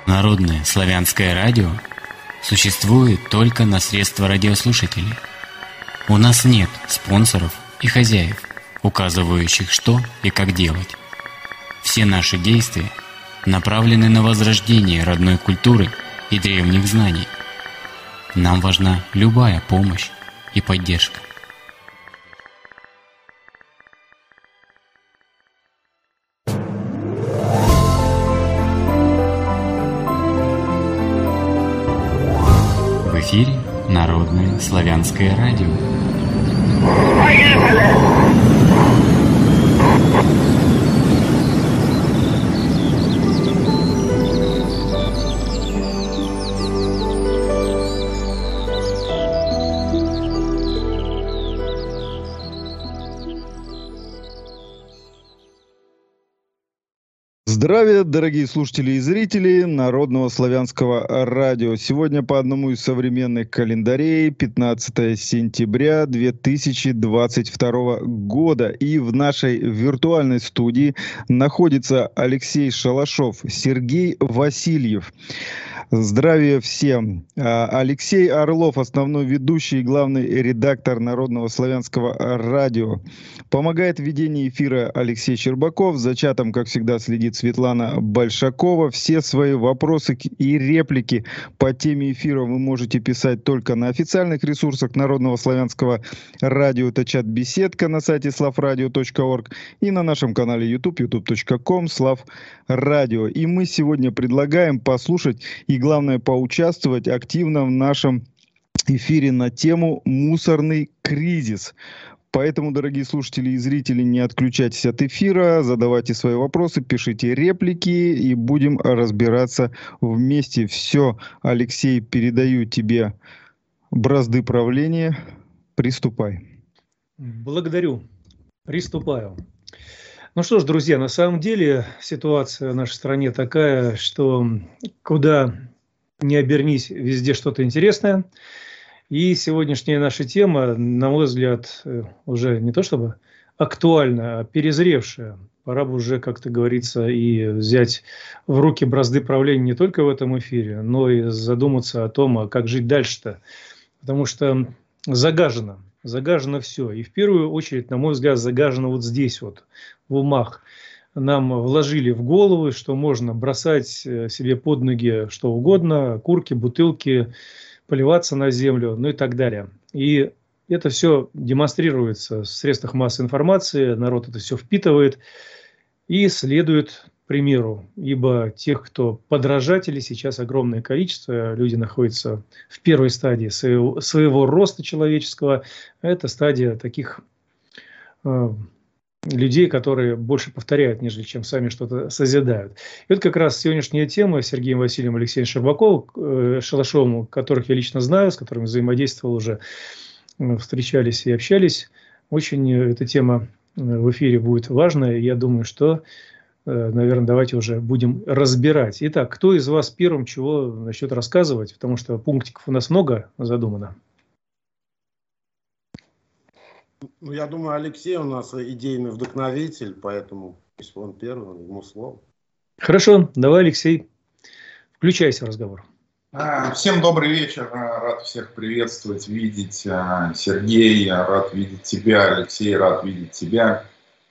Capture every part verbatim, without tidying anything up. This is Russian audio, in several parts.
Народное славянское радио существует только на средства радиослушателей. У нас нет спонсоров и хозяев, указывающих, что и как делать. Все наши действия направлены на возрождение родной культуры и древних знаний. Нам важна любая помощь и поддержка. В эфире Народное славянское радио. Здравия, дорогие слушатели и зрители Народного славянского радио. Сегодня по одному из современных календарей, пятнадцатое сентября две тысячи двадцать второго года. И в нашей виртуальной студии находится Алексей Шалашов, Сергей Васильев. Здравия всем. Алексей Орлов, основной ведущий и главный редактор Народного славянского радио. Помогает в ведении эфира Алексей Щербаков. За чатом, как всегда, следит Светлана Большакова. Все свои вопросы и реплики по теме эфира вы можете писать только на официальных ресурсах Народного славянского радио. Это чат-беседка на сайте славрадио точка орг и на нашем канале YouTube, ютуб точка ком слав радио. И мы сегодня предлагаем послушать и, главное, поучаствовать активно в нашем эфире на тему «Мусорный кризис». Поэтому, дорогие слушатели и зрители, не отключайтесь от эфира, задавайте свои вопросы, пишите реплики и будем разбираться вместе. Все, Алексей, передаю тебе бразды правления. Приступай. Благодарю. Приступаю. Ну что ж, друзья, на самом деле ситуация в нашей стране такая, что куда ни обернись, везде что-то интересное. И сегодняшняя наша тема, на мой взгляд, уже не то чтобы актуальна, а перезревшая. Пора бы уже, как-то говорится, и взять в руки бразды правления не только в этом эфире, но и задуматься о том, а как жить дальше-то. Потому что загажено, загажено все. И в первую очередь, на мой взгляд, загажено вот здесь вот, в умах. Нам вложили в головы, что можно бросать себе под ноги что угодно, окурки, бутылки, поливаться на землю, ну и так далее. И это все демонстрируется в средствах массовой информации, народ это все впитывает и следует примеру. Ибо тех, кто подражатели, сейчас огромное количество, люди находятся в первой стадии своего, своего роста человеческого. Это стадия таких э, людей, которые больше повторяют, нежели чем сами что-то созидают. И вот как раз сегодняшняя тема с Сергеем Васильевым, Алексеем Щербаковым, э, Шалашовым, которых я лично знаю, с которыми взаимодействовал уже, э, встречались и общались. Очень эта тема в эфире будет важная. Я думаю, что, э, наверное, давайте уже будем разбирать. Итак, кто из вас первым чего начнет рассказывать? Потому что пунктиков у нас много задумано. Ну, я думаю, Алексей у нас идейный вдохновитель, поэтому если он первый, ему слово. Хорошо, давай, Алексей, включайся в разговор. Всем добрый вечер, рад всех приветствовать, видеть. Сергей, рад видеть тебя, Алексей, рад видеть тебя.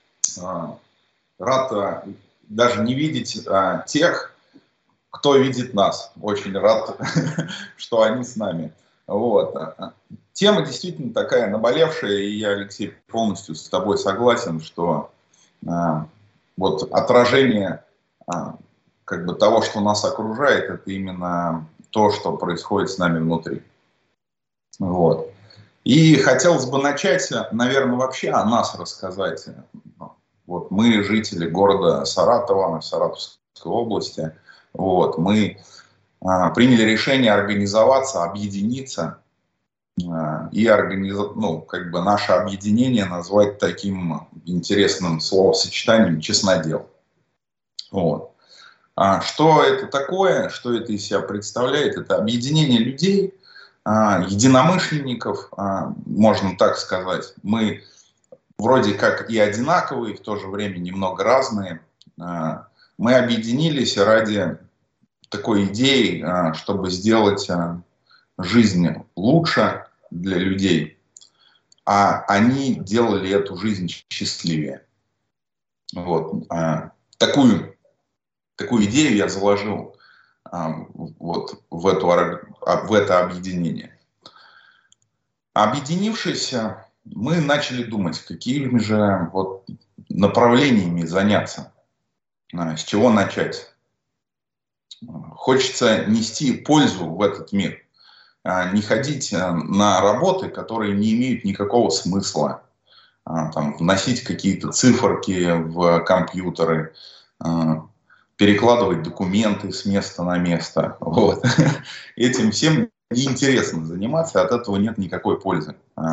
Рад даже не видеть тех, кто видит нас. Очень рад, что они с нами. Вот. Тема действительно такая наболевшая, и я, Алексей, полностью с тобой согласен, что э, вот отражение э, как бы того, что нас окружает, это именно то, что происходит с нами внутри. Вот. И хотелось бы начать, наверное, вообще о нас рассказать. Вот мы жители города Саратова, Саратовской области. Вот. Мы э, приняли решение организоваться, объединиться. И организ... ну, как бы наше объединение назвать таким интересным словосочетанием «честнодел». Вот. А что это такое, что это из себя представляет? Это объединение людей, единомышленников, можно так сказать. Мы вроде как и одинаковые, в то же время немного разные. Мы объединились ради такой идеей, чтобы сделать жизнь лучше для людей, а они делали эту жизнь счастливее. Вот. Такую, такую идею я заложил вот в, эту, в это объединение. Объединившись, мы начали думать, какими же вот направлениями заняться, с чего начать. Хочется нести пользу в этот мир, не ходить на работы, которые не имеют никакого смысла, там, вносить какие-то циферки в компьютеры, перекладывать документы с места на место. Вот. Этим всем неинтересно заниматься, от этого нет никакой пользы.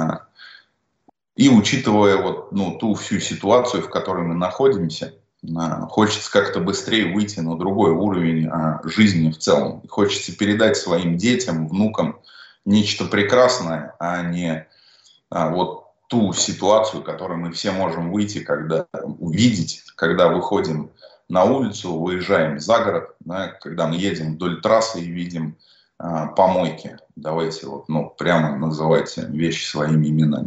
И учитывая вот, ну, ту всю ситуацию, в которой мы находимся, хочется как-то быстрее выйти на другой уровень жизни в целом. Хочется передать своим детям, внукам нечто прекрасное, а не вот ту ситуацию, в которой мы все можем выйти, когда увидеть, когда выходим на улицу, выезжаем за город, да, когда мы едем вдоль трассы и видим а, помойки. Давайте вот, ну, прямо называть вещи своими именами.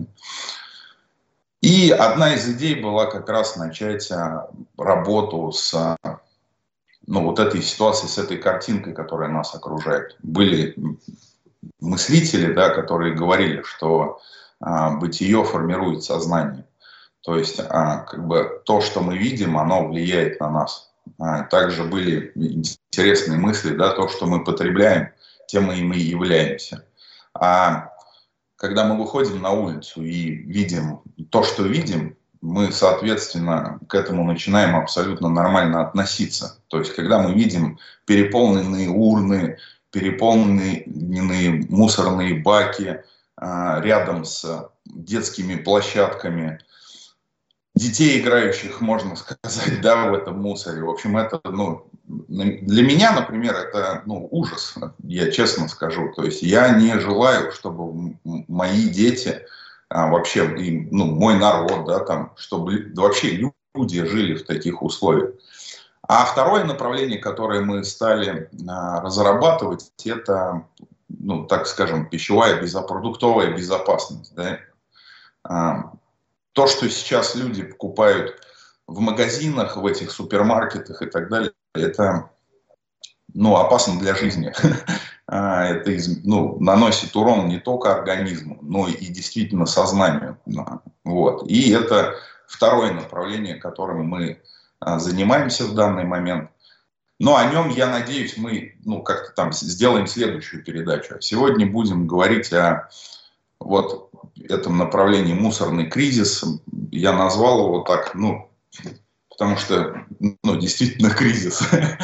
И одна из идей была как раз начать а, работу с а, ну, вот этой ситуацией, с этой картинкой, которая нас окружает. Были мыслители, да, которые говорили, что а, бытие формирует сознание. То есть а, как бы то, что мы видим, оно влияет на нас. А, также были интересные мысли, да, то, что мы потребляем, тем мы и мы являемся. А когда мы выходим на улицу и видим то, что видим, мы, соответственно, к этому начинаем абсолютно нормально относиться. То есть когда мы видим переполненные урны, переполненные мусорные баки а, рядом с детскими площадками, детей, играющих, можно сказать, да, в этом мусоре. В общем, это, ну, для меня, например, это, ну, ужас, я честно скажу. То есть я не желаю, чтобы мои дети, а, вообще, и, ну, мой народ, да, там, чтобы вообще люди жили в таких условиях. А второе направление, которое мы стали а, разрабатывать, это, ну, так скажем, пищевая, безопродуктовая безопасность, да. А, То, что сейчас люди покупают в магазинах, в этих супермаркетах и так далее, это, ну, опасно для жизни. Это, ну, наносит урон не только организму, но и действительно сознанию. Вот. И это второе направление, которым мы занимаемся в данный момент. Но о нем, я надеюсь, мы, ну, как-то там сделаем следующую передачу. Сегодня будем говорить о вот этом направлении мусорный кризис. Я назвал его так, ну, потому что, ну, действительно кризис,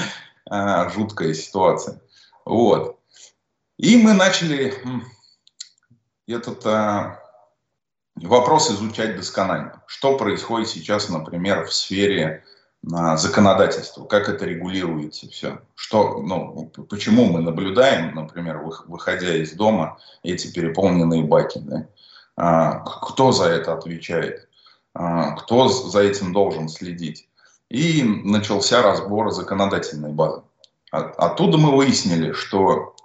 жуткая ситуация. Вот. И мы начали этот а, вопрос изучать досконально. Что происходит сейчас, например, в сфере а, законодательства, как это регулируется все. Что, ну, почему мы наблюдаем, например, выходя из дома, эти переполненные баки, да? А, кто за это отвечает, а, кто за этим должен следить. И начался разбор законодательной базы. Оттуда мы выяснили, что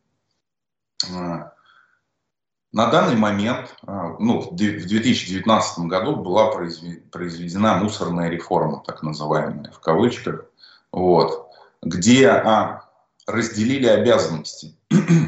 а, на данный момент, а, ну, в две тысячи девятнадцатом году была произведена мусорная реформа, так называемая, в кавычках, вот, где а, разделили обязанности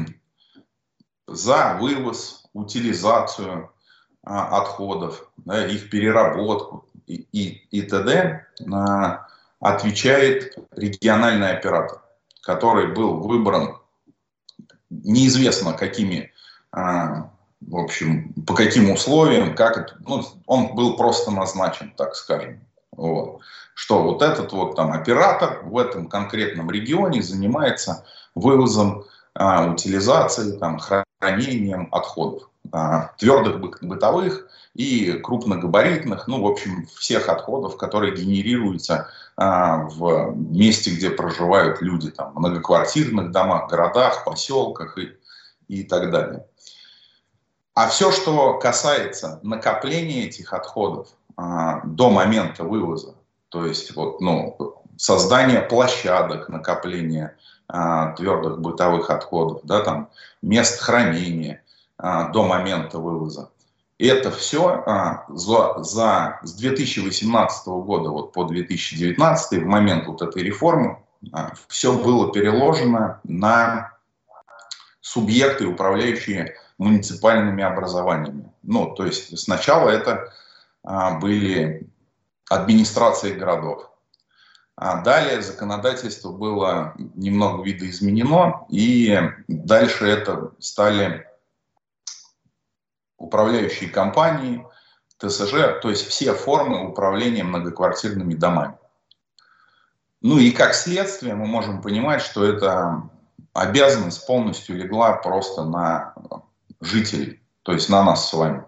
за вывоз, утилизацию а, отходов, да, их переработку и, и, и т.д. А, отвечает региональный оператор, который был выбран неизвестно какими, а, в общем, по каким условиям, как это, ну, он был просто назначен, так скажем. Вот. Что вот этот вот там оператор в этом конкретном регионе занимается вывозом, а, утилизацией, там, хранением отходов. А, твердых бытовых и крупногабаритных, ну, в общем, всех отходов, которые генерируются а, в месте, где проживают люди, там, в многоквартирных домах, городах, поселках и, и так далее. А все, что касается накопления этих отходов а, до момента вывоза, то есть вот, ну, создание площадок накопления а, твердых бытовых отходов, да, там, мест хранения а, до момента вывоза. И это все а, за, за, с две тысячи восемнадцатого года вот, по две тысячи девятнадцатый, в момент вот этой реформы, а, все было переложено на субъекты, управляющие муниципальными образованиями. Ну, то есть сначала это а, были администрации городов. А далее законодательство было немного видоизменено, и дальше это стали управляющие компании, ТСЖ, то есть все формы управления многоквартирными домами. Ну и как следствие мы можем понимать, что эта обязанность полностью легла просто на жителей, то есть на нас с вами.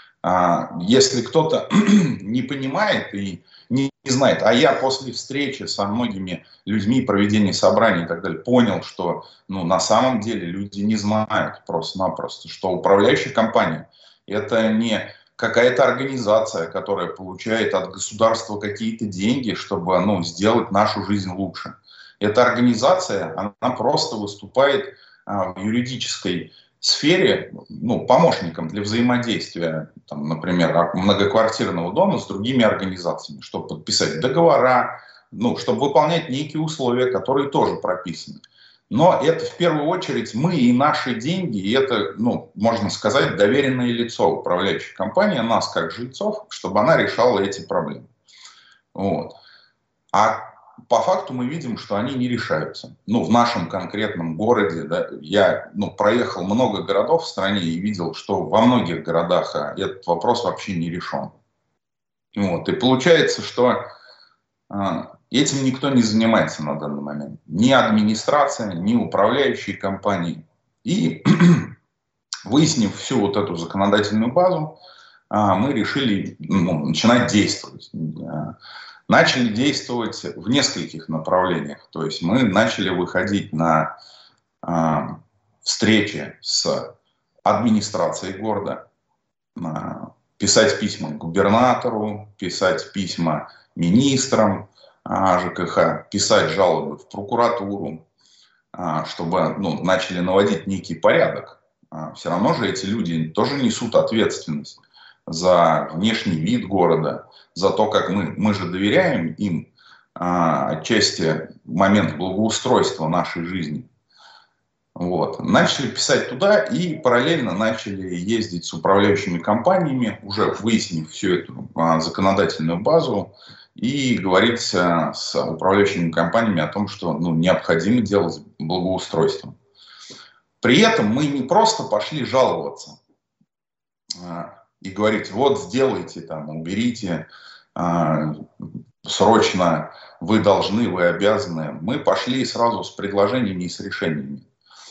Если кто-то не понимает и не знает, а я после встречи со многими людьми, проведения собраний и так далее, понял, что ну, на самом деле люди не знают просто-напросто, что управляющая компания — это не какая-то организация, которая получает от государства какие-то деньги, чтобы ну, сделать нашу жизнь лучше. Эта организация, она просто выступает а, в юридической сфере, ну, помощником для взаимодействия, там, например, многоквартирного дома с другими организациями, чтобы подписать договора, ну, чтобы выполнять некие условия, которые тоже прописаны. Но это в первую очередь мы и наши деньги, и это, ну, можно сказать, доверенное лицо управляющей компании, нас как жильцов, чтобы она решала эти проблемы. Вот. А по факту мы видим, что они не решаются. Ну, в нашем конкретном городе, да, я ну, проехал много городов в стране и видел, что во многих городах этот вопрос вообще не решен. Вот. И получается, что а, этим никто не занимается на данный момент. Ни администрация, ни управляющие компании. И выяснив всю вот эту законодательную базу, а, мы решили ну, начинать действовать. Начали действовать в нескольких направлениях. То есть мы начали выходить на э, встречи с администрацией города, э, писать письма губернатору, писать письма министрам э, ЖКХ, писать жалобы в прокуратуру, э, чтобы ну, начали наводить некий порядок. Э, все равно же эти люди тоже несут ответственность за внешний вид города, за то, как мы, мы же доверяем им а, отчасти момент благоустройства нашей жизни. Вот. Начали писать туда и параллельно начали ездить с управляющими компаниями, уже выяснив всю эту а, законодательную базу, и говорить а, с управляющими компаниями о том, что ну, необходимо делать благоустройство. При этом мы не просто пошли жаловаться а, и говорить, вот сделайте, там, уберите, э, срочно, вы должны, вы обязаны. Мы пошли сразу с предложениями и с решениями.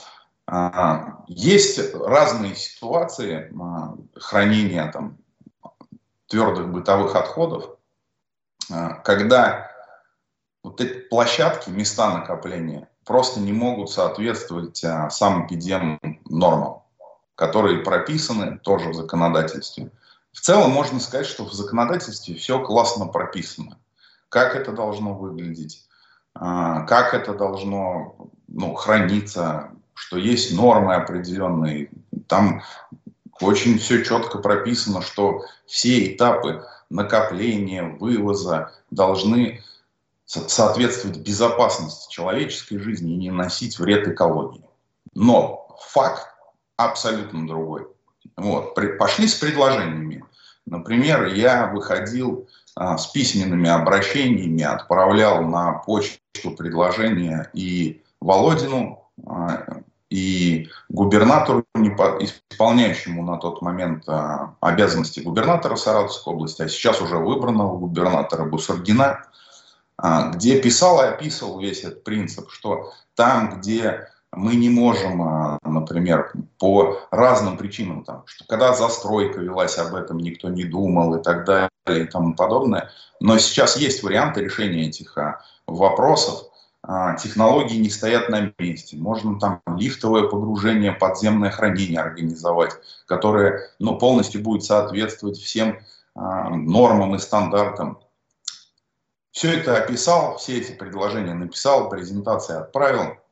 Э, есть разные ситуации э, хранения там, твердых бытовых отходов, э, когда вот эти площадки, места накопления просто не могут соответствовать э, санэпидем нормам, которые прописаны тоже в законодательстве. В целом можно сказать, что в законодательстве все классно прописано. Как это должно выглядеть, как это должно ну, храниться, что есть нормы определенные. Там очень все четко прописано, что все этапы накопления, вывоза должны соответствовать безопасности человеческой жизни и не наносить вред экологии. Но факт абсолютно другой. Вот. Пошли с предложениями. Например, я выходил а, с письменными обращениями, отправлял на почту предложения и Володину, а, и губернатору, исполняющему на тот момент а, обязанности губернатора Саратовской области, а сейчас уже выбранного губернатора Бусургина, а, где писал и описывал весь этот принцип, что там, где мы не можем, например, по разным причинам, там, что когда застройка велась, об этом никто не думал и так далее и тому подобное. Но сейчас есть варианты решения этих а, вопросов. А, технологии не стоят на месте. Можно там лифтовое погружение, подземное хранение организовать, которое ну, полностью будет соответствовать всем а, нормам и стандартам. Все это описал, все эти предложения написал, презентации отправил.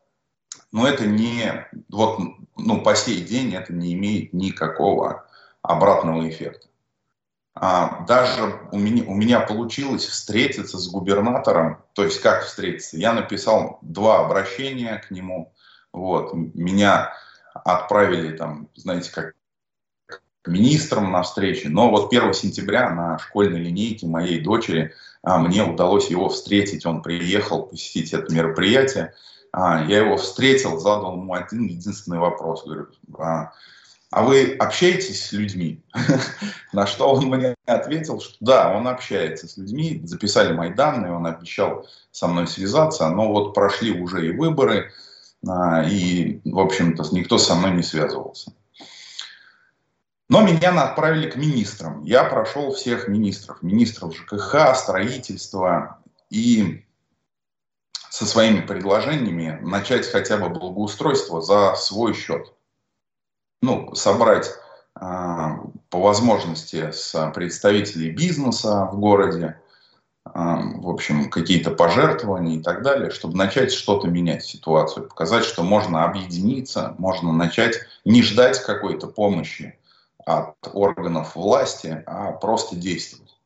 но это не, вот, ну, по сей день это не имеет никакого обратного эффекта. А, даже у меня, у меня получилось встретиться с губернатором, то есть как встретиться? Я написал два обращения к нему, вот, меня отправили там, знаете, как министром на встрече, но вот первого сентября на школьной линейке моей дочери а, мне удалось его встретить, он приехал посетить это мероприятие, а, я его встретил, задал ему один единственный вопрос, говорю, а, а вы общаетесь с людьми? На что он мне ответил, что да, он общается с людьми, записали мои данные, он обещал со мной связаться, но вот прошли уже и выборы, и, в общем-то, никто со мной не связывался. Но меня отправили к министрам. Я прошел всех министров, министров ЖКХ, строительства, и со своими предложениями начать хотя бы благоустройство за свой счет. Ну, собрать э, по возможности с представителей бизнеса в городе, э, в общем, какие-то пожертвования и так далее, чтобы начать что-то менять ситуацию, показать, что можно объединиться, можно начать не ждать какой-то помощи от органов власти, а просто действовать.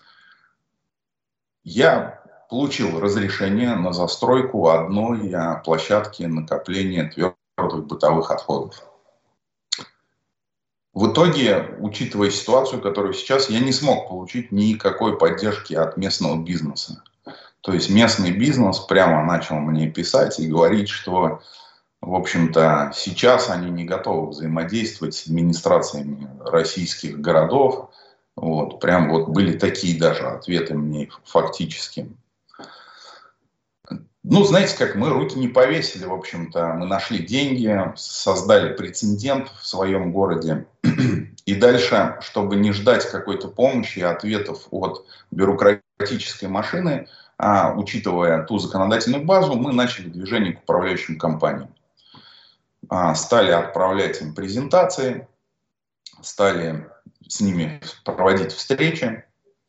Я получил разрешение на застройку одной площадки накопления твердых бытовых отходов. В итоге, учитывая ситуацию, которую сейчас, я не смог получить никакой поддержки от местного бизнеса. То есть местный бизнес прямо начал мне писать и говорить, что, в общем-то, сейчас они не готовы взаимодействовать с администрациями российских городов. Вот, прям вот были такие даже ответы мне фактически. Ну, знаете как, мы руки не повесили, в общем-то, мы нашли деньги, создали прецедент в своем городе. И дальше, чтобы не ждать какой-то помощи и ответов от бюрократической машины, а, учитывая ту законодательную базу, мы начали движение к управляющим компаниям. А, стали отправлять им презентации, стали с ними проводить встречи.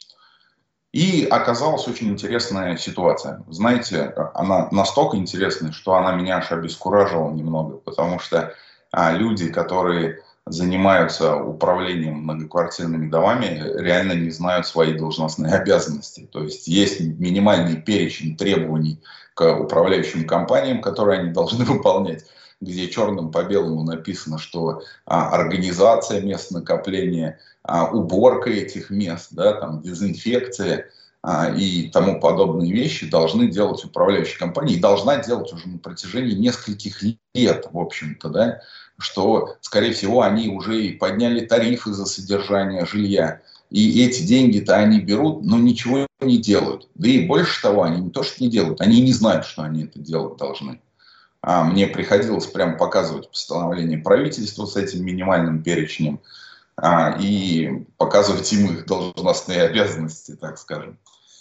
И оказалась очень интересная ситуация. Знаете, она настолько интересная, что она меня аж обескуражила немного, потому что а, люди, которые занимаются управлением многоквартирными домами, реально не знают свои должностные обязанности. То есть есть минимальный перечень требований к управляющим компаниям, которые они должны выполнять, где черным по белому написано, что а, организация мест накопления, а, уборка этих мест, да, там, дезинфекция а, и тому подобные вещи должны делать управляющие компании. И должна делать уже на протяжении нескольких лет, в общем-то, да, что, скорее всего, они уже и подняли тарифы за содержание жилья. И эти деньги-то они берут, но ничего не делают. Да и больше того, они не то что не делают, они не знают, что они это делать должны. А мне приходилось прямо показывать постановление правительства с этим минимальным перечнем а, и показывать им их должностные обязанности, так скажем.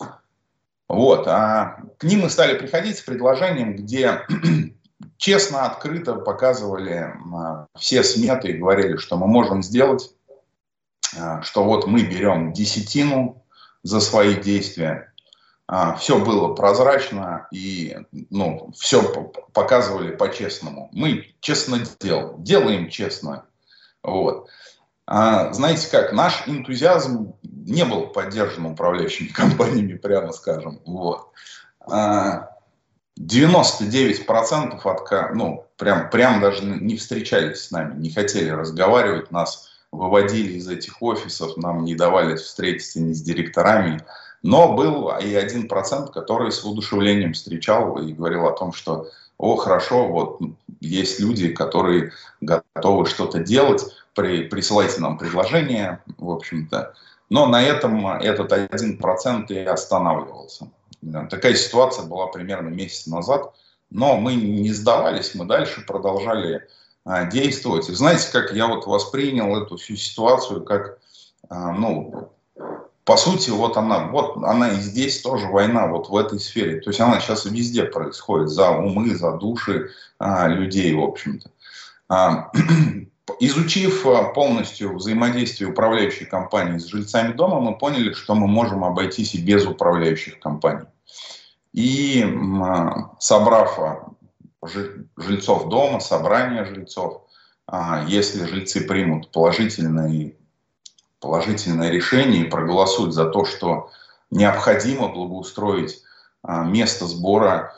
Вот. А к ним мы стали приходить с предложением, где честно, открыто показывали а, все сметы и говорили, что мы можем сделать, а, что вот мы берем десятину за свои действия. А, все было прозрачно и ну, все показывали по-честному. Мы честно делаем, делаем честно. Вот. А, знаете как, наш энтузиазм не был поддержан управляющими компаниями, прямо скажем. Вот. А, девяносто девять процентов от, ну, прям, прям даже не встречались с нами, не хотели разговаривать, нас выводили из этих офисов, нам не давали встретиться ни с директорами. Но был и один процент, который с воодушевлением встречал и говорил о том, что о, хорошо, вот есть люди, которые готовы что-то делать, при, присылайте нам предложения, в общем-то. Но на этом этот один процент и останавливался. Такая ситуация была примерно месяц назад, но мы не сдавались, мы дальше продолжали а, действовать. И знаете, как я вот воспринял эту всю ситуацию, как, а, ну, по сути, вот она, вот она и здесь тоже война, вот в этой сфере. То есть она сейчас везде происходит, за умы, за души а, людей, в общем-то. А, изучив полностью взаимодействие управляющей компании с жильцами дома, мы поняли, что мы можем обойтись и без управляющих компаний. И собрав жильцов дома, собрания жильцов. Если жильцы примут положительное, положительное решение и проголосуют за то, что необходимо благоустроить место сбора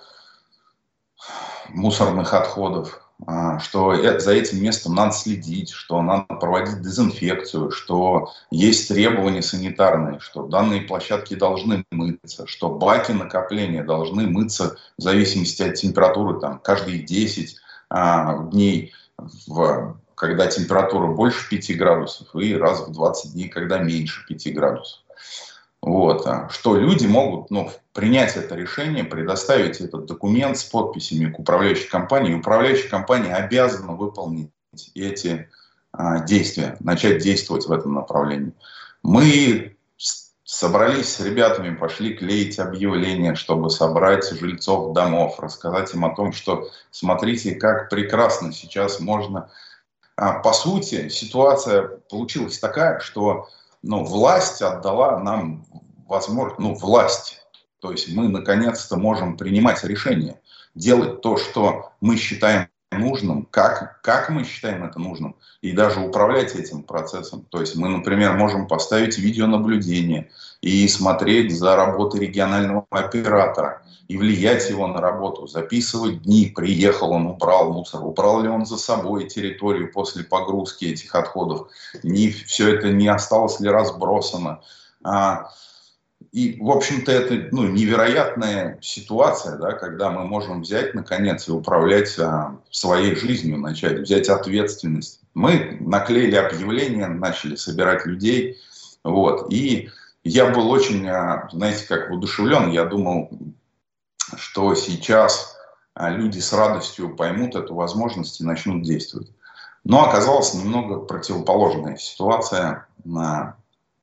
мусорных отходов, что за этим местом надо следить, что надо проводить дезинфекцию, что есть требования санитарные, что данные площадки должны мыться, что баки накопления должны мыться в зависимости от температуры там, каждые десять а, дней, в, когда температура больше пяти градусов, и раз в двадцать дней, когда меньше пяти градусов. Вот, что люди могут ну, принять это решение, предоставить этот документ с подписями к управляющей компании. И управляющая компания обязана выполнить эти а, действия, начать действовать в этом направлении. Мы собрались с ребятами, пошли клеить объявления, чтобы собрать жильцов домов, рассказать им о том, что смотрите, как прекрасно сейчас можно... А, по сути, ситуация получилась такая, что... Ну, власть отдала нам возможность, ну, власть. То есть мы наконец-то можем принимать решения, делать то, что мы считаем нужным, как, как мы считаем это нужным, и даже управлять этим процессом. То есть мы, например, можем поставить видеонаблюдение и смотреть за работой регионального оператора, и влиять его на работу, записывать дни, приехал он, убрал мусор, убрал ли он за собой территорию после погрузки этих отходов, не, все это не осталось ли разбросано. А, и, в общем-то, это ну, невероятная ситуация, да, когда мы можем взять, наконец, и управлять а, своей жизнью, начать взять ответственность. Мы наклеили объявления, начали собирать людей, вот, и я был очень, а, знаете, как воодушевлен, я думал, что сейчас люди с радостью поймут эту возможность и начнут действовать. Но оказалась немного противоположная ситуация. Меня,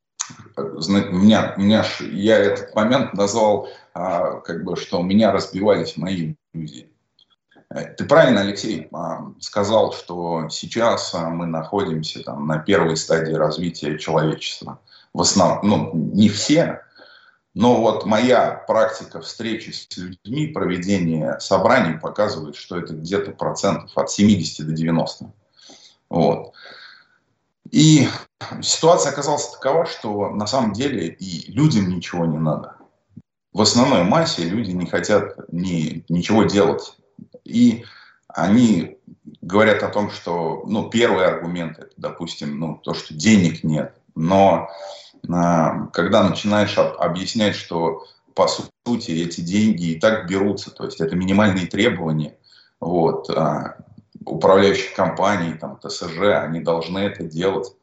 меня, я этот момент назвал, как бы, что у меня разбивались мои иллюзии. Ты правильно, Алексей, сказал, что сейчас мы находимся там, на первой стадии развития человечества. В основном, ну, не все. Но вот моя практика встречи с людьми, проведение собраний показывает, что это где-то процентов от семидесяти до девяноста. Вот. И ситуация оказалась такова, что на самом деле и людям ничего не надо. В основной массе люди не хотят ни, ничего делать. И они говорят о том, что, ну, первый аргумент, это, допустим, ну, то, что денег нет. Но когда начинаешь объяснять, что по сути эти деньги и так берутся, то есть это минимальные требования, вот, управляющих компаний, там, тэ эс жэ, они должны это делать.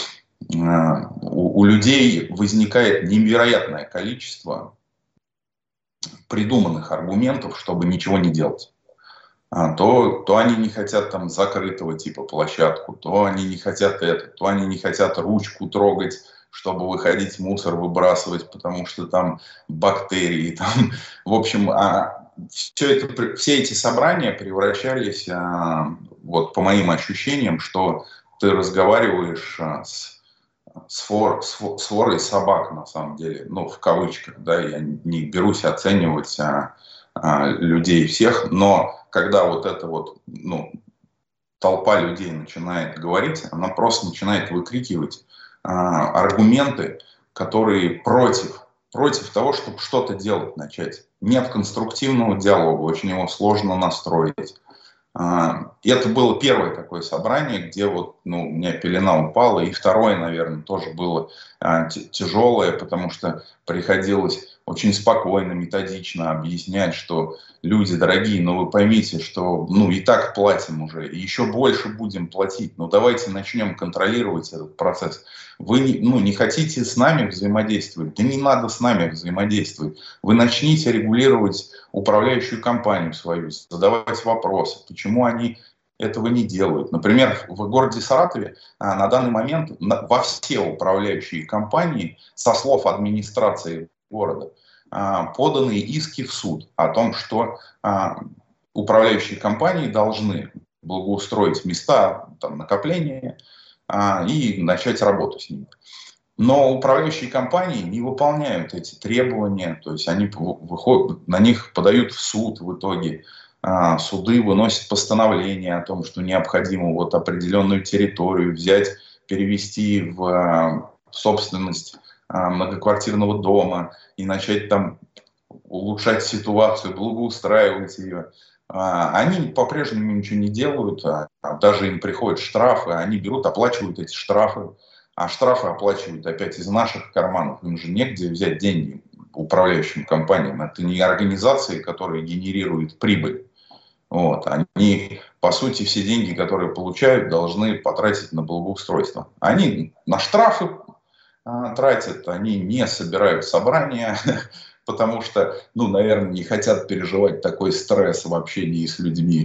У, у людей возникает невероятное количество придуманных аргументов, чтобы ничего не делать. То, то они не хотят там закрытого типа площадку, то они не хотят это, то они не хотят ручку трогать, чтобы выходить мусор выбрасывать, потому что там бактерии. Там, в общем, а, все, это, все эти собрания превращались, а, вот по моим ощущениям, что ты разговариваешь а, с, с, фор, с, с ворой собак, на самом деле, ну, в кавычках, да, я не берусь оценивать а, а, людей всех, но когда вот эта вот, ну, толпа людей начинает говорить, она просто начинает выкрикивать аргументы, которые против, против того, чтобы что-то делать начать. Нет конструктивного диалога, очень его сложно настроить. И это было первое такое собрание, где вот, ну, у меня пелена упала, и второе, наверное, тоже было тяжелое, потому что приходилось очень спокойно, методично объяснять, что люди дорогие, но вы поймите, что ну и так платим уже, и еще больше будем платить, но давайте начнем контролировать этот процесс. Вы не, ну, не хотите с нами взаимодействовать, да не надо с нами взаимодействовать. Вы начните регулировать управляющую компанию свою, задавать вопросы, почему они этого не делают. Например, в городе Саратове а, на данный момент на, во все управляющие компании, со слов администрации города, а, поданы иски в суд о том, что а, управляющие компании должны благоустроить места там, накопления а, и начать работу с ними. Но управляющие компании не выполняют эти требования, то есть они выходят, на них подают в суд в итоге. а, суды выносят постановление о том, что необходимо вот определенную территорию взять, перевести в а, собственность а, многоквартирного дома и начать там улучшать ситуацию, благоустраивать ее. Они по-прежнему ничего не делают, даже им приходят штрафы, они берут, оплачивают эти штрафы, а штрафы оплачивают опять из наших карманов. Им же негде взять деньги управляющим компаниям. Это не организации, которые генерируют прибыль. Вот. Они, по сути, все деньги, которые получают, должны потратить на благоустройство. Они на штрафы а, тратят, они не собирают собрания, потому что, ну, наверное, не хотят переживать такой стресс в общении с людьми.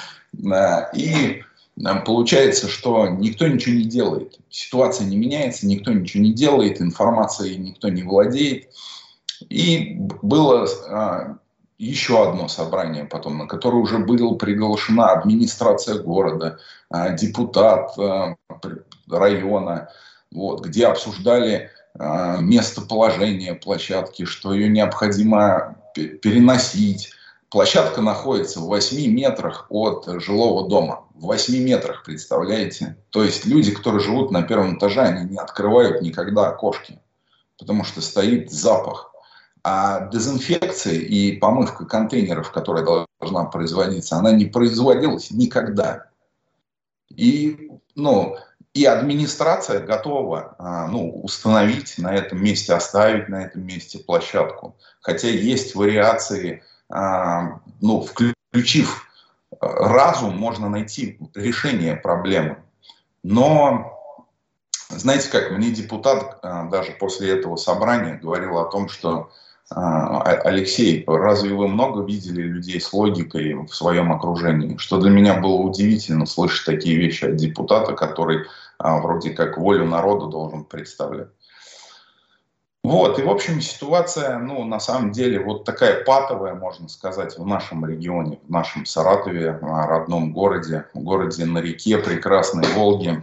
И получается, что никто ничего не делает. Ситуация не меняется, никто ничего не делает, информацией никто не владеет. И было еще одно собрание потом, на которое уже была приглашена администрация города, депутат района, вот, где обсуждали местоположение площадки, что ее необходимо переносить. Площадка находится в восьми метрах от жилого дома. В восьми метрах, представляете? То есть люди, которые живут на первом этаже, они не открывают никогда окошки, потому что стоит запах. А дезинфекция и помывка контейнеров, которая должна производиться, она не производилась никогда. И, ну, И администрация готова ну, установить на этом месте, оставить на этом месте площадку. Хотя есть вариации, ну, включив разум, можно найти решение проблемы. Но, знаете как, мне депутат даже после этого собрания говорил о том, что Алексей, разве вы много видели людей с логикой в своем окружении? Что для меня было удивительно слышать такие вещи от депутата, который а, вроде как волю народа должен представлять. Вот, и в общем ситуация, ну, на самом деле, вот такая патовая, можно сказать, в нашем регионе, в нашем Саратове, родном городе, городе на реке прекрасной Волги.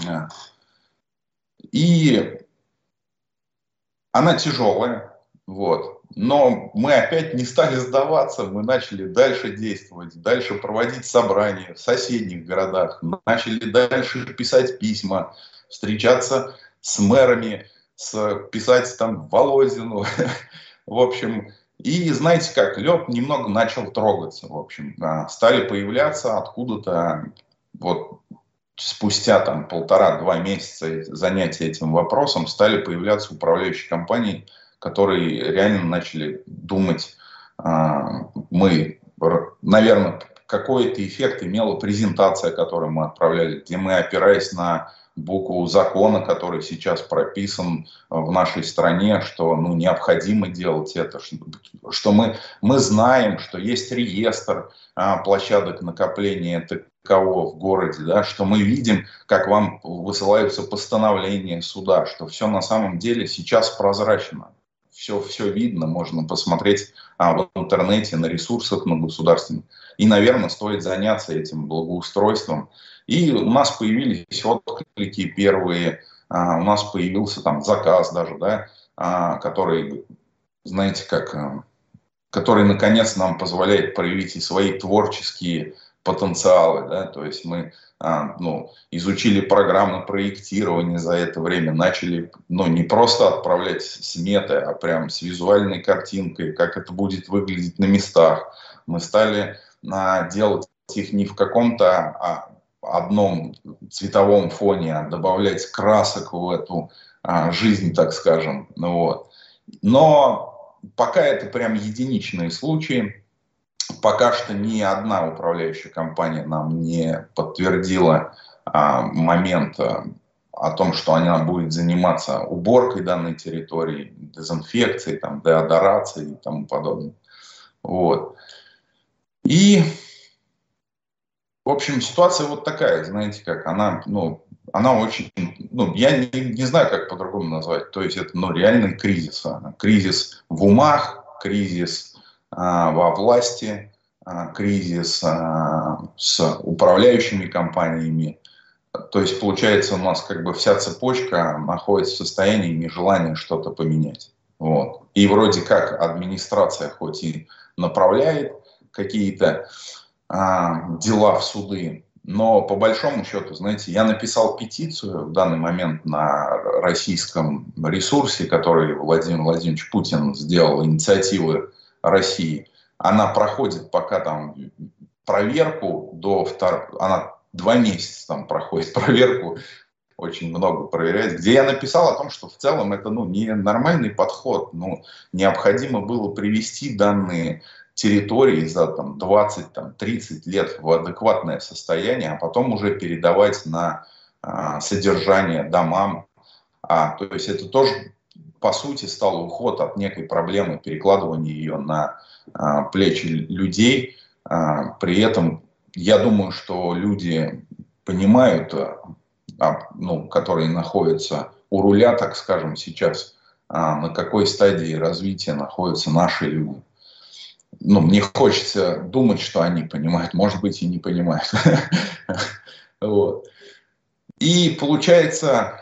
И она тяжелая. Вот. Но мы опять не стали сдаваться, мы начали дальше действовать, дальше проводить собрания в соседних городах, начали дальше писать письма, встречаться с мэрами, с, писать там Володину, в общем. И знаете как, лед немного начал трогаться, в общем. Стали появляться откуда-то, вот спустя там полтора-два месяца занятия этим вопросом, стали появляться управляющие компании, которые реально начали думать, мы, наверное, какой-то эффект имела презентация, которую мы отправляли, где мы, опираясь на букву закона, который сейчас прописан в нашей стране, что ну, необходимо делать это, что, что мы, мы знаем, что есть реестр а, площадок накопления такового в городе, да, что мы видим, как вам высылаются постановления суда, что все на самом деле сейчас прозрачно. Все, все видно, можно посмотреть а, в интернете, на ресурсах, на государственных. И, наверное, стоит заняться этим благоустройством. И у нас появились отклики первые, а, у нас появился там заказ даже, да, а, который, знаете, как, а, который наконец нам позволяет проявить и свои творческие потенциалы, да, то есть мы а, ну, изучили программы проектирования за это время, начали, ну, не просто отправлять сметы, а прям с визуальной картинкой, как это будет выглядеть на местах. Мы стали а, делать их не в каком-то а, одном цветовом фоне, а добавлять красок в эту а, жизнь, так скажем, ну, вот. Но пока это прям единичные случаи. Пока что ни одна управляющая компания нам не подтвердила а, момент а, о том, что она будет заниматься уборкой данной территории, дезинфекцией, там, деодорацией и тому подобное. Вот. И, в общем, ситуация вот такая, знаете, как она, ну, она очень, ну, я не, не знаю, как по-другому назвать. То есть это, ну, реальный кризис. Кризис в умах, кризис во власти, кризис с управляющими компаниями. То есть, получается, у нас как бы вся цепочка находится в состоянии нежелания что-то поменять. Вот. И вроде как администрация хоть и направляет какие-то а, дела в суды. Но по большому счету, знаете, я написал петицию в данный момент на российском ресурсе, который Владимир Владимирович Путин сделал, инициативы России. Она проходит пока там проверку до второго, она два месяца там проходит проверку, очень много проверяет, где я написал о том, что в целом это ну, не нормальный подход, ну, необходимо было привести данные территории за там, двадцать-тридцать лет в адекватное состояние, а потом уже передавать на а, содержание домам. А, то есть это тоже, по сути, стал уход от некой проблемы, перекладывание ее на а, плечи людей. А, при этом я думаю, что люди понимают, а, ну, которые находятся у руля, так скажем, сейчас, а, на какой стадии развития находятся наши люди. Ну, мне хочется думать, что они понимают, может быть, и не понимают. Вот. И получается,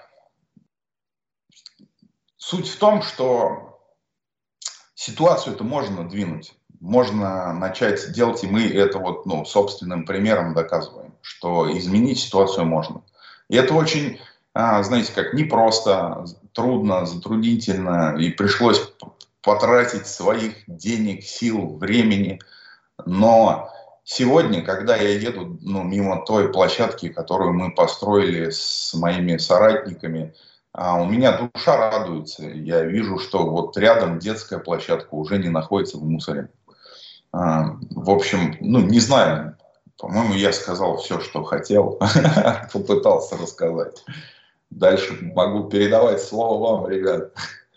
суть в том, что ситуацию-то можно двинуть, можно начать делать, и мы это вот, ну, собственным примером доказываем, что изменить ситуацию можно. И это очень, знаете, как непросто, трудно, затруднительно, и пришлось потратить своих денег, сил, времени. Но сегодня, когда я еду ну, мимо той площадки, которую мы построили с моими соратниками, а, у меня душа радуется. Я вижу, что вот рядом детская площадка уже не находится в мусоре. А, в общем, ну не знаю, по-моему, я сказал все, что хотел, попытался рассказать. Дальше могу передавать слово вам, ребят.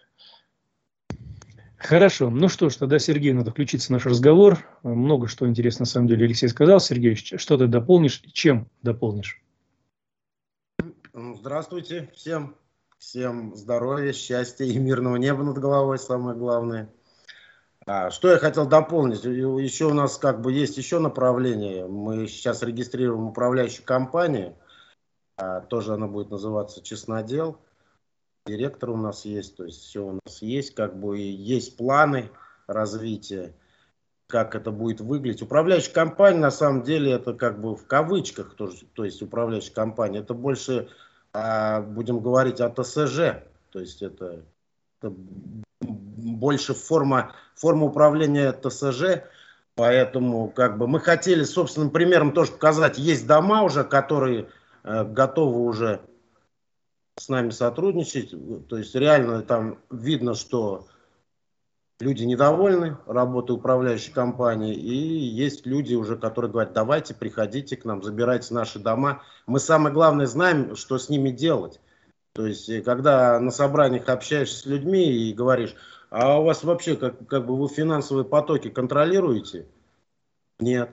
Хорошо. Ну что ж, тогда Сергею надо включиться в наш разговор. Много что интересно, на самом деле, Алексей сказал. Сергей, что ты дополнишь и чем дополнишь? Здравствуйте всем. Всем здоровья, счастья и мирного неба над головой, самое главное. А, что я хотел дополнить? Еще у нас как бы есть еще направление. Мы сейчас регистрируем управляющую компанию. А, тоже она будет называться «Честнодел». Директор у нас есть, то есть все у нас есть, как бы есть планы развития, как это будет выглядеть. Управляющая компания, на самом деле, это как бы в кавычках, тоже, то есть управляющая компания, это больше, а, будем говорить, о ТСЖ, то есть это, это больше форма, форма управления ТСЖ, поэтому как бы мы хотели собственным примером тоже показать, есть дома уже, которые э, готовы уже с нами сотрудничать, то есть реально там видно, что люди недовольны работой управляющей компании, и есть люди уже, которые говорят, давайте, приходите к нам, забирайте наши дома. Мы самое главное знаем, что с ними делать. То есть, когда на собраниях общаешься с людьми и говоришь, а у вас вообще, как, как бы вы финансовые потоки контролируете? Нет.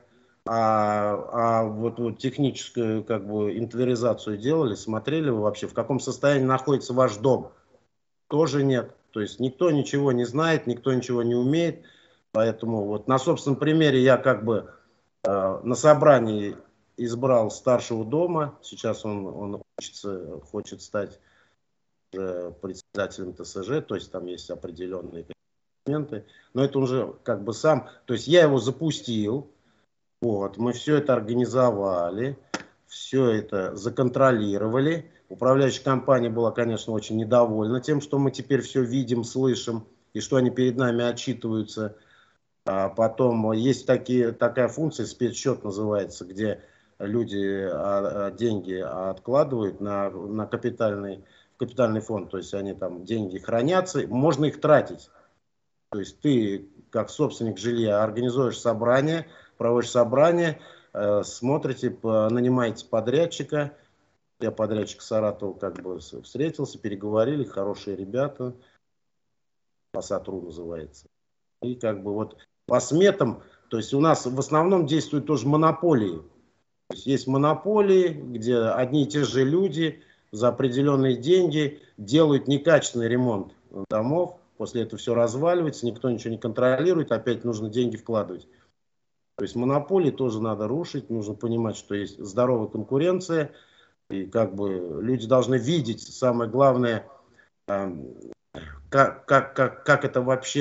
А, а вот, вот техническую как бы инвентаризацию делали, смотрели вы вообще, в каком состоянии находится ваш дом? Тоже нет. То есть никто ничего не знает, никто ничего не умеет. Поэтому вот на собственном примере я как бы э, на собрании избрал старшего дома. Сейчас он, он учится, хочет стать э, председателем ТСЖ, то есть там есть определенные моменты. Но это уже как бы сам, то есть я его запустил. Вот, мы все это организовали, все это законтролировали. Управляющая компания была, конечно, очень недовольна тем, что мы теперь все видим, слышим, и что они перед нами отчитываются. А потом есть такие, такая функция, спецсчет называется, где люди а, а, деньги откладывают на, на капитальный, капитальный фонд, то есть они там деньги хранятся, можно их тратить. То есть ты, как собственник жилья, организуешь собрание, проводишь собрание, э, смотрите, по, нанимаете подрядчика. Я подрядчик Саратова как бы встретился, переговорили, хорошие ребята, Посатру называется. И как бы вот по сметам, то есть у нас в основном действуют тоже монополии. То есть, есть монополии, где одни и те же люди за определенные деньги делают некачественный ремонт домов, после этого все разваливается, никто ничего не контролирует, опять нужно деньги вкладывать. То есть монополии тоже надо рушить, нужно понимать, что есть здоровая конкуренция, и как бы люди должны видеть, самое главное, как, как, как, как это вообще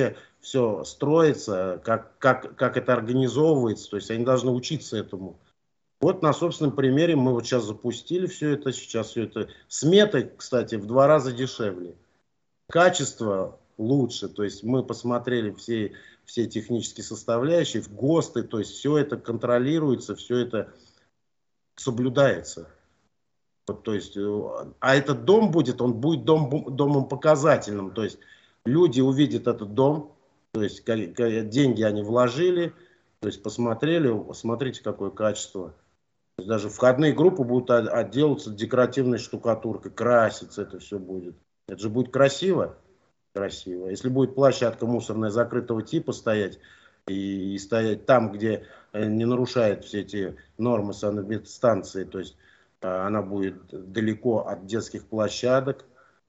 все строится, как, как, как это организовывается, то есть они должны учиться этому. Вот на собственном примере мы вот сейчас запустили все это, сейчас все это. Сметы, кстати, в два раза дешевле. Качество лучше, то есть мы посмотрели все, все технические составляющие, в ГОСТы, то есть все это контролируется, все это соблюдается. Вот, то есть, а этот дом будет, он будет дом, домом показательным, то есть люди увидят этот дом, то есть деньги они вложили, то есть посмотрели, посмотрите, какое качество. Даже входные группы будут отделываться декоративной штукатуркой, краситься это все будет. Это же будет красиво. Красиво. Если будет площадка мусорная закрытого типа стоять, и, и стоять там, где не нарушает все эти нормы санэпидстанции, то есть она будет далеко от детских площадок,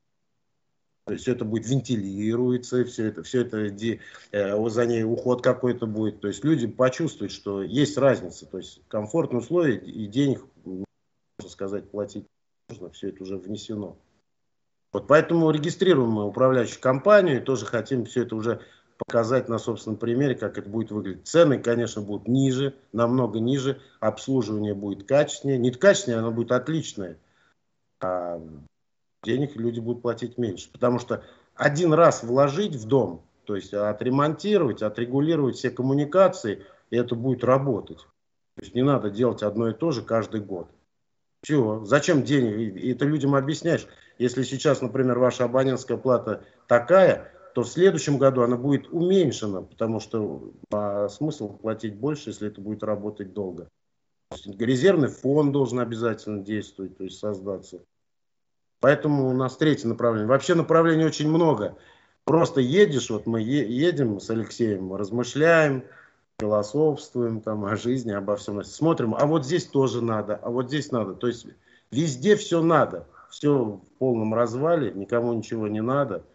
то есть все это будет вентилируется, все это, все это э, за ней уход какой-то будет. То есть люди почувствуют, что есть разница. То есть комфортные условия и денег, можно сказать, платить нужно, все это уже внесено. Вот поэтому регистрируем мы управляющую компанию и тоже хотим все это уже показать на собственном примере, как это будет выглядеть. Цены, конечно, будут ниже, намного ниже, обслуживание будет качественнее. Не качественнее, оно будет отличное. А денег люди будут платить меньше. Потому что один раз вложить в дом, то есть отремонтировать, отрегулировать все коммуникации, и это будет работать. То есть не надо делать одно и то же каждый год. Чего? Зачем денег? И это людям объясняешь. Если сейчас, например, ваша абонентская плата такая, то в следующем году она будет уменьшена, потому что а смысл платить больше, если это будет работать долго. То есть резервный фонд должен обязательно действовать, то есть создаться. Поэтому у нас третье направление. Вообще направлений очень много. Просто едешь, вот мы едем с Алексеем, размышляем, философствуем там о жизни, обо всем. Смотрим, а вот здесь тоже надо, а вот здесь надо. То есть везде все надо. Все в полном развале, никому ничего не надо.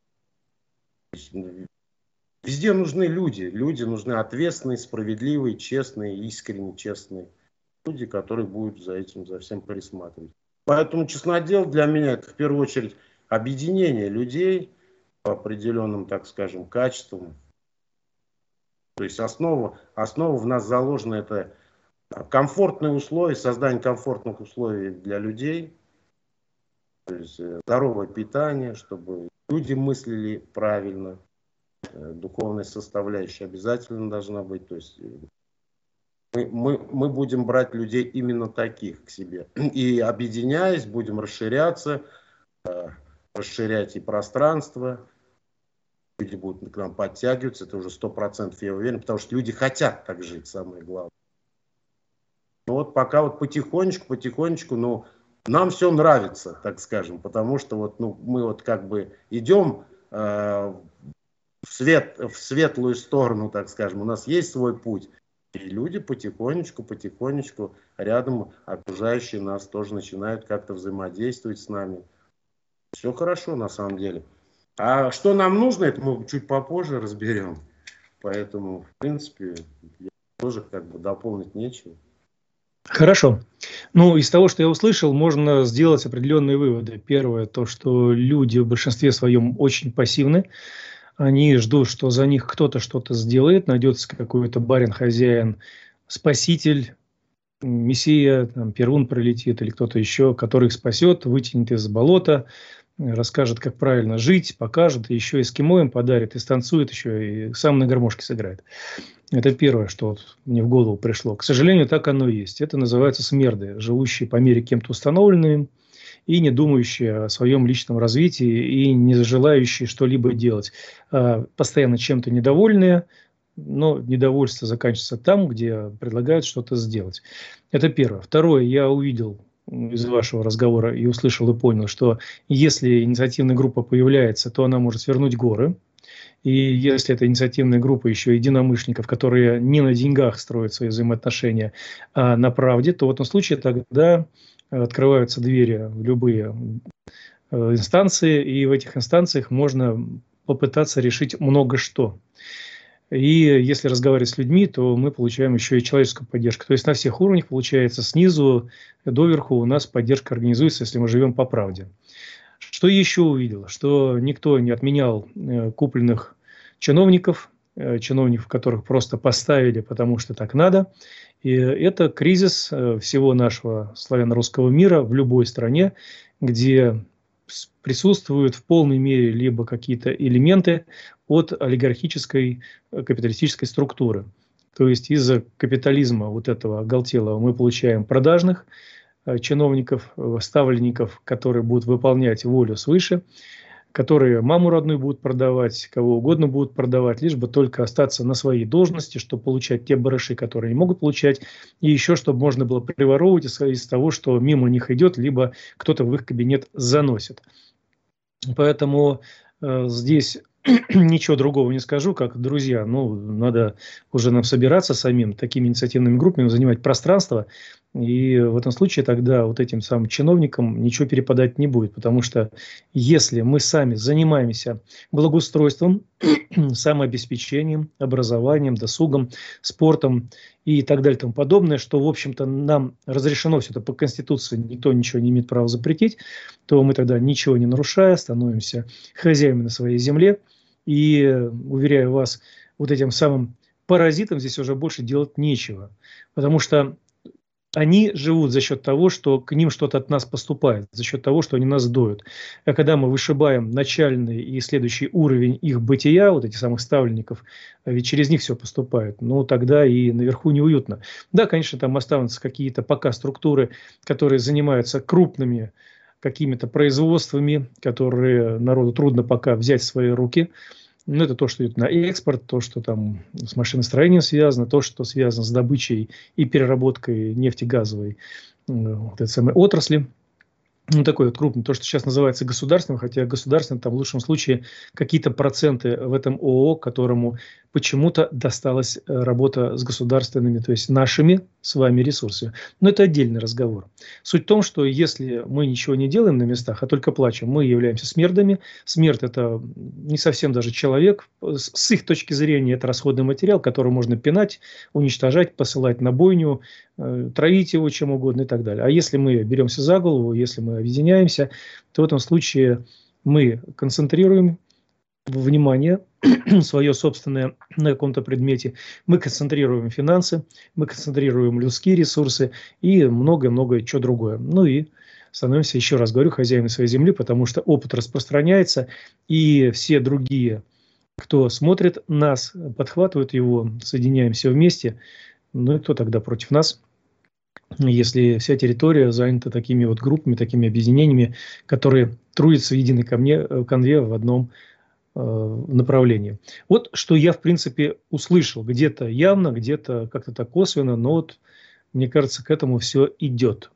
Везде нужны люди. Люди нужны ответственные, справедливые, честные, искренне честные. Люди, которые будут за этим, за всем присматривать. Поэтому честнодел для меня это в первую очередь объединение людей по определенным, так скажем, качествам. То есть основа, основа в нас заложена это комфортные условия, создание комфортных условий для людей. То есть здоровое питание, чтобы люди мыслили правильно. Духовная составляющая обязательно должна быть. То есть Мы, мы, мы будем брать людей именно таких к себе. И объединяясь, будем расширяться, э, расширять и пространство. Люди будут к нам подтягиваться, это уже сто процентов, я уверен, потому что люди хотят так жить, самое главное. Ну вот пока вот потихонечку, потихонечку, ну, нам все нравится, так скажем, потому что вот, ну, мы вот как бы идем э, в, свет, в светлую сторону, так скажем, у нас есть свой путь. И люди потихонечку, потихонечку рядом окружающие нас тоже начинают как-то взаимодействовать с нами. Все хорошо на самом деле. А что нам нужно, это мы чуть попозже разберем. Поэтому, в принципе, я тоже как бы дополнить нечего. Хорошо. Ну, из того, что я услышал, можно сделать определенные выводы. Первое, то, что люди в большинстве своем очень пассивны. Они ждут, что за них кто-то что-то сделает, найдется какой-то барин-хозяин, спаситель, мессия, там, Перун прилетит или кто-то еще, который их спасет, вытянет из болота, расскажет, как правильно жить, покажет, и еще эскимо им подарит, и станцует еще, и сам на гармошке сыграет. Это первое, что вот мне в голову пришло. К сожалению, так оно и есть. Это называется смерды, живущие по мере кем-то установленным, и не думающие о своем личном развитии, и не желающие что-либо делать. Постоянно чем-то недовольные, но недовольство заканчивается там, где предлагают что-то сделать. Это первое. Второе, я увидел из вашего разговора и услышал и понял, что если инициативная группа появляется, то она может свернуть горы. И если это инициативная группа еще единомышленников, которые не на деньгах строят свои взаимоотношения, а на правде, то в этом случае тогда открываются двери в любые инстанции, и в этих инстанциях можно попытаться решить много что. И если разговаривать с людьми, то мы получаем еще и человеческую поддержку. То есть на всех уровнях получается снизу доверху у нас поддержка организуется, если мы живем по правде. Что еще увидел? Что никто не отменял купленных чиновников, чиновников, которых просто поставили, потому что так надо. И это кризис всего нашего славяно-русского мира в любой стране, где присутствуют в полной мере либо какие-то элементы от олигархической капиталистической структуры. То есть из-за капитализма вот этого оголтелого мы получаем продажных чиновников, ставленников, которые будут выполнять волю свыше, которые маму родную будут продавать, кого угодно будут продавать, лишь бы только остаться на своей должности, чтобы получать те барыши, которые не могут получать, и еще, чтобы можно было приворовывать из, из того, что мимо них идет, либо кто-то в их кабинет заносит. Поэтому э, здесь ничего другого не скажу, как, друзья, ну, надо уже нам собираться самим такими инициативными группами, занимать пространство, и в этом случае тогда вот этим самым чиновникам ничего перепадать не будет, потому что если мы сами занимаемся благоустройством, самообеспечением, образованием, досугом, спортом и так далее и тому подобное, что, в общем-то, нам разрешено все это по Конституции, никто ничего не имеет права запретить, то мы тогда, ничего не нарушая, становимся хозяевами на своей земле. И, уверяю вас, вот этим самым паразитам здесь уже больше делать нечего, потому что они живут за счет того, что к ним что-то от нас поступает, за счет того, что они нас доют. А когда мы вышибаем начальный и следующий уровень их бытия, вот этих самых ставленников, ведь через них все поступает, ну тогда и наверху неуютно. Да, конечно, там останутся какие-то пока структуры, которые занимаются крупными какими-то производствами, которые народу трудно пока взять в свои руки. Ну, это то, что идет на экспорт, то, что там с машиностроением связано, то, что связано с добычей и переработкой нефтегазовой вот этой самой отрасли. Ну, такой вот крупный, то, что сейчас называется государственным, хотя государственным там в лучшем случае какие-то проценты в этом ООО, которому почему-то досталась работа с государственными, то есть нашими с вами ресурсами. Но это отдельный разговор. Суть в том, что если мы ничего не делаем на местах, а только плачем, мы являемся смердами. Смерть – это не совсем даже человек. С их точки зрения это расходный материал, который можно пинать, уничтожать, посылать на бойню, травить его чем угодно и так далее. А если мы беремся за голову, если мы объединяемся, то в этом случае мы концентрируем внимание свое собственное на каком-то предмете, мы концентрируем финансы, мы концентрируем людские ресурсы и многое-многое что другое. Ну и становимся, еще раз говорю, хозяевами своей земли, потому что опыт распространяется, и все другие, кто смотрит нас, подхватывают его, соединяемся вместе. Ну и кто тогда против нас? Если вся территория занята такими вот группами, такими объединениями, которые трудятся в единой камне, конве в одном э, направлении. Вот что я, в принципе, услышал. Где-то явно, где-то как-то так косвенно, но вот, мне кажется, к этому все идет.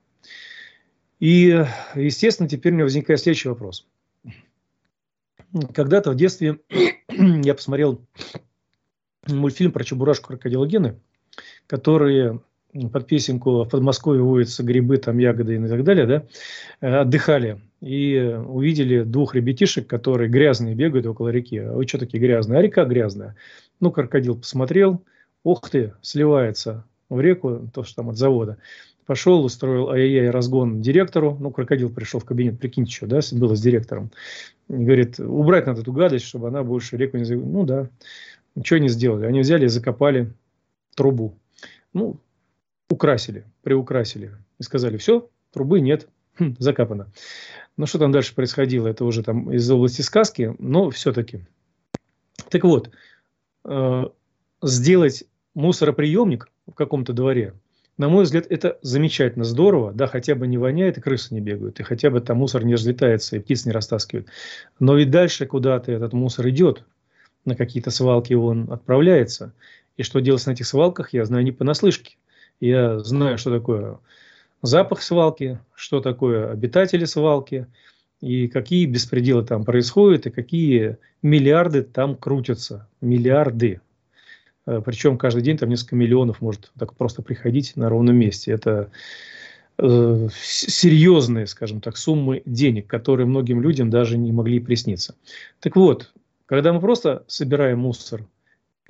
И, естественно, теперь у меня возникает следующий вопрос. Когда-то в детстве я посмотрел мультфильм про Чебурашку, крокодила Гены, которые под песенку «В Подмосковье водятся грибы, там ягоды» и так далее, да, отдыхали и увидели двух ребятишек, которые грязные бегают около реки. А вы что такие грязные? А река грязная. Ну, крокодил посмотрел, ох ты, сливается в реку, то, что там от завода. Пошел, устроил ай-яй-яй разгон директору. Ну, крокодил пришел в кабинет, прикиньте, что, да, было с директором. И говорит, убрать надо эту гадость, чтобы она больше реку не загрузила. Ну, да. Что они сделали? Они взяли и закопали трубу. Ну, украсили, приукрасили. И сказали, все, трубы нет, хм, закапано. Ну, что там дальше происходило? Это уже там из области сказки, но все-таки. Так вот, э, сделать мусороприемник в каком-то дворе, на мой взгляд, это замечательно, здорово. Да, хотя бы не воняет, и крысы не бегают, и хотя бы там мусор не разлетается, и птиц не растаскивают. Но ведь дальше куда-то этот мусор идет, на какие-то свалки он отправляется. И что делать на этих свалках, я знаю не понаслышке. Я знаю, что такое запах свалки, что такое обитатели свалки, и какие беспределы там происходят, и какие миллиарды там крутятся. Миллиарды. Причем каждый день там несколько миллионов может так просто приходить на ровном месте. Это э, серьезные, скажем так, суммы денег, которые многим людям даже не могли присниться. Так вот, когда мы просто собираем мусор,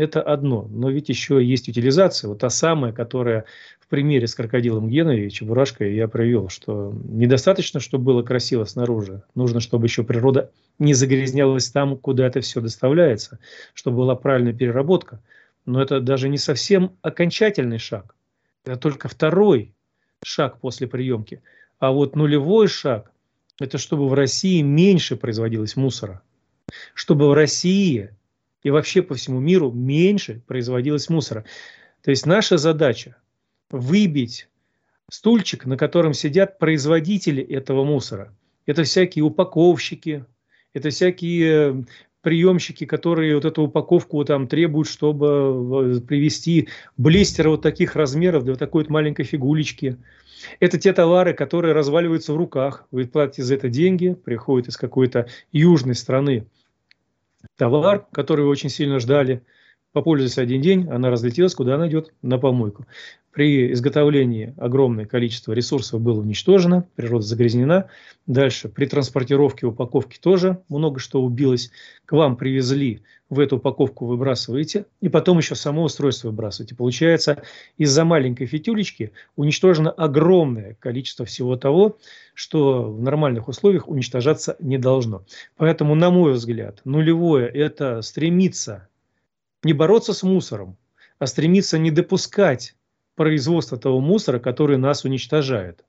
это одно. Но ведь еще есть утилизация, вот та самая, которая в примере с крокодилом Геной и Чебурашкой я привел, что недостаточно, чтобы было красиво снаружи. Нужно, чтобы еще природа не загрязнялась там, куда это все доставляется, чтобы была правильная переработка. Но это даже не совсем окончательный шаг. Это только второй шаг после приемки. А вот нулевой шаг – это чтобы в России меньше производилось мусора. Чтобы в России и вообще по всему миру меньше производилось мусора. То есть наша задача – выбить стульчик, на котором сидят производители этого мусора. Это всякие упаковщики, это всякие приемщики, которые вот эту упаковку там требуют, чтобы привезти блистеры вот таких размеров для вот такой вот маленькой фигулечки. Это те товары, которые разваливаются в руках. Вы платите за это деньги, приходит из какой-то южной страны товар, который вы очень сильно ждали, попользовались один день, она разлетелась, куда она идет? На помойку. При изготовлении огромное количество ресурсов было уничтожено, природа загрязнена. Дальше при транспортировке упаковки тоже много что убилось. К вам привезли, в эту упаковку выбрасываете, и потом еще само устройство выбрасываете. Получается, из-за маленькой фитюлечки уничтожено огромное количество всего того, что в нормальных условиях уничтожаться не должно. Поэтому, на мой взгляд, нулевое – это стремиться не бороться с мусором, а стремиться не допускать производства того мусора, который нас уничтожает.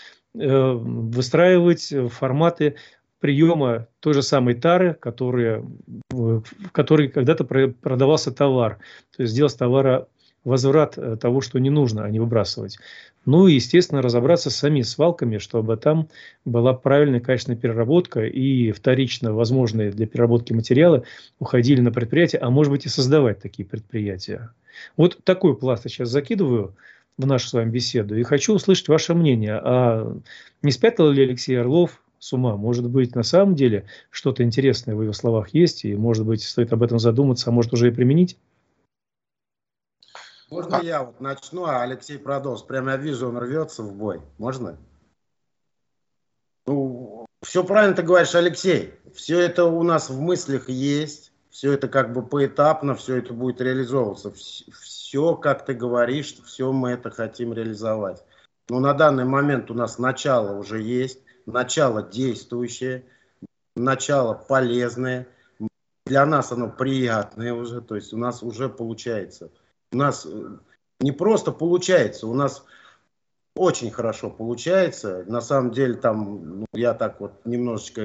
Выстраивать форматы приема той же самой тары, которые, в которой когда-то продавался товар. То есть сделать с товара возврат того, что не нужно, а не выбрасывать. Ну и, естественно, разобраться с самими свалками, чтобы там была правильная качественная переработка и вторично возможные для переработки материалы уходили на предприятия, а может быть и создавать такие предприятия. Вот такой пласт я сейчас закидываю в нашу с вами беседу и хочу услышать ваше мнение. А не спятил ли Алексей Орлов с ума? Может быть, на самом деле что-то интересное в его словах есть, и, может быть, стоит об этом задуматься, а может уже и применить? Можно я вот начну, а Алексей продолжит? Прямо я вижу, он рвется в бой. Можно? Ну, все правильно ты говоришь, Алексей. Все это у нас в мыслях есть. Все это как бы поэтапно, все это будет реализовываться. Все, как ты говоришь, все мы это хотим реализовать. Но на данный момент у нас начало уже есть. Начало действующее. Начало полезное. Для нас оно приятное уже. То есть у нас уже получается. У нас не просто получается, у нас очень хорошо получается. На самом деле, там, ну, я так вот немножечко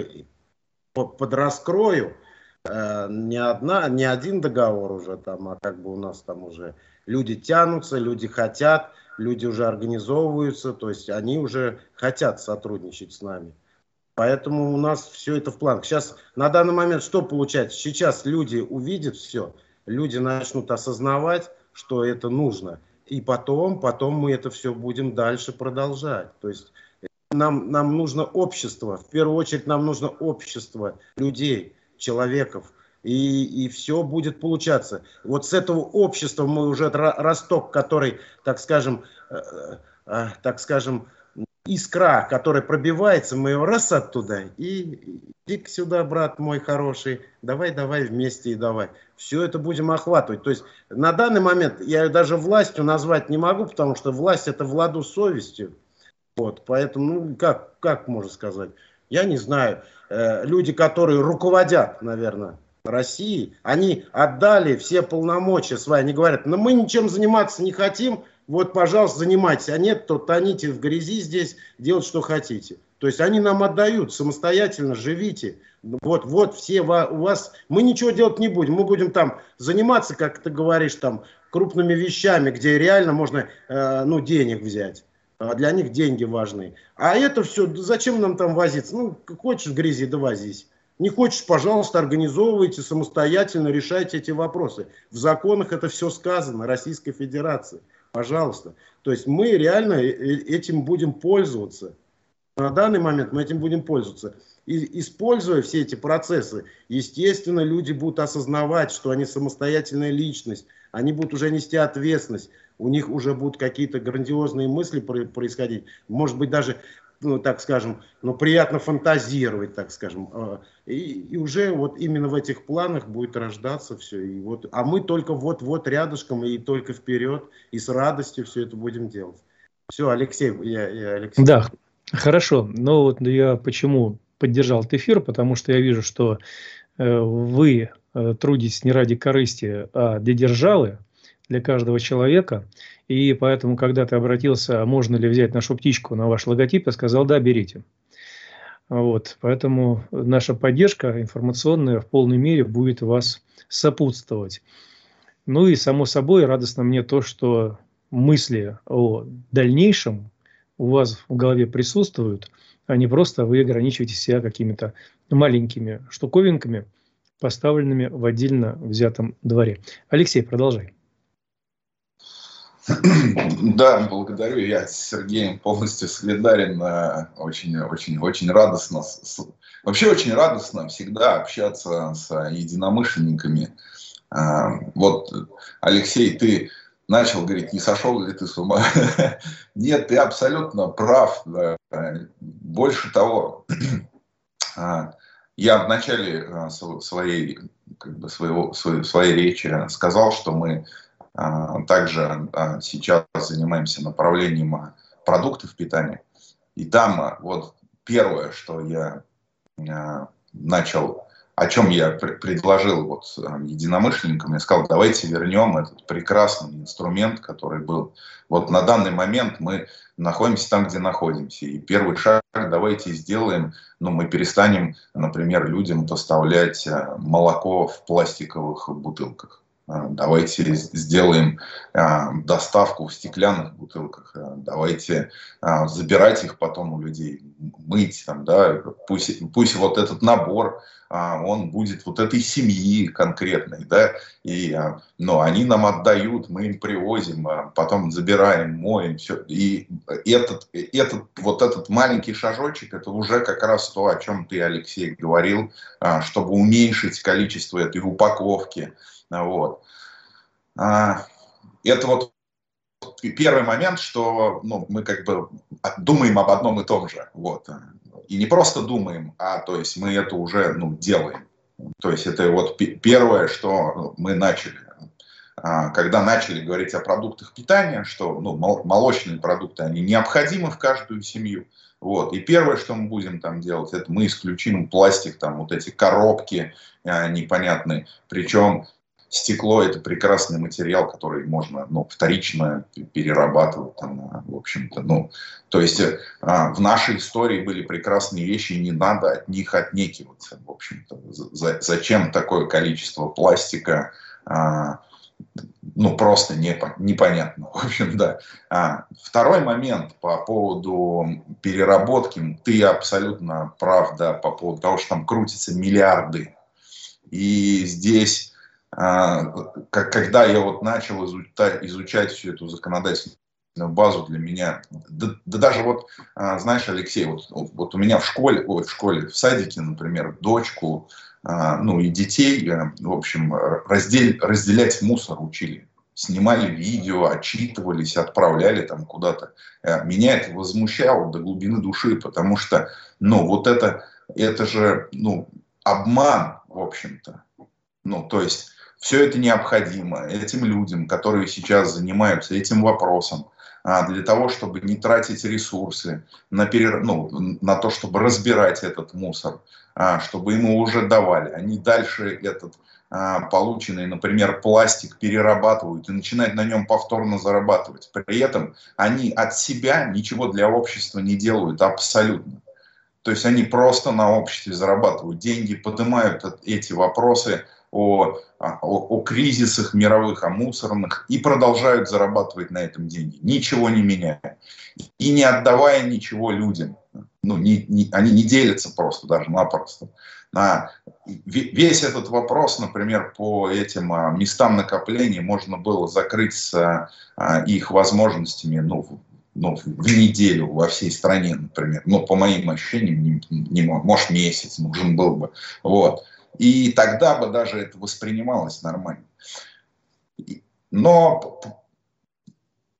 подраскрою, э, не одна, не один договор уже там, а как бы у нас там уже люди тянутся, люди хотят, люди уже организовываются, то есть они уже хотят сотрудничать с нами. Поэтому у нас все это в планах. Сейчас на данный момент что получается? Сейчас люди увидят все, люди начнут осознавать, что это нужно. И потом, потом мы это все будем дальше продолжать. То есть нам, нам нужно общество, в первую очередь нам нужно общество людей, человеков. И, и все будет получаться. Вот с этого общества мы уже росток, который, так скажем, э, э, так скажем, искра, которая пробивается, мы его раз оттуда и иди сюда, брат мой хороший, давай, давай вместе и давай. Все это будем охватывать. То есть на данный момент я ее даже властью назвать не могу, потому что власть это в ладу с совестью. Вот, поэтому, ну, как, как можно сказать? Я не знаю. Э, люди, которые руководят, наверное, Россией, они отдали все полномочия свои. Они говорят, ну мы ничем заниматься не хотим, вот, пожалуйста, занимайтесь. А нет, то тоните в грязи здесь, делать, что хотите. То есть они нам отдают, самостоятельно живите. Вот, вот, все у вас, мы ничего делать не будем. Мы будем там заниматься, как ты говоришь, там, крупными вещами, где реально можно, э, ну, денег взять. А для них деньги важны. А это все, зачем нам там возиться? Ну, хочешь в грязи, да возись. Не хочешь, пожалуйста, организовывайте самостоятельно, решайте эти вопросы. В законах это все сказано, Российской Федерации. Пожалуйста. То есть мы реально этим будем пользоваться. На данный момент мы этим будем пользоваться. И используя все эти процессы, естественно, люди будут осознавать, что они самостоятельная личность. Они будут уже нести ответственность. У них уже будут какие-то грандиозные мысли происходить. Может быть, даже ну, так скажем, ну, приятно фантазировать, так скажем. И, и уже вот именно в этих планах будет рождаться все. И вот, а мы только вот-вот рядышком и только вперед, и с радостью все это будем делать. Все, Алексей, я, я Алексей. Да, хорошо. Но вот я почему поддержал этот эфир, потому что я вижу, что э, вы э, трудитесь не ради корысти, а для державы, для каждого человека. И поэтому, когда ты обратился, можно ли взять нашу птичку на ваш логотип, я сказал, да, берите. Вот, поэтому наша поддержка информационная в полной мере будет вас сопутствовать. Ну и, само собой, радостно мне то, что мысли о дальнейшем у вас в голове присутствуют, а не просто вы ограничиваете себя какими-то маленькими штуковинками, поставленными в отдельно взятом дворе. Алексей, продолжай. Да, благодарю. Я с Сергеем полностью солидарен. Очень, очень, очень радостно. Вообще очень радостно всегда общаться с единомышленниками. Вот, Алексей, ты начал говорить, не сошел ли ты с ума? Нет, ты абсолютно прав. Больше того, я в начале своей, как бы своего, своей, своей речи сказал, что мы также сейчас занимаемся направлением продуктов питания. И там вот первое, что я начал, о чем я предложил вот единомышленникам, я сказал, давайте вернем этот прекрасный инструмент, который был. Вот на данный момент мы находимся там, где находимся. И первый шаг давайте сделаем, ну, мы перестанем, например, людям поставлять молоко в пластиковых бутылках. Давайте сделаем а, доставку в стеклянных бутылках. Давайте а, забирать их потом у людей, мыть там, да. Пусть, пусть вот этот набор, а, он будет вот этой семьи конкретной, да. И, а, но они нам отдают, мы им привозим, а потом забираем, моем, все. И этот, этот, вот этот маленький шажочек, это уже как раз то, о чем ты, Алексей, говорил, а, чтобы уменьшить количество этой упаковки. Вот. Это вот первый момент, что, ну, мы как бы думаем об одном и том же. Вот. И не просто думаем, а то есть мы это уже, ну, делаем. То есть это вот первое, что мы начали. Когда начали говорить о продуктах питания, что, ну, молочные продукты, они необходимы в каждую семью. Вот. И первое, что мы будем там делать, это мы исключим пластик, там вот эти коробки а, непонятные. Причем стекло — это прекрасный материал, который можно, ну, вторично перерабатывать. Там, в общем-то, ну, то есть а, в нашей истории были прекрасные вещи, и не надо от них отнекиваться. В общем-то, за, зачем такое количество пластика? А, ну, просто непо, непонятно. В общем, да. А, второй момент по поводу переработки. Ты абсолютно прав, да, по поводу того, что там крутятся миллиарды. И здесь, а, как, когда я вот начал изучать, изучать всю эту законодательную базу, для меня, да, да даже вот, а, знаешь, Алексей, вот, вот у меня в школе, ой, в школе, в садике, например, дочку, ну и детей, в общем, раздел, разделять мусор учили. Снимали видео, отчитывались, отправляли там куда-то. Меня это возмущало до глубины души, потому что, ну, вот это, это же, ну, обман, в общем-то. Ну, то есть, все это необходимо этим людям, которые сейчас занимаются этим вопросом, для того, чтобы не тратить ресурсы на, перер... ну, на то, чтобы разбирать этот мусор, чтобы ему уже давали. Они дальше этот полученный, например, пластик перерабатывают и начинают на нем повторно зарабатывать. При этом они от себя ничего для общества не делают абсолютно. То есть они просто на обществе зарабатывают деньги, поднимают эти вопросы о, о, о кризисах мировых, о мусорных, и продолжают зарабатывать на этом деньги, ничего не меняя. И не отдавая ничего людям. Ну, не, не, они не делятся просто, даже напросто. А, весь этот вопрос, например, по этим а, местам накопления можно было закрыть с а, их возможностями, ну, ну, в неделю во всей стране, например. Ну, по моим ощущениям, не, не, может, месяц нужен был бы. Вот. И тогда бы даже это воспринималось нормально. Но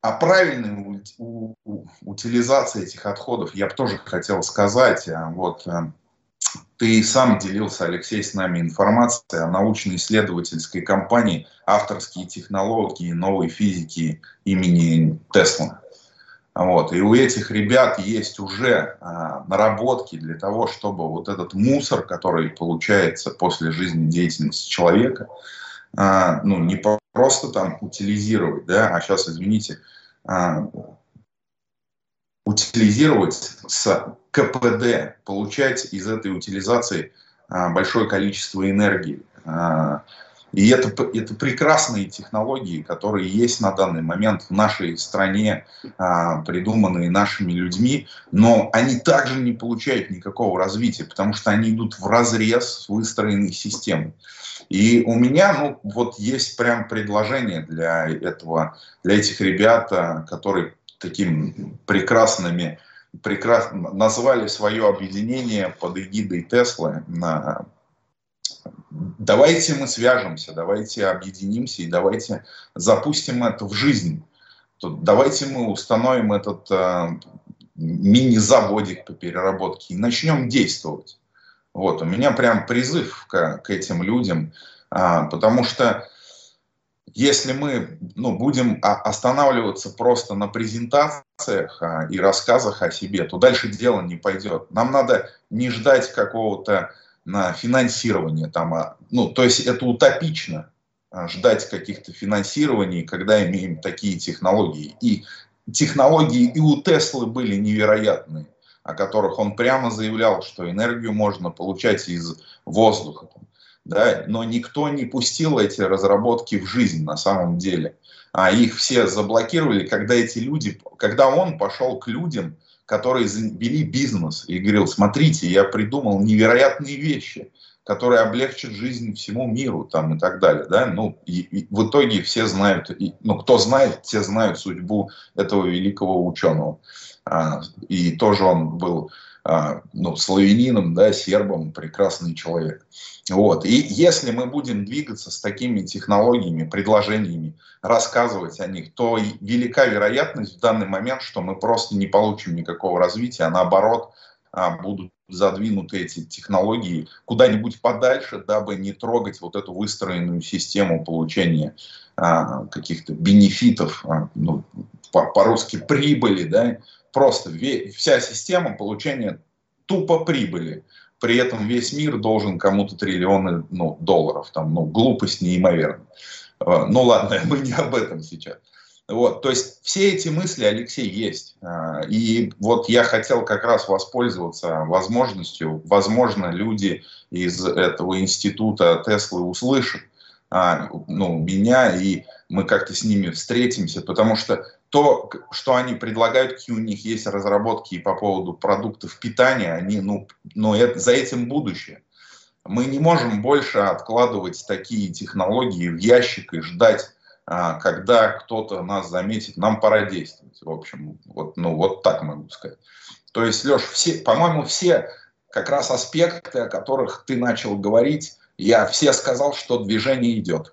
о правильной у, у, утилизации этих отходов я бы тоже хотел сказать. Вот, ты сам делился, Алексей, с нами информацией о научно-исследовательской компании «Авторские технологии новой физики» имени Тесла. Вот. И у этих ребят есть уже а, наработки для того, чтобы вот этот мусор, который получается после жизнедеятельности человека, а, ну, не просто там утилизировать, да, а сейчас, извините, а, утилизировать с КПД, получать из этой утилизации а, большое количество энергии. А, и это, это прекрасные технологии, которые есть на данный момент в нашей стране, а, придуманные нашими людьми, но они также не получают никакого развития, потому что они идут вразрез с выстроенной системой. И у меня, ну, вот есть прям предложение для этого, для этих ребят, которые такими прекрасными, прекрасно назвали свое объединение под эгидой Теслы. Давайте мы свяжемся, давайте объединимся и давайте запустим это в жизнь. Давайте мы установим этот э, мини-заводик по переработке и начнем действовать. Вот, у меня прям призыв к, к этим людям, а, потому что если мы ну, будем останавливаться просто на презентациях а, и рассказах о себе, то дальше дело не пойдет. Нам надо не ждать какого-то на финансирования, там, а, ну, то есть это утопично а, ждать каких-то финансирований, когда имеем такие технологии. И технологии и у Теслы были невероятные, о которых он прямо заявлял, что энергию можно получать из воздуха. Да? Но никто не пустил эти разработки в жизнь на самом деле. А их все заблокировали, когда эти люди, когда он пошел к людям, которые вели бизнес и говорил: смотрите, я придумал невероятные вещи, которые облегчат жизнь всему миру там, и так далее. Да? Ну, и, и в итоге все знают, и, ну, кто знает, те знают судьбу этого великого ученого. А, и тоже он был а, ну, славянином, да, сербом, прекрасный человек. Вот. И если мы будем двигаться с такими технологиями, предложениями, рассказывать о них, то велика вероятность в данный момент, что мы просто не получим никакого развития, а наоборот а, будут задвинуты эти технологии куда-нибудь подальше, дабы не трогать вот эту выстроенную систему получения а, каких-то бенефитов, а, ну, по- по-русски прибыли, да, просто ве- вся система получения тупо прибыли. При этом весь мир должен кому-то триллионы ну, долларов. Там, ну, глупость неимоверная. Ну ладно, мы не об этом сейчас. Вот, то есть все эти мысли, Алексей, есть. И вот я хотел как раз воспользоваться возможностью. Возможно, люди из этого института Теслы услышат ну, меня, и мы как-то с ними встретимся, потому что то, что они предлагают, какие у них есть разработки по поводу продуктов питания, они, ну, ну это, за этим будущее. Мы не можем больше откладывать такие технологии в ящик и ждать, а, когда кто-то нас заметит. Нам пора действовать. В общем, вот, ну, вот так могу сказать. То есть, Леш, все, по-моему, все как раз аспекты, о которых ты начал говорить, я все сказал, что движение идет.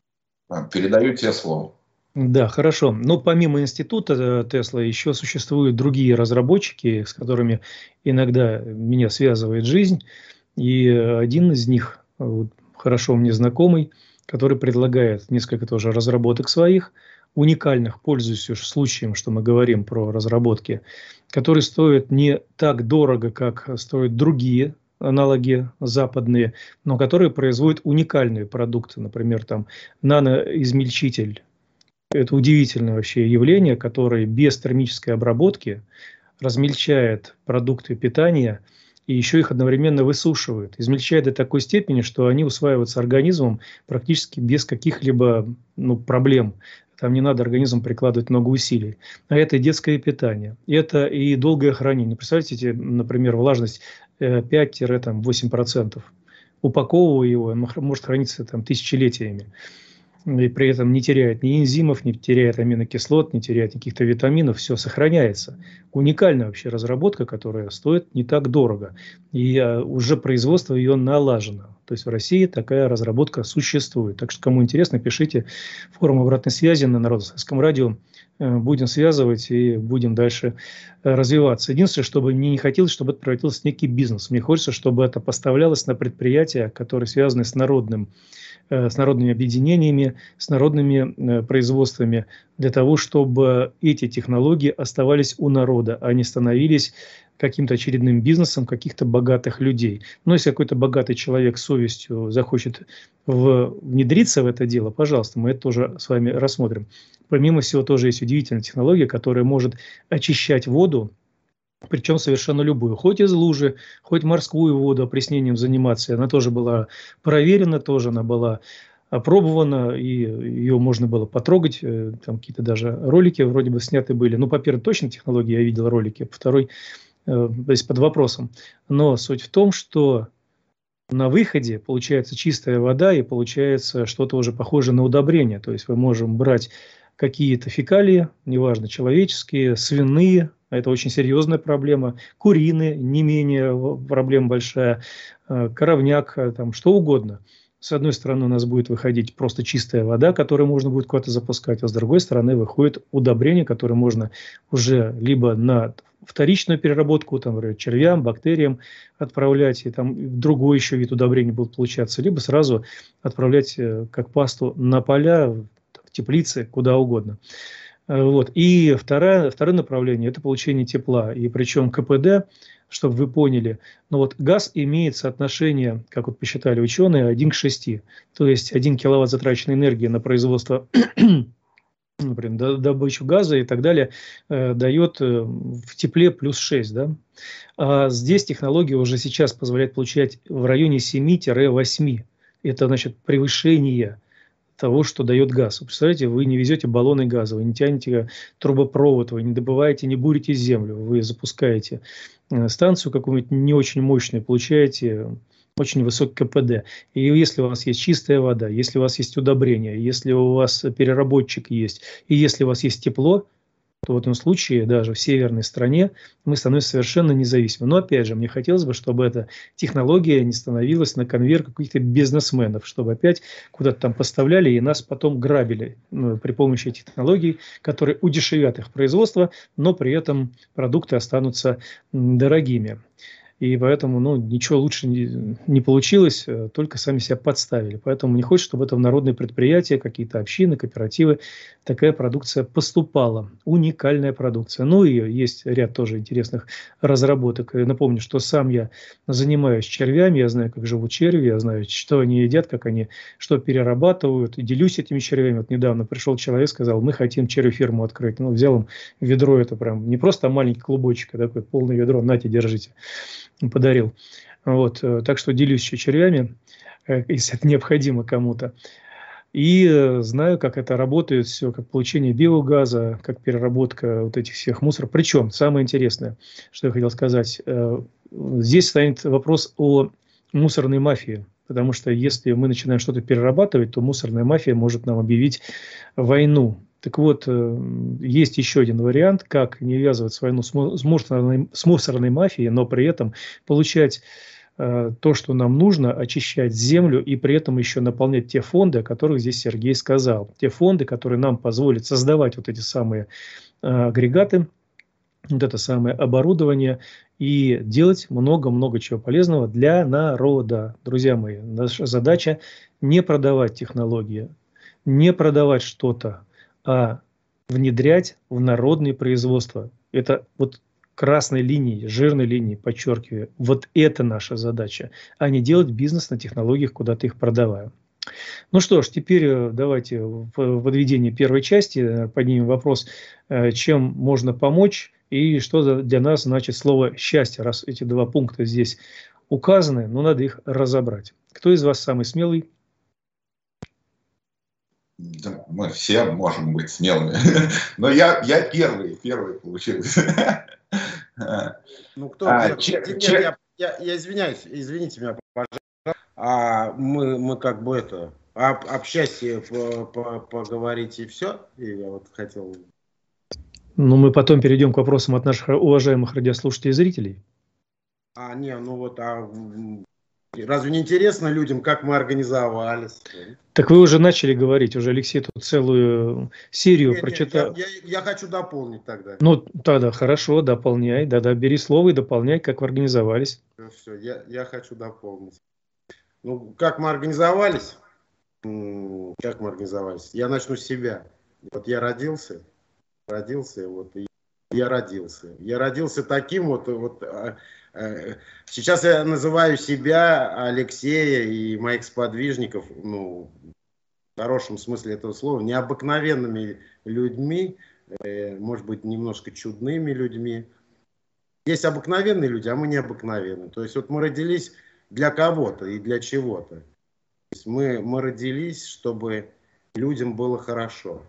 Передаю тебе слово. Да, хорошо. Но помимо института Тесла еще существуют другие разработчики, с которыми иногда меня связывает жизнь. И один из них, вот, хорошо мне знакомый, который предлагает несколько тоже разработок своих, уникальных, пользуясь уж случаем, что мы говорим про разработки, которые стоят не так дорого, как стоят другие аналоги западные, но которые производят уникальные продукты. Например, там наноизмельчитель. Это удивительное вообще явление, которое без термической обработки размельчает продукты питания и еще их одновременно высушивает. Измельчает до такой степени, что они усваиваются организмом практически без каких-либо ну, проблем. Там не надо организму прикладывать много усилий. А это и детское питание. Это и долгое хранение. Представьте, например, влажность пять-восемь процентов. Упаковывая его, он может храниться там, тысячелетиями. И при этом не теряет ни энзимов, не теряет аминокислот, не теряет каких-то витаминов, все сохраняется. Уникальная вообще разработка, которая стоит не так дорого. И а, уже производство ее налажено. То есть в России такая разработка существует. Так что, кому интересно, пишите форум обратной связи на Народно-славянском радио. Будем связывать и будем дальше развиваться. Единственное, чтобы мне не хотелось, чтобы это превратилось в некий бизнес. Мне хочется, чтобы это поставлялось на предприятия, которые связаны с народным, с народными объединениями, с народными производствами, для того, чтобы эти технологии оставались у народа, а не становились каким-то очередным бизнесом каких-то богатых людей. Но если какой-то богатый человек с совестью захочет в, внедриться в это дело, пожалуйста, мы это тоже с вами рассмотрим. Помимо всего, тоже есть удивительная технология, которая может очищать воду, причем совершенно любую, хоть из лужи, хоть морскую воду опреснением заниматься. Она тоже была проверена, тоже она была опробована, и ее можно было потрогать. Там какие-то даже ролики вроде бы сняты были. Ну, по первой точно технологии я видел ролики, по второй, то есть под вопросом. Но суть в том, что на выходе получается чистая вода и получается что-то уже похожее на удобрение. То есть мы можем брать какие-то фекалии, неважно, человеческие, свиные, это очень серьезная проблема, куриные, не менее проблема большая, коровняк, там, что угодно. С одной стороны, у нас будет выходить просто чистая вода, которую можно будет куда-то запускать, а с другой стороны выходит удобрение, которое можно уже либо на вторичную переработку, там, например, червям, бактериям отправлять, и там другой еще вид удобрений будет получаться, либо сразу отправлять как пасту на поля, в теплицы, куда угодно. Вот. И второе, второе направление – это получение тепла. И причем КПД, чтобы вы поняли, ну вот газ имеет соотношение, как вот посчитали ученые, один к шести. То есть один киловатт затраченной энергии на производство, например, добычу газа и так далее, э, дает э, в тепле плюс шесть. Да? А здесь технология уже сейчас позволяет получать в районе семи-восьми. Это значит превышение того, что дает газ. Вы представляете, вы не везете баллоны газа, вы не тянете трубопровод, вы не добываете, не бурите землю, вы запускаете станцию какую-нибудь не очень мощную, получаете очень высокий КПД. И если у вас есть чистая вода, если у вас есть удобрения, если у вас переработчик есть, и если у вас есть тепло, то в этом случае даже в северной стране мы становимся совершенно независимы. Но опять же, мне хотелось бы, чтобы эта технология не становилась на конвейер каких-то бизнесменов, чтобы опять куда-то там поставляли и нас потом грабили, ну, при помощи этих технологий, которые удешевят их производство, но при этом продукты останутся дорогими. И поэтому ну, ничего лучше не, не получилось, только сами себя подставили. Поэтому не хочется, чтобы это в народные предприятия, какие-то общины, кооперативы, такая продукция поступала. Уникальная продукция. Ну и есть ряд тоже интересных разработок. И напомню, что сам я занимаюсь червями, я знаю, как живут черви, я знаю, что они едят, как они что перерабатывают. И делюсь этими червями. Вот недавно пришел человек, сказал, мы хотим червиферму открыть. Ну, взял им ведро, это прям не просто маленький клубочек, а такое полное ведро, нате, держите. Подарил. Вот, так что делюсь еще червями, если это необходимо кому-то. И знаю, как это работает все, как получение биогаза, как переработка вот этих всех мусоров. Причем, самое интересное, что я хотел сказать, здесь стоит вопрос о мусорной мафии. Потому что если мы начинаем что-то перерабатывать, то мусорная мафия может нам объявить войну. Так вот, есть еще один вариант, как не ввязываться в войну с мусорной, с мусорной мафией, но при этом получать э, то, что нам нужно, очищать землю и при этом еще наполнять те фонды, о которых здесь Сергей сказал. Те фонды, которые нам позволят создавать вот эти самые э, агрегаты, вот это самое оборудование и делать много-много чего полезного для народа. Друзья мои, наша задача не продавать технологии, не продавать что-то, а внедрять в народные производства. Это вот красной линией, жирной линией, подчеркиваю, вот это наша задача, а не делать бизнес на технологиях, куда-то их продавая. Ну что ж, теперь давайте в подведении первой части поднимем вопрос, чем можно помочь и что для нас значит слово «счастье», раз эти два пункта здесь указаны, но надо их разобрать. Кто из вас самый смелый? Мы все можем быть смелыми. Но я, я первый, первый получился. Ну, кто? А, нет, че, нет, че... Я, я, я извиняюсь, извините меня, пожалуйста. А мы, мы как бы это, об, об счастье по, по, поговорить и все? И я вот хотел... Ну, мы потом перейдем к вопросам от наших уважаемых радиослушателей и зрителей. А, не, ну вот, а... Разве не интересно людям, как мы организовались? Так вы уже начали говорить, уже Алексей тут целую серию Не, прочитал. Не, я, я, я хочу дополнить тогда. Ну, тогда хорошо, дополняй, да-да, бери слово и дополняй, как вы организовались. Ну, все, я, я хочу дополнить. Ну, как мы организовались? Как мы организовались? Я начну с себя. Вот я родился, родился, вот и я родился. Я родился таким вот, вот э, э, сейчас я называю себя, Алексея и моих сподвижников, ну, в хорошем смысле этого слова, необыкновенными людьми, э, может быть, немножко чудными людьми. Есть обыкновенные люди, а мы необыкновенные. То есть вот мы родились для кого-то и для чего-то. То есть мы, мы родились, чтобы людям было хорошо.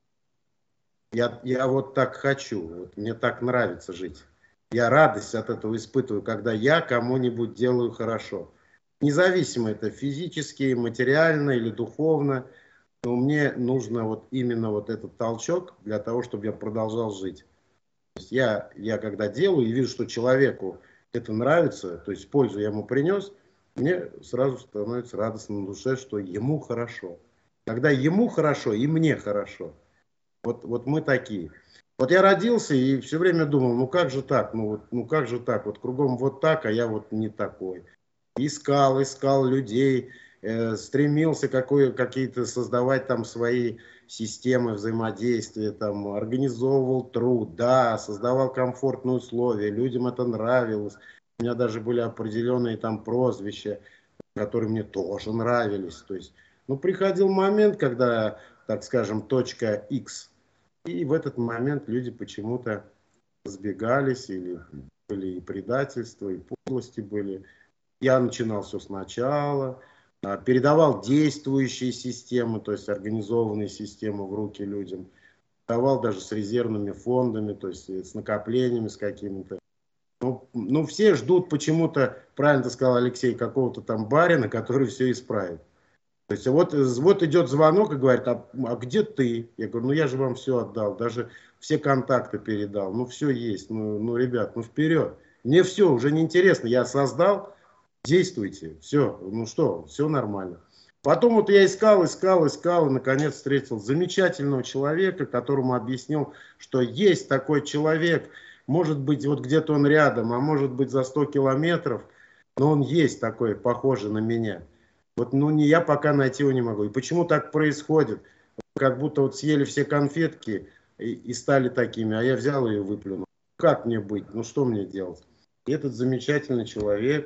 Я, я вот так хочу, вот мне так нравится жить. Я радость от этого испытываю, когда я кому-нибудь делаю хорошо. Независимо это физически, материально или духовно, но мне нужно вот именно вот этот толчок для того, чтобы я продолжал жить. То есть я, я когда делаю и вижу, что человеку это нравится, то есть пользу я ему принес, мне сразу становится радостно на душе, что ему хорошо. Когда ему хорошо, и мне хорошо. Вот, вот мы такие. Вот я родился и все время думал, ну как же так, ну, вот, ну как же так, вот кругом вот так, а я вот не такой. Искал, искал людей, э, стремился какое, какие-то создавать там свои системы взаимодействия, там, организовывал труд, да, создавал комфортные условия, людям это нравилось. У меня даже были определенные там прозвища, которые мне тоже нравились. То есть, ну, приходил момент, когда, так скажем, точка X, и в этот момент люди почему-то сбегались, или были и предательства, и подлости были. Я начинал все сначала, передавал действующие системы, то есть организованные системы в руки людям, давал даже с резервными фондами, то есть с накоплениями, с какими-то. Ну, ну все ждут почему-то, правильно ты сказал, Алексей, какого-то там барина, который все исправит. То есть вот, вот идет звонок и говорит, а, а где ты? Я говорю, ну я же вам все отдал, даже все контакты передал, ну все есть, ну, ну ребят, ну вперед. Мне все уже неинтересно, я создал, действуйте, все, ну что, все нормально. Потом вот я искал, искал, искал и наконец встретил замечательного человека, которому объяснил, что есть такой человек, может быть вот где-то он рядом, а может быть за сто километров, но он есть такой, похожий на меня. Вот, ну, не я пока найти его не могу. И почему так происходит? Как будто вот съели все конфетки и, и стали такими, а я взял и выплюнул. Как мне быть? Ну, что мне делать? И этот замечательный человек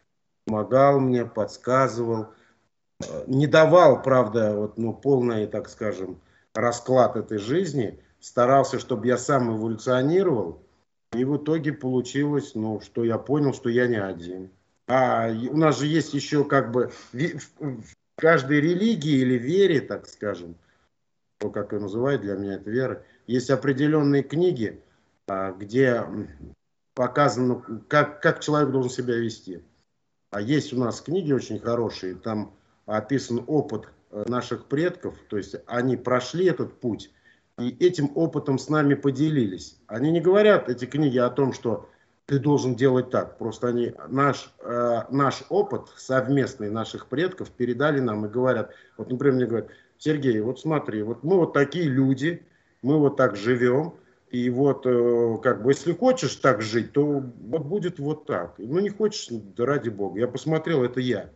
помогал мне, подсказывал, не давал, правда, вот, ну, полный, так скажем, расклад этой жизни, старался, чтобы я сам эволюционировал, и в итоге получилось, ну, что я понял, что я не один. А у нас же есть еще как бы в каждой религии или вере, так скажем, то, как ее называют, для меня это вера, есть определенные книги, где показано, как, как человек должен себя вести. А есть у нас книги очень хорошие, там описан опыт наших предков, то есть они прошли этот путь и этим опытом с нами поделились. Они не говорят, эти книги, о том, что ты должен делать так. Просто они наш, э, наш опыт совместный наших предков передали нам и говорят, вот, например, мне говорят, Сергей, вот смотри, вот мы вот такие люди, мы вот так живем, и вот э, как бы если хочешь так жить, то вот будет вот так. Ну не хочешь, да ради бога. Я посмотрел, это я.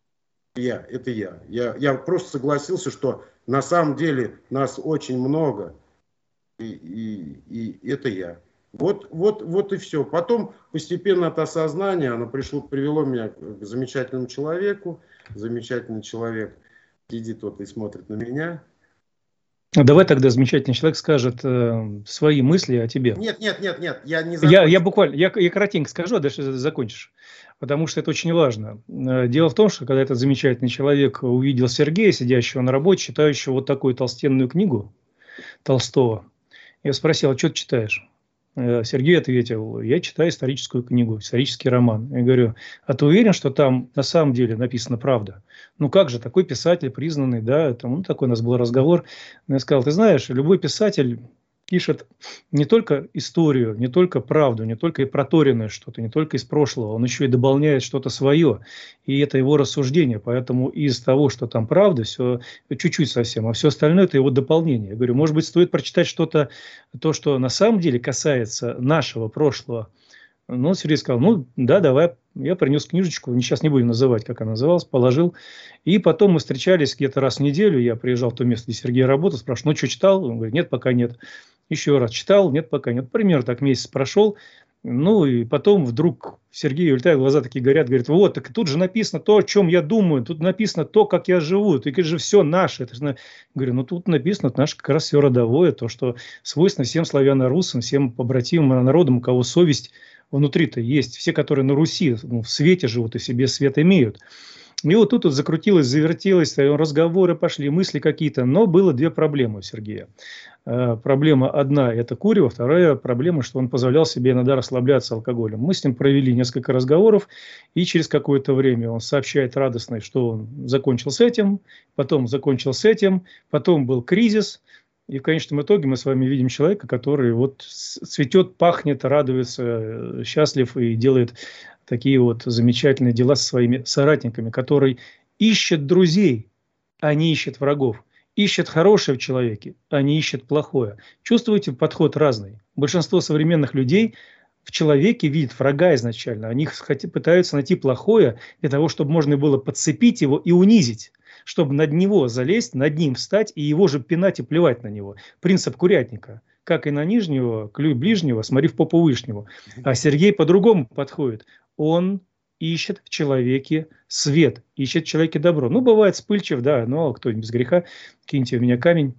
Я, это я. Я, я просто согласился, что на самом деле нас очень много, и, и, и это я. Вот, вот, вот и все. Потом постепенно это осознание, оно пришло, привело меня к замечательному человеку. Замечательный человек сидит вот и смотрит на меня. Давай тогда замечательный человек скажет э, свои мысли о тебе. Нет, нет, нет, нет, я не я, я буквально, я, я коротенько скажу, а дальше закончишь. Потому что это очень важно. Дело в том, что когда этот замечательный человек увидел Сергея, сидящего на работе, читающего вот такую толстенную книгу Толстого, я спросил, а что ты читаешь? Сергей ответил, я читаю историческую книгу, исторический роман. Я говорю, а ты уверен, что там на самом деле написана правда? Ну как же, такой писатель признанный, да, это, ну, такой у нас был разговор. Я сказал, ты знаешь, любой писатель пишет не только историю, не только правду, не только и проторенное что-то, не только из прошлого, он еще и дополняет что-то свое. И это его рассуждение. Поэтому из того, что там правда, все чуть-чуть совсем, а все остальное – это его дополнение. Я говорю, может быть, стоит прочитать что-то, то, что на самом деле касается нашего прошлого. Ну, Сергей сказал, ну, да, давай. Я принес книжечку, сейчас не будем называть, как она называлась, положил. И потом мы встречались где-то раз в неделю. Я приезжал в то место, где Сергей работал, спрашиваю, ну, что читал? Он говорит, нет, пока нет. Еще раз читал, нет, пока нет. Примерно так месяц прошел. Ну, и потом вдруг Сергей улетает, глаза такие горят, говорит, вот, так тут же написано то, о чем я думаю, тут написано то, как я живу, это же все наше. Это же... Говорю, ну, тут написано наше как раз все родовое, то, что свойственно всем славяно-русам, всем побратимым народам, у кого совесть внутри-то есть. Все, которые на Руси, ну, в свете живут и в себе свет имеют. И вот тут вот закрутилось, завертелось, разговоры пошли, мысли какие-то. Но было две проблемы у Сергея. Э, проблема одна – это курево. Вторая проблема, что он позволял себе иногда расслабляться алкоголем. Мы с ним провели несколько разговоров. И через какое-то время он сообщает радостно, что он закончил с этим. Потом закончил с этим. Потом был кризис. И в конечном итоге мы с вами видим человека, который вот цветет, пахнет, радуется, счастлив и делает такие вот замечательные дела со своими соратниками, который ищет друзей, а не ищет врагов. Ищет хорошее в человеке, а не ищет плохое. Чувствуете, подход разный. Большинство современных людей в человеке видят врага изначально. Они пытаются найти плохое для того, чтобы можно было подцепить его и унизить. Чтобы над него залезть, над ним встать и его же пинать и плевать на него. Принцип курятника. Как и на нижнего, клюй ближнего, смотри в попу вышнего. А Сергей по-другому подходит. Он ищет в человеке свет, ищет в человеке добро. Ну, бывает вспыльчив, да, но кто-нибудь без греха, киньте в меня камень.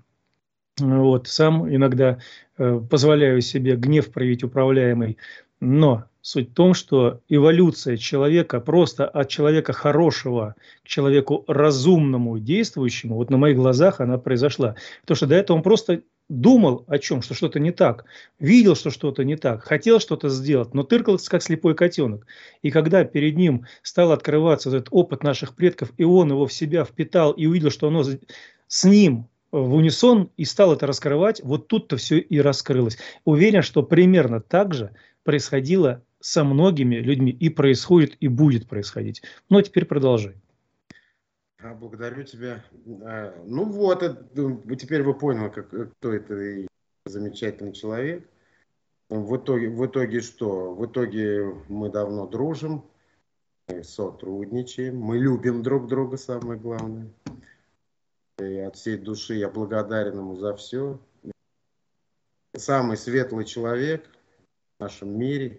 Вот, сам иногда э, позволяю себе гнев проявить управляемый. Но суть в том, что эволюция человека просто от человека хорошего к человеку разумному, действующему, вот на моих глазах она произошла. Потому что до этого он просто думал о чем, что что-то не так, видел, что что-то не так, хотел что-то сделать, но тыркался, как слепой котенок. И когда перед ним стал открываться этот опыт наших предков, и он его в себя впитал и увидел, что оно с ним в унисон, и стал это раскрывать, вот тут-то все и раскрылось. Уверен, что примерно так же происходило со многими людьми, и происходит, и будет происходить. Ну, а теперь продолжай. Благодарю тебя. Ну вот, теперь вы поняли, как, кто это замечательный человек. В итоге, в итоге что? В итоге мы давно дружим, мы сотрудничаем, мы любим друг друга, самое главное. И от всей души я благодарен ему за все. Самый светлый человек в нашем мире.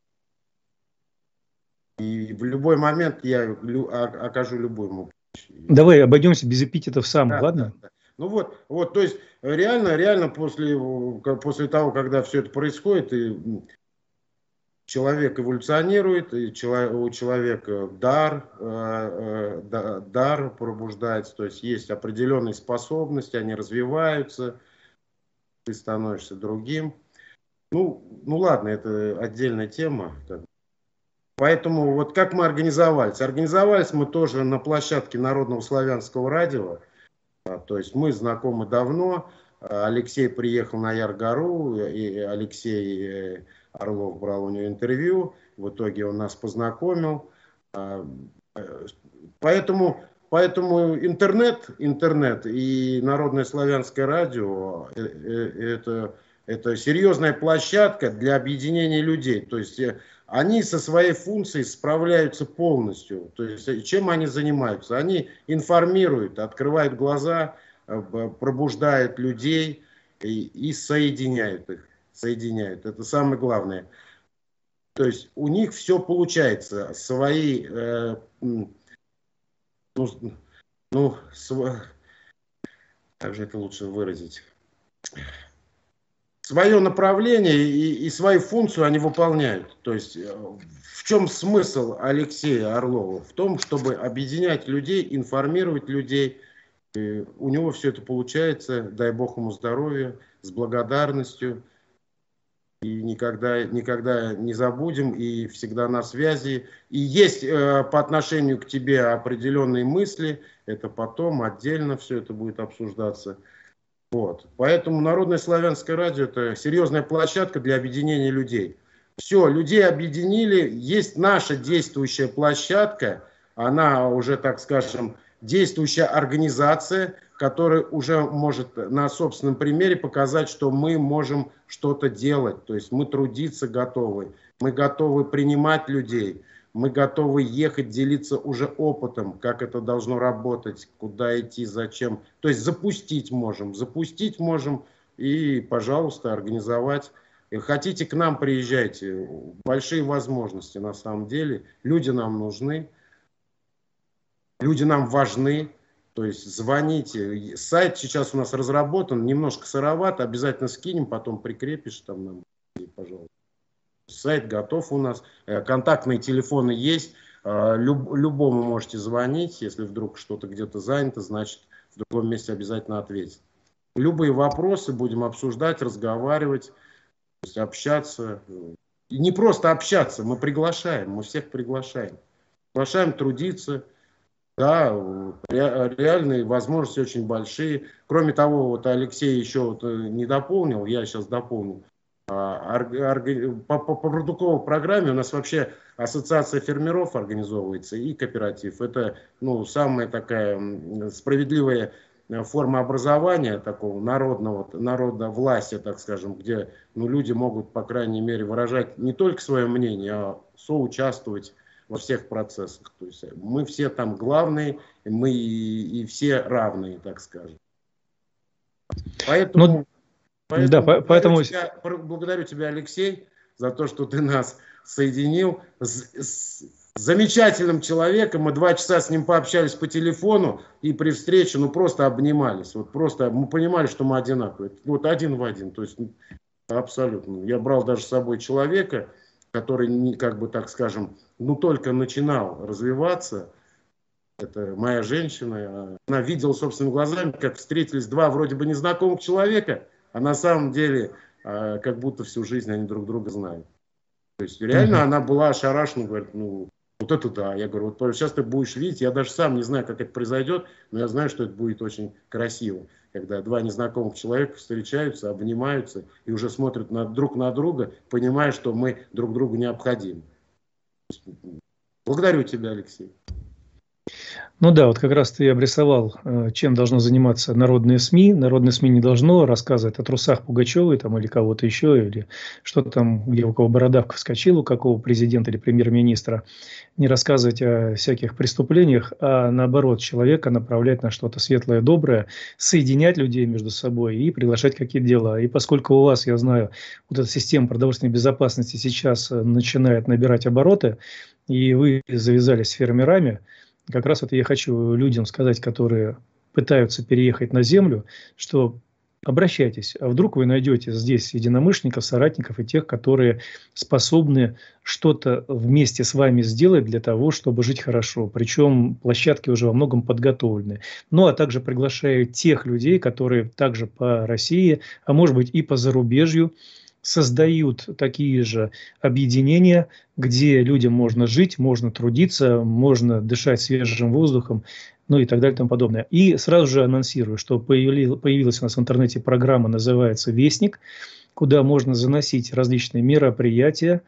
И в любой момент я окажу любую ему помощь. Давай обойдемся без эпитетов сам, да, ладно? Да, да. Ну вот, вот, то есть реально, реально после, после того, когда все это происходит, и человек эволюционирует, и у человека дар, дар пробуждается, то есть есть определенные способности, они развиваются, ты становишься другим. Ну, ну ладно, это отдельная тема. Поэтому вот как мы организовались? Организовались мы тоже на площадке Народного славянского радио. То есть мы знакомы давно. Алексей приехал на Яр-гору, и Алексей Орлов брал у него интервью. В итоге он нас познакомил. Поэтому, поэтому интернет, интернет и Народное славянское радио – это, это серьезная площадка для объединения людей. То есть они со своей функцией справляются полностью. То есть чем они занимаются? Они информируют, открывают глаза, пробуждают людей и, и соединяют их. Соединяют. Это самое главное. То есть у них все получается. Свои, э, ну, ну св... как же это лучше выразить? Свое направление и, и свою функцию они выполняют. То есть в чем смысл Алексея Орлова? В том, чтобы объединять людей, информировать людей. И у него все это получается, дай Бог ему здоровья, с благодарностью. И никогда, никогда не забудем, и всегда на связи. И есть э, по отношению к тебе определенные мысли, это потом отдельно все это будет обсуждаться. Вот. Поэтому Народное славянское радио – это серьезная площадка для объединения людей. Все, людей объединили, есть наша действующая площадка, она уже, так скажем, действующая организация, которая уже может на собственном примере показать, что мы можем что-то делать, то есть мы трудиться готовы, мы готовы принимать людей, мы готовы ехать, делиться уже опытом, как это должно работать, куда идти, зачем. То есть запустить можем, запустить можем и, пожалуйста, организовать. Хотите к нам, приезжайте. Большие возможности на самом деле. Люди нам нужны, люди нам важны. То есть звоните. Сайт сейчас у нас разработан, немножко сыроват, обязательно скинем, потом прикрепишь там нам, пожалуйста. Сайт готов у нас, контактные телефоны есть, Люб, любому можете звонить, если вдруг что-то где-то занято, значит в другом месте обязательно ответить. Любые вопросы будем обсуждать, разговаривать, то есть общаться. И не просто общаться, мы приглашаем, мы всех приглашаем. Приглашаем трудиться, да, ре, реальные возможности очень большие. Кроме того, вот Алексей еще вот не дополнил, я сейчас дополню. По, по, по продуктовой программе у нас вообще ассоциация фермеров организовывается и кооператив. Это ну, самая такая справедливая форма образования, такого народного, народовластия, так скажем, где ну, люди могут, по крайней мере, выражать не только свое мнение, а соучаствовать во всех процессах. То есть мы все там главные, мы и, и все равные, так скажем. Поэтому... Но... Поэтому, да, благодарю, поэтому... Тебя, благодарю тебя, Алексей, за то, что ты нас соединил с, с замечательным человеком. Мы два часа с ним пообщались по телефону и при встрече ну, просто обнимались. Вот просто мы понимали, что мы одинаковые. Вот один в один. То есть абсолютно. Я брал даже с собой человека, который, как бы так скажем, ну только начинал развиваться. Это моя женщина. Она видела собственными глазами, как встретились два вроде бы незнакомых человека, а на самом деле, э, как будто всю жизнь они друг друга знают. То есть реально mm-hmm. она была ошарашена, говорит, ну, вот это да. Я говорю, вот сейчас ты будешь видеть, я даже сам не знаю, как это произойдет, но я знаю, что это будет очень красиво. Когда два незнакомых человека встречаются, обнимаются и уже смотрят на, друг на друга, понимая, что мы друг другу необходимы. Благодарю тебя, Алексей. Ну да, вот как раз ты обрисовал, чем должно заниматься народные СМИ. Народные СМИ не должно рассказывать о трусах Пугачевой там, или кого-то еще, или что там, где у кого бородавка вскочила, у какого президента или премьер-министра. Не рассказывать о всяких преступлениях, а наоборот, человека направлять на что-то светлое, доброе, соединять людей между собой и приглашать какие-то дела. И поскольку у вас, я знаю, вот эта система продовольственной безопасности сейчас начинает набирать обороты, и вы завязались с фермерами, как раз вот я хочу людям сказать, которые пытаются переехать на землю, что обращайтесь, а вдруг вы найдете здесь единомышленников, соратников и тех, которые способны что-то вместе с вами сделать для того, чтобы жить хорошо. Причем площадки уже во многом подготовлены. Ну, а также приглашаю тех людей, которые также по России, а может быть и по зарубежью, создают такие же объединения, где людям можно жить, можно трудиться, можно дышать свежим воздухом, ну и так далее и тому подобное. И сразу же анонсирую, что появилась, появилась у нас в интернете программа, называется «Вестник», куда можно заносить различные мероприятия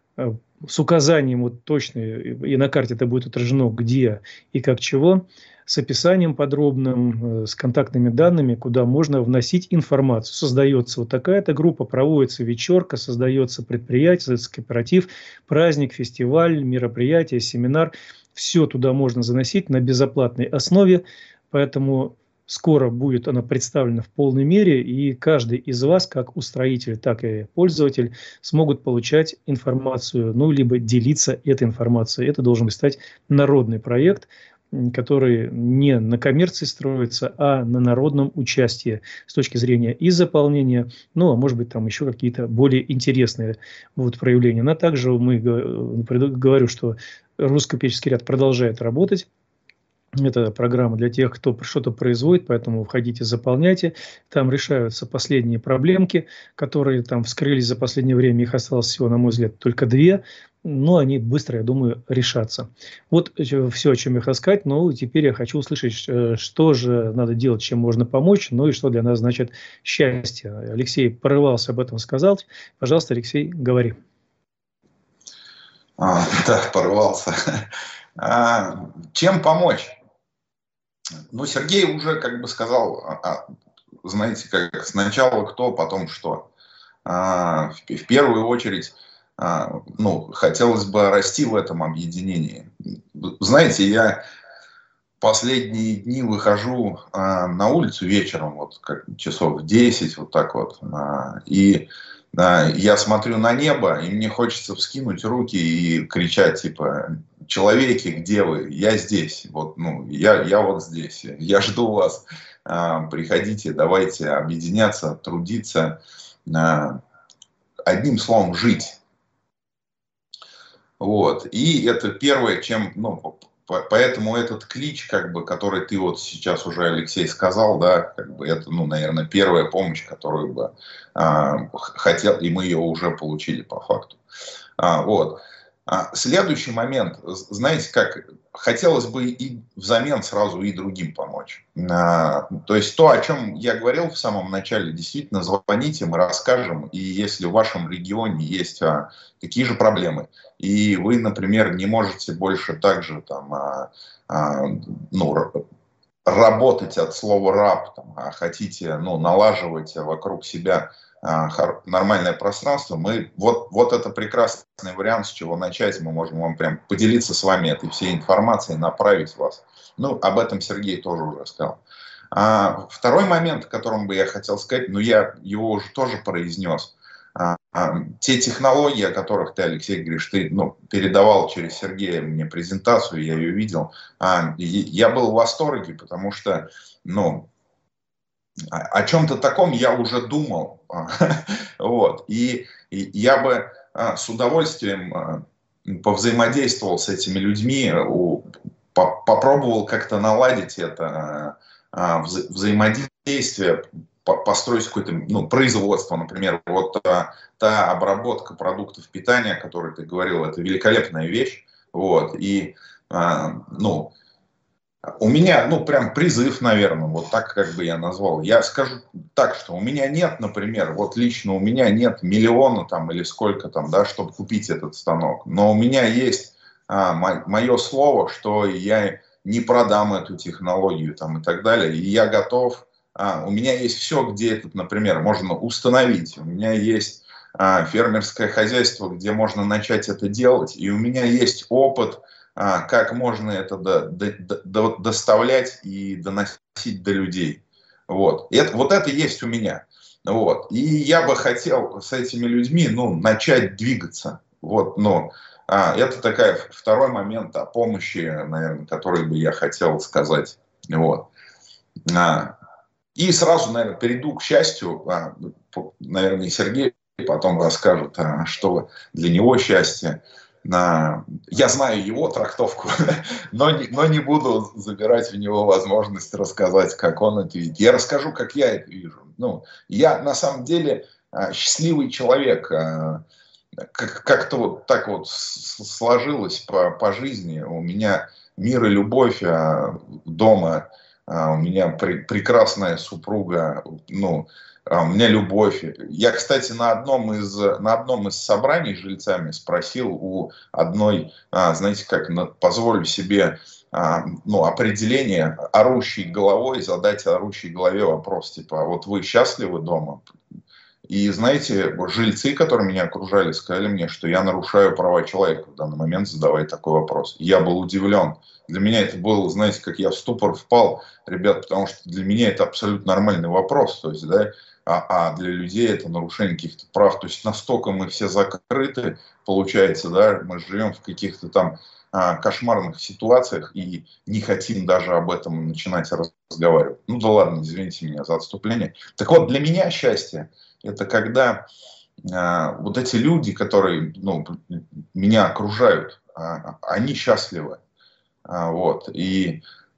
с указанием вот точно, и на карте это будет отражено, где и как чего, с описанием подробным, с контактными данными, куда можно вносить информацию. Создается вот такая-то группа, проводится вечерка, создается предприятие, создается кооператив, праздник, фестиваль, мероприятие, семинар. Все туда можно заносить на безоплатной основе, поэтому скоро будет она представлена в полной мере, и каждый из вас, как устроитель, так и пользователь, смогут получать информацию, ну, либо делиться этой информацией. Это должен стать народный проект, который не на коммерции строится, а на народном участии с точки зрения и заполнения, ну, а может быть, там еще какие-то более интересные будут проявления. Но также мы говорю, что русско-купеческий ряд продолжает работать. Это программа для тех, кто что-то производит, поэтому входите, заполняйте. Там решаются последние проблемки, которые там вскрылись за последнее время. Их осталось всего, на мой взгляд, только две. Но они быстро, я думаю, решатся. Вот все, о чем я хотел сказать. Но теперь я хочу услышать, что же надо делать, чем можно помочь, ну и что для нас значит счастье. Алексей порывался об этом сказать. Пожалуйста, Алексей, говори. А, да, порвался. А, чем помочь? Ну, Сергей уже как бы сказал, а, знаете, как сначала кто, потом что. А, в, в первую очередь, а, ну, хотелось бы расти в этом объединении. Знаете, я последние дни выхожу а, на улицу вечером, вот как часов в десять, вот так вот, а, и а, я смотрю на небо, и мне хочется вскинуть руки и кричать, типа, человеки, где вы? Я здесь, вот, ну, я, я вот здесь, я жду вас, а, приходите, давайте объединяться, трудиться, а, одним словом, жить. Вот, и это первое, чем, ну, поэтому этот клич, как бы, который ты вот сейчас уже, Алексей, сказал, да, как бы это, ну, наверное, первая помощь, которую бы а, хотел, и мы ее уже получили по факту. А, вот. А, следующий момент, знаете, как хотелось бы и взамен сразу и другим помочь. А, то есть то, о чем я говорил в самом начале, действительно, звоните, мы расскажем, и если в вашем регионе есть а, такие же проблемы, и вы, например, не можете больше также там, а, а, ну, работать от слова раб, там, а хотите, ну, налаживать вокруг себя а, нормальное пространство, мы, вот, вот это прекрасный вариант, с чего начать. Мы можем вам прям поделиться с вами этой всей информацией, направить вас. Ну, об этом Сергей тоже уже сказал. А, второй момент, о котором бы я хотел сказать, ну, я его уже тоже произнес. А, а, те технологии, о которых ты, Алексей, говоришь, ты, ну, передавал через Сергея мне презентацию, я ее видел. А, я был в восторге, потому что, ну, о чем-то таком я уже думал. Вот. И, и я бы а, с удовольствием а, повзаимодействовал с этими людьми, у, по, попробовал как-то наладить это а, вза взаимодействие, по, построить какое-то, ну, производство, например. Вот та, та обработка продуктов питания, о которой ты говорил, это великолепная вещь. Вот. И, а, ну, у меня, ну, прям призыв, наверное, вот так как бы я назвал. Я скажу так, что у меня нет, например, вот лично у меня нет миллиона там или сколько там, да, чтобы купить этот станок. Но у меня есть а, мое слово, что я не продам эту технологию там и так далее. И я готов, а, у меня есть все, где этот, например, можно установить. У меня есть а, фермерское хозяйство, где можно начать это делать. И у меня есть опыт, как можно это до, до, до, доставлять и доносить до людей. Вот. И это, вот это есть у меня. Вот. И я бы хотел с этими людьми, ну, начать двигаться. Вот, ну, а, это такой второй момент о помощи, наверное, который бы я хотел сказать. Вот. А, и сразу, наверное, перейду к счастью. А, наверное, Сергей потом расскажет, а, что для него счастье. Я знаю его трактовку, но не, но не буду забирать у него возможность рассказать, как он это видит. Я расскажу, как я это вижу. Ну, я на самом деле счастливый человек. Как-то вот так вот сложилось по, по жизни. У меня мир и любовь дома. У меня пр- прекрасная супруга. Ну, у меня любовь. Я, кстати, на одном из, на одном из собраний с жильцами спросил у одной, а, знаете, как, позволю себе а, ну, определение орущей головой, задать орущей голове вопрос, типа, а вот вы счастливы дома? И, знаете, жильцы, которые меня окружали, сказали мне, что я нарушаю права человека в данный момент, задавая такой вопрос. Я был удивлен. Для меня это было, знаете, как я в ступор впал, ребят, потому что для меня это абсолютно нормальный вопрос. То есть, да, а, а для людей это нарушение каких-то прав. То есть настолько мы все закрыты, получается, да, мы живем в каких-то там а, кошмарных ситуациях и не хотим даже об этом начинать разговаривать. Ну да ладно, извините меня за отступление. Так вот, для меня счастье — это когда а, вот эти люди, которые, ну, меня окружают, а, они счастливы. А, вот. И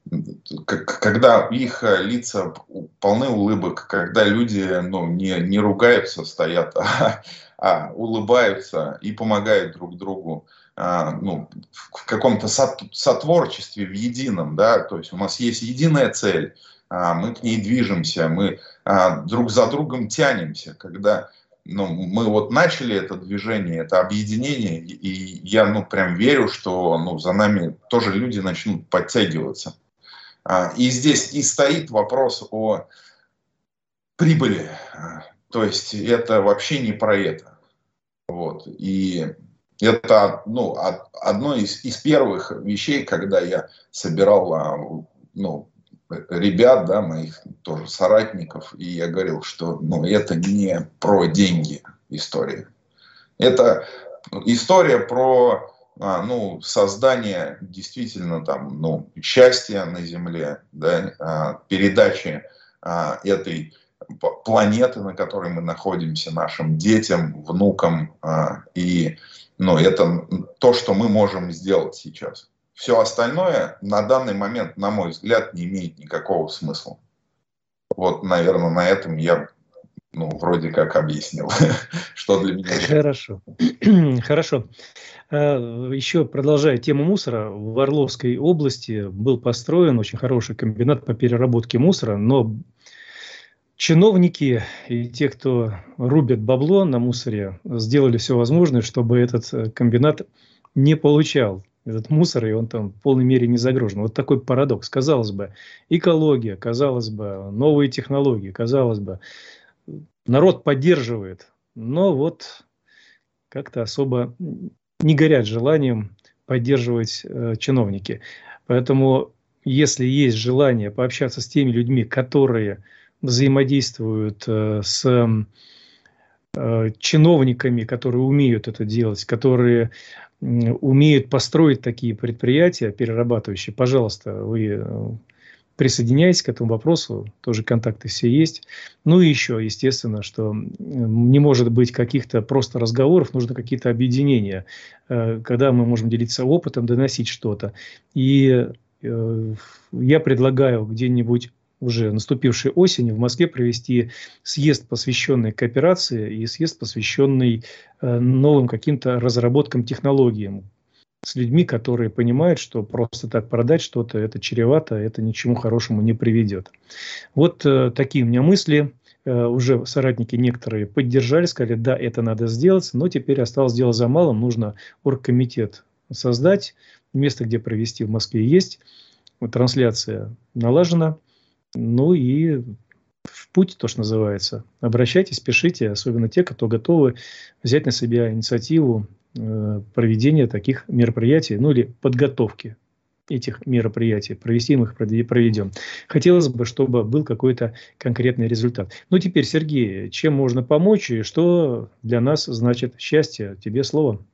когда их лица полны улыбок, когда люди, ну, не, не ругаются, стоят, а, а улыбаются и помогают друг другу, а, ну, в каком-то сотворчестве, в едином, да, то есть у нас есть единая цель, а, мы к ней движемся, мы а, друг за другом тянемся, когда, ну, мы вот начали это движение, это объединение, и я, ну, прям верю, что, ну, за нами тоже люди начнут подтягиваться. И здесь и стоит вопрос о прибыли. То есть это вообще не про это. Вот. И это, ну, одно из, из первых вещей, когда я собирал, ну, ребят, да, моих тоже соратников, и я говорил, что, ну, это не про деньги история. Это история про, ну, создание действительно там, ну, счастья на Земле, да, передачи этой планеты, на которой мы находимся, нашим детям, внукам. И, ну, это то, что мы можем сделать сейчас. Все остальное на данный момент, на мой взгляд, не имеет никакого смысла. Вот, наверное, на этом я, ну, вроде как объяснил, что для меня. Хорошо. Хорошо. Еще продолжая тему мусора, в Орловской области был построен очень хороший комбинат по переработке мусора, но чиновники и те, кто рубят бабло на мусоре, сделали все возможное, чтобы этот комбинат не получал этот мусор, и он там в полной мере не загружен. Вот такой парадокс. Казалось бы, экология, казалось бы, новые технологии, казалось бы, народ поддерживает, но вот как-то особо не горят желанием поддерживать э, чиновники. Поэтому, если есть желание пообщаться с теми людьми, которые взаимодействуют э, с э, чиновниками, которые умеют это делать, которые э, умеют построить такие предприятия перерабатывающие, пожалуйста, вы э, присоединяйтесь к этому вопросу, тоже контакты все есть. Ну и еще, естественно, что не может быть каких-то просто разговоров, нужно какие-то объединения, э, когда мы можем делиться опытом, доносить что-то. И э, я предлагаю где-нибудь уже наступившей осенью в Москве провести съезд, посвященный кооперации, и съезд, посвященный э, новым каким-то разработкам, технологиям, с людьми, которые понимают, что просто так продать что-то, это чревато, это ни к чему хорошему не приведет. Вот э, такие у меня мысли. Э, уже соратники некоторые поддержали, сказали, да, это надо сделать, но теперь осталось дело за малым, нужно оргкомитет создать, место, где провести в Москве есть, вот, трансляция налажена. Ну и в путь, то, что называется. Обращайтесь, пишите, особенно те, кто готовы взять на себя инициативу э, проведения таких мероприятий, ну или подготовки этих мероприятий. Провести мы их проведем. Хотелось бы, чтобы был какой-то конкретный результат. Ну, теперь, Сергей, чем можно помочь и что для нас значит счастье? Тебе слово.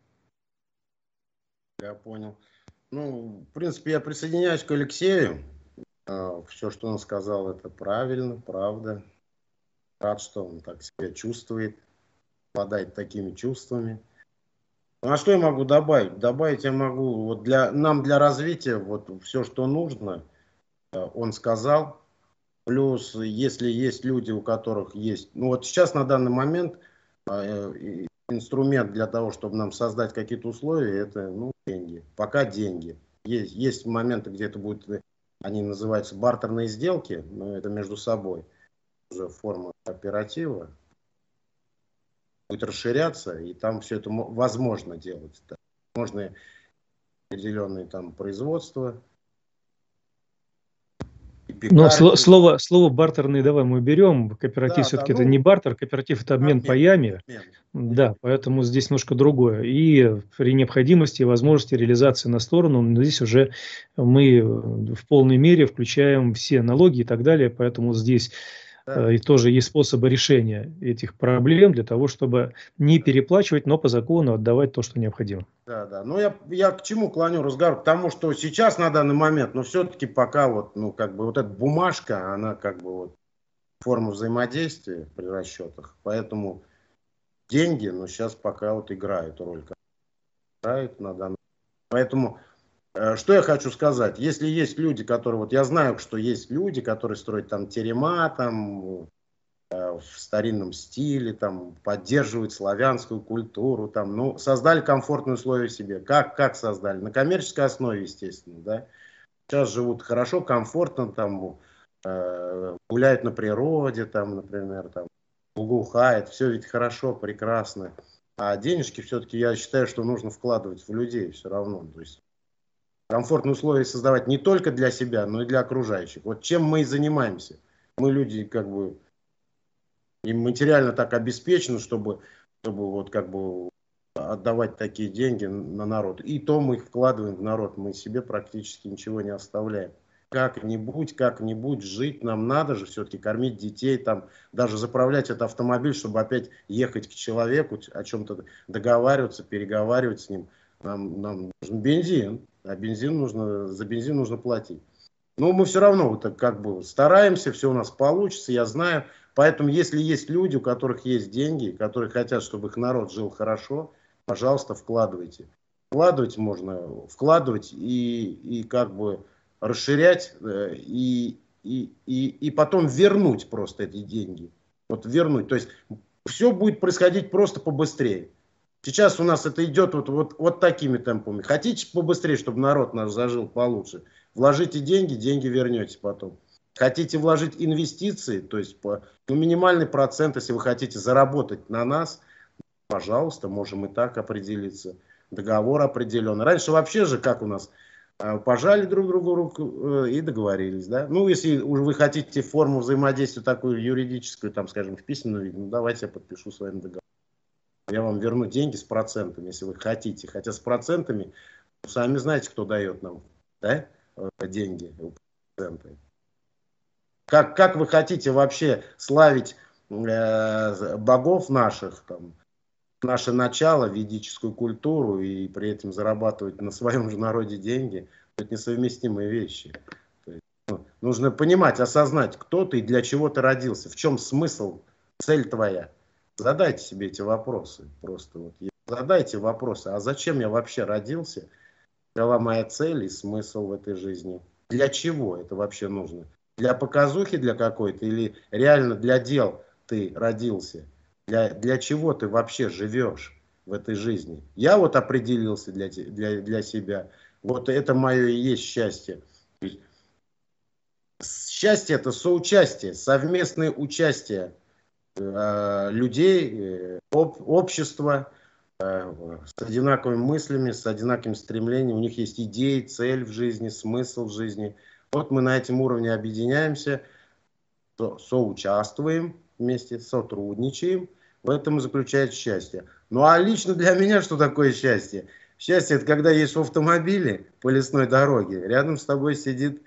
Я понял. Ну, в принципе, я присоединяюсь к Алексею. Все, что он сказал, это правильно, правда. Рад, что он так себя чувствует, обладает такими чувствами. Ну, а что я могу добавить? Добавить я могу, вот для, нам для развития, вот все, что нужно, он сказал. Плюс, если есть люди, у которых есть... Ну, вот сейчас на данный момент э, инструмент для того, чтобы нам создать какие-то условия, это, ну, деньги. Пока деньги. Есть, есть моменты, где это будет... Они называются бартерные сделки, но это между собой. Уже форма кооператива будет расширяться, и там все это возможно делать. Да. Можно определенные там производства. Но слово, слово, слово бартерный давай мы берем. Кооператив да, все-таки да, это ну, не бартер, кооператив это обмен, обмен паями. Обмен. Да, поэтому здесь немножко другое. И при необходимости и возможности реализации на сторону, здесь уже мы в полной мере включаем все налоги и так далее. Поэтому здесь да. И тоже есть способы решения этих проблем для того, чтобы не переплачивать, но по закону отдавать то, что необходимо. Да, да. Ну, я, я к чему клоню разговор? К тому, что сейчас на данный момент, но все-таки пока вот, ну, как бы вот эта бумажка, она как бы вот форма взаимодействия при расчетах. Поэтому деньги, но сейчас пока вот играют роль. Играют на данный момент. Поэтому Что я хочу сказать? Если есть люди, которые... Вот я знаю, что есть люди, которые строят там терема, там, в старинном стиле, там, поддерживают славянскую культуру, там, ну, создали комфортные условия себе. Как, как создали? На коммерческой основе, естественно, да. Сейчас живут хорошо, комфортно, там, э, гуляют на природе, там, например, там, благоухает, все ведь хорошо, прекрасно. А денежки все-таки, я считаю, что нужно вкладывать в людей все равно. То есть комфортные условия создавать не только для себя, но и для окружающих. Вот чем мы и занимаемся. Мы люди, как бы, и материально так обеспечены, чтобы, чтобы вот как бы отдавать такие деньги на народ. И то мы их вкладываем в народ, мы себе практически ничего не оставляем. Как-нибудь, как-нибудь жить нам надо же все-таки, кормить детей, там, даже заправлять этот автомобиль, чтобы опять ехать к человеку, о чем-то договариваться, переговаривать с ним. Нам, нам нужен бензин, а бензин нужно, за бензин нужно платить. Но мы все равно вот так как бы стараемся, все у нас получится, я знаю. Поэтому, если есть люди, у которых есть деньги, которые хотят, чтобы их народ жил хорошо, пожалуйста, вкладывайте. Вкладывать можно, вкладывать и, и как бы расширять, и, и, и, и потом вернуть просто эти деньги. Вот вернуть. То есть все будет происходить просто побыстрее. Сейчас у нас это идет вот, вот, вот такими темпами. Хотите побыстрее, чтобы народ наш зажил получше? Вложите деньги, деньги вернете потом. Хотите вложить инвестиции, то есть по, ну, минимальный процент, если вы хотите заработать на нас, пожалуйста, можем и так определиться. Договор определенный. Раньше вообще же, как у нас, пожали друг другу руку и договорились. Да? Ну, если вы хотите форму взаимодействия такую юридическую, там, скажем, в письменном виде, ну, давайте я подпишу с вами договор. Я вам верну деньги с процентами, если вы хотите. Хотя с процентами, сами знаете, кто дает нам, да, деньги, проценты. Как, как вы хотите вообще славить э, богов наших, там, наше начало, ведическую культуру и при этом зарабатывать на своем же народе деньги? Это несовместимые вещи. То есть, ну, нужно понимать, осознать, кто ты и для чего ты родился, в чем смысл, цель твоя. Задайте себе эти вопросы. Просто вот. Задайте вопросы, а зачем я вообще родился? Какова моя цель и смысл в этой жизни? Для чего это вообще нужно? Для показухи для какой-то или реально для дел ты родился? Для, для чего ты вообще живешь в этой жизни? Я вот определился для, для, для себя. Вот это мое и есть счастье. Счастье — это соучастие, совместное участие э, людей, э, об, общества э, с одинаковыми мыслями, с одинаковым стремлением. У них есть идеи, цель в жизни, смысл в жизни. Вот мы на этом уровне объединяемся, со, соучаствуем вместе, сотрудничаем. В этом и заключается счастье. Ну а лично для меня что такое счастье? Счастье — это когда едешь в автомобиле по лесной дороге, рядом с тобой сидит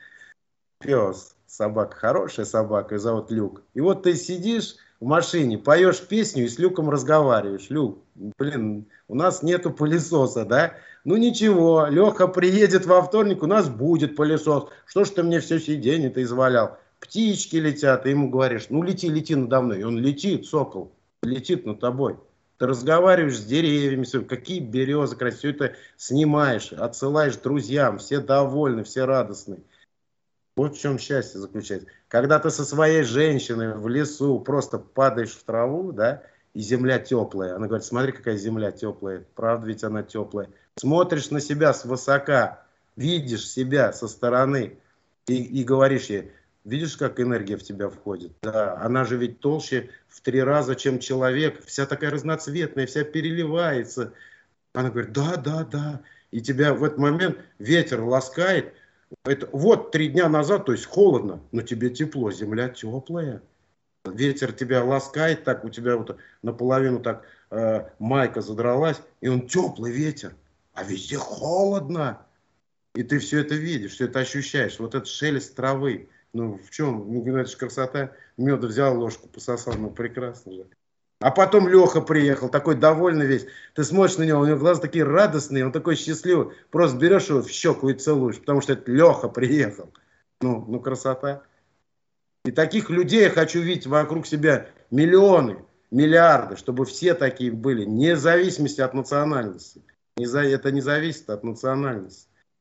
пес, собака, хорошая собака, ее зовут Люк. И вот ты сидишь в машине, поешь песню и с Люком разговариваешь. Люк, блин, у нас нету пылесоса, да? Ну ничего, Леха приедет во вторник, у нас будет пылесос. Что ж ты мне все сиденье-то извалял? Птички летят, ты ему говоришь, ну лети, лети надо мной. И он летит, сокол, летит над тобой. Ты разговариваешь с деревьями, какие березы красивые, все это снимаешь, отсылаешь друзьям, все довольны, все радостны. Вот в чем счастье заключается. Когда ты со своей женщиной в лесу просто падаешь в траву, да, и земля теплая. Она говорит, смотри, какая земля теплая. Правда ведь она теплая. Смотришь на себя свысока, видишь себя со стороны и, и говоришь ей, видишь, как энергия в тебя входит? Да, она же ведь толще в три раза, чем человек. Вся такая разноцветная, вся переливается. Она говорит, да, да, да. И тебя в этот момент ветер ласкает. Это, вот три дня назад, то есть холодно, но тебе тепло, земля теплая. Ветер тебя ласкает, так у тебя вот наполовину так э, майка задралась, и он теплый ветер, а везде холодно. И ты все это видишь, все это ощущаешь. Вот этот шелест травы. Ну в чем? Ну это же красота. Меда взял, ложку пососал, ну прекрасно же. А потом Леха приехал, такой довольный весь. Ты смотришь на него, у него глаза такие радостные, он такой счастливый. Просто берешь его в щеку и целуешь, потому что это Леха приехал. Ну, ну красота. И таких людей я хочу видеть вокруг себя миллионы, миллиарды, чтобы все такие были, вне зависимости от национальности. Это не зависит от национальности.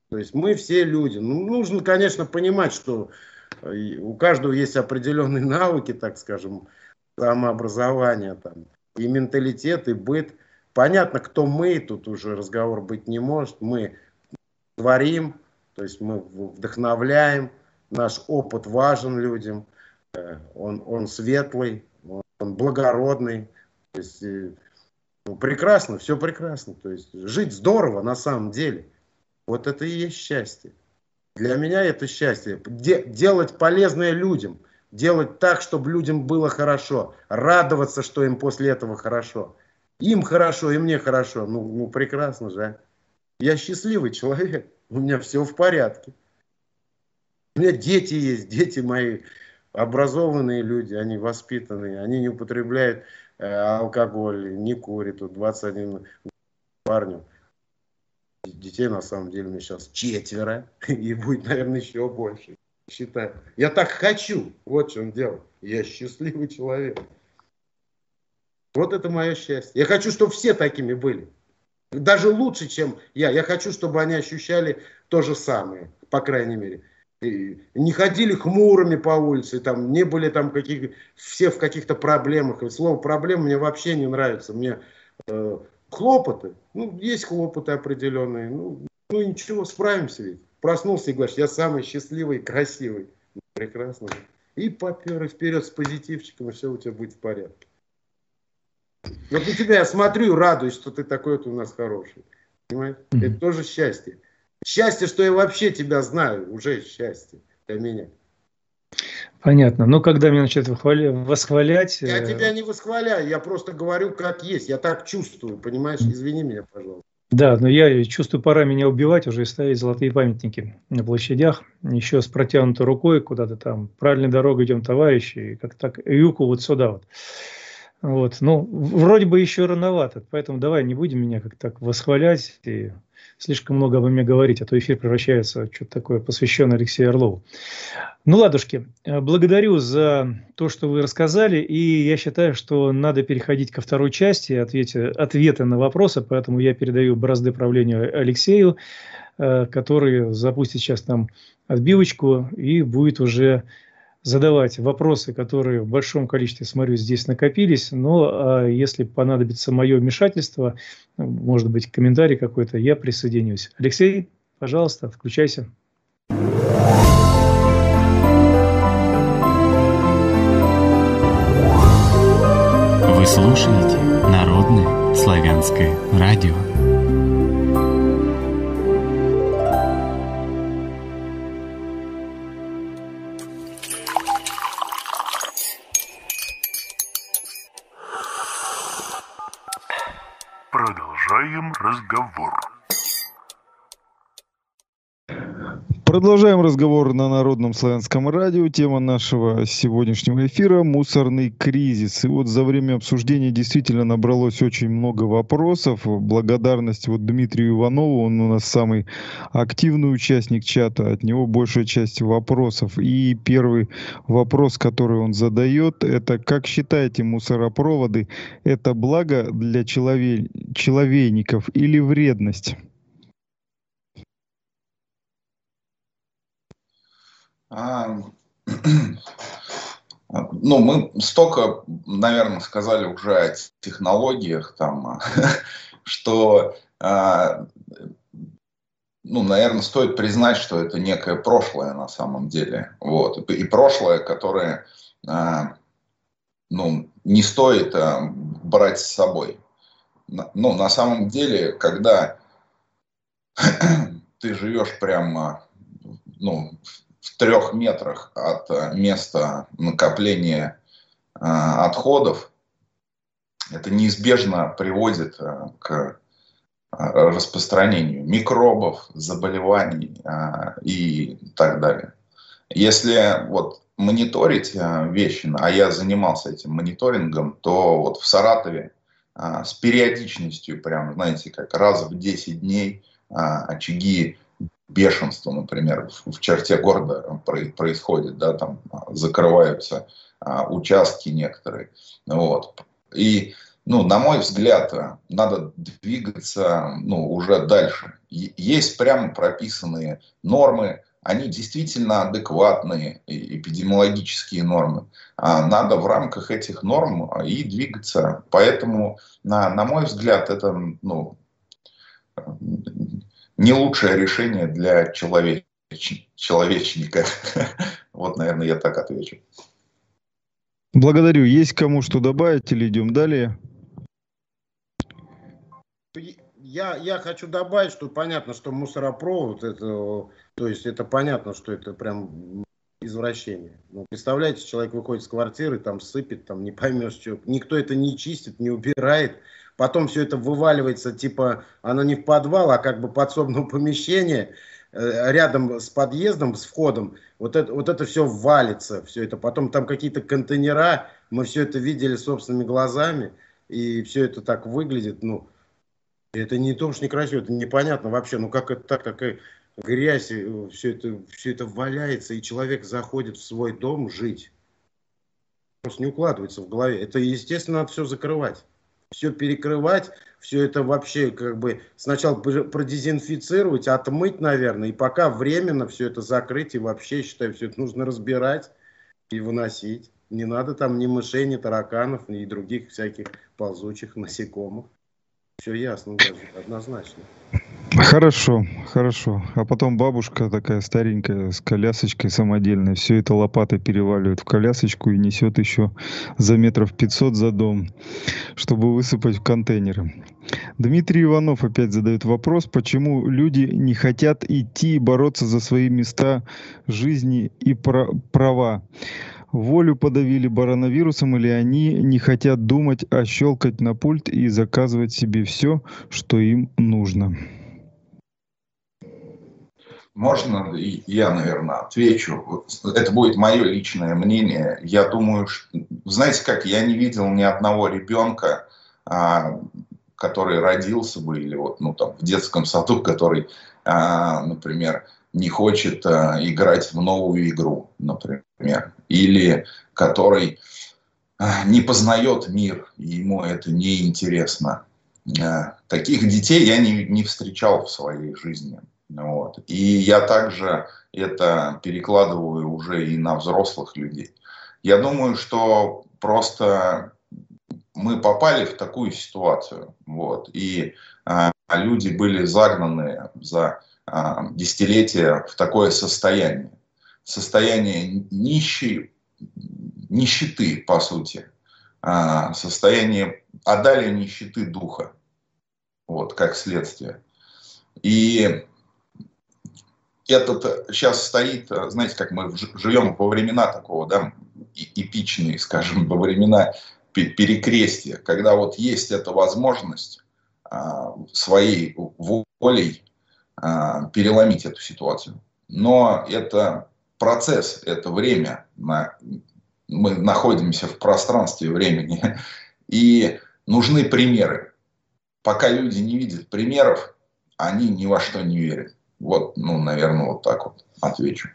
То есть мы все люди. Ну, нужно, конечно, понимать, что у каждого есть определенные навыки, так скажем, самообразование, там, и менталитет, и быт. Понятно, кто мы, тут уже разговор быть не может. Мы творим, то есть мы вдохновляем, наш опыт важен людям, он, он светлый, он благородный. То есть, ну, прекрасно, все прекрасно. То есть жить здорово на самом деле. Вот это и есть счастье. Для меня это счастье. Де- делать полезное людям. Делать так, чтобы людям было хорошо. Радоваться, что им после этого хорошо. Им хорошо, и мне хорошо. Ну, ну прекрасно же. А? Я счастливый человек. У меня все в порядке. У меня дети есть. Дети мои образованные люди. Они воспитанные. Они не употребляют э, алкоголь, не курят. Тут двадцать один парню. Детей на самом деле у меня сейчас четверо. И будет, наверное, еще больше. Считаю. Я так хочу. Вот в чем дело. Я счастливый человек. Вот это мое счастье. Я хочу, чтобы все такими были. Даже лучше, чем я. Я хочу, чтобы они ощущали то же самое. По крайней мере. И не ходили хмурыми по улице. Там, не были там каких, все в каких-то проблемах. И слово проблема мне вообще не нравится. Мне э, хлопоты. Ну, есть хлопоты определенные. Ну, ну ничего, справимся ведь. Проснулся и говоришь, я самый счастливый и красивый. Ну, прекрасно. И попер, и вперед с позитивчиком, и все у тебя будет в порядке. Вот на тебя я смотрю и радуюсь, что ты такой вот у нас хороший. Понимаешь? Mm-hmm. Это тоже счастье. Счастье, что я вообще тебя знаю, уже счастье для меня. Понятно. Но когда меня начинают восхвалять... Я тебя не восхваляю, я просто говорю, как есть. Я так чувствую, понимаешь? Извини меня, пожалуйста. Да, но я чувствую, пора меня убивать уже и ставить золотые памятники на площадях. Еще с протянутой рукой куда-то там. Правильной дорогой идем, товарищи. И как так, юку вот сюда вот. Вот. Ну, вроде бы еще рановато. Поэтому давай не будем меня как-то так восхвалять и слишком много обо мне говорить, а то эфир превращается в что-то такое, посвященное Алексею Орлову. Ну, ладушки, благодарю за то, что вы рассказали, и я считаю, что надо переходить ко второй части, ответе, ответы на вопросы, поэтому я передаю бразды правления Алексею, который запустит сейчас нам отбивочку и будет уже задавать вопросы, которые в большом количестве, смотрю, здесь накопились, но если понадобится мое вмешательство, может быть, комментарий какой-то, я присоединюсь. Алексей, пожалуйста, включайся. Вы слушаете Народное славянское радио. Продолжаем разговор. Продолжаем разговор на Народном славянском радио. Тема нашего сегодняшнего эфира – мусорный кризис. И вот за время обсуждения действительно набралось очень много вопросов. Благодарность вот Дмитрию Иванову, он у нас самый активный участник чата, от него большая часть вопросов. И первый вопрос, который он задает, это: как считаете, мусоропроводы – это благо для челове... человейников или вредность? А, ну, мы столько, наверное, сказали уже о технологиях, там, что, ну, наверное, стоит признать, что это некое прошлое на самом деле. Вот. И прошлое, которое, ну, не стоит брать с собой. Ну, на самом деле, когда ты живешь прямо, ну, в трех метрах от места накопления э, отходов, это неизбежно приводит э, к распространению микробов, заболеваний э, и так далее. Если вот мониторить э, вещи, а я занимался этим мониторингом, то вот в Саратове э, с периодичностью, прям, знаете, как раз в десять дней э, очаги бешенство, например, в, в черте города происходит, да, там закрываются а, участки некоторые, вот. И ну, на мой взгляд, надо двигаться, ну, уже дальше. Есть прямо прописанные нормы, они действительно адекватные, эпидемиологические нормы. Надо в рамках этих норм и двигаться. Поэтому, на, на мой взгляд, это, ну, не лучшее решение для человеч... человечника. Вот, наверное, я так отвечу. Благодарю. Есть кому что добавить или идем далее? Я, я хочу добавить, что понятно, что мусоропровод, это, то есть это понятно, что это прям извращение. Ну, представляете, человек выходит с квартиры, там сыпет, там не поймешь, что. Никто это не чистит, не убирает. Потом все это вываливается, типа, оно не в подвал, а как бы подсобное помещение рядом с подъездом, с входом. Вот это, вот это все валится, все это. Потом там какие-то контейнера, мы все это видели собственными глазами, и все это так выглядит, ну, это не то, что некрасиво, это непонятно вообще, ну как это так, такая грязь, все это, все это валяется, и человек заходит в свой дом жить. Просто не укладывается в голове. Это, естественно, надо все закрывать. Все перекрывать, все это вообще как бы сначала продезинфицировать, отмыть, наверное, и пока временно все это закрыть, и вообще, я считаю, все это нужно разбирать и выносить. Не надо там ни мышей, ни тараканов, ни других всяких ползучих насекомых. Все ясно, даже однозначно. Хорошо, хорошо. А потом бабушка такая старенькая с колясочкой самодельной, все это лопатой переваливает в колясочку и несет еще за метров пятьсот за дом, чтобы высыпать в контейнеры. Дмитрий Иванов опять задает вопрос, почему люди не хотят идти и бороться за свои места жизни и права. Волю подавили коронавирусом, или они не хотят думать, а щелкать на пульт и заказывать себе все, что им нужно? Можно я, наверное, отвечу? Это будет мое личное мнение. Я думаю, что, знаете как, я не видел ни одного ребенка, который родился бы, или вот, ну, там, в детском саду, который, например, не хочет играть в новую игру, например, или который не познает мир, и ему это не интересно. Таких детей я не, не встречал в своей жизни. Вот. И я также это перекладываю уже и на взрослых людей. Я думаю, что просто мы попали в такую ситуацию. Вот, и а, люди были загнаны за а, десятилетия в такое состояние. Состояние нищей, нищеты, по сути. А, состояние, а далее нищеты духа. Вот, как следствие. И этот сейчас стоит, знаете, как мы живем во времена такого, да, эпичные, скажем, во времена перекрестия, когда вот есть эта возможность а, своей волей а, переломить эту ситуацию. Но это процесс, это время. На, мы находимся в пространстве времени. И нужны примеры. Пока люди не видят примеров, они ни во что не верят. Вот, ну, наверное, вот так вот отвечу.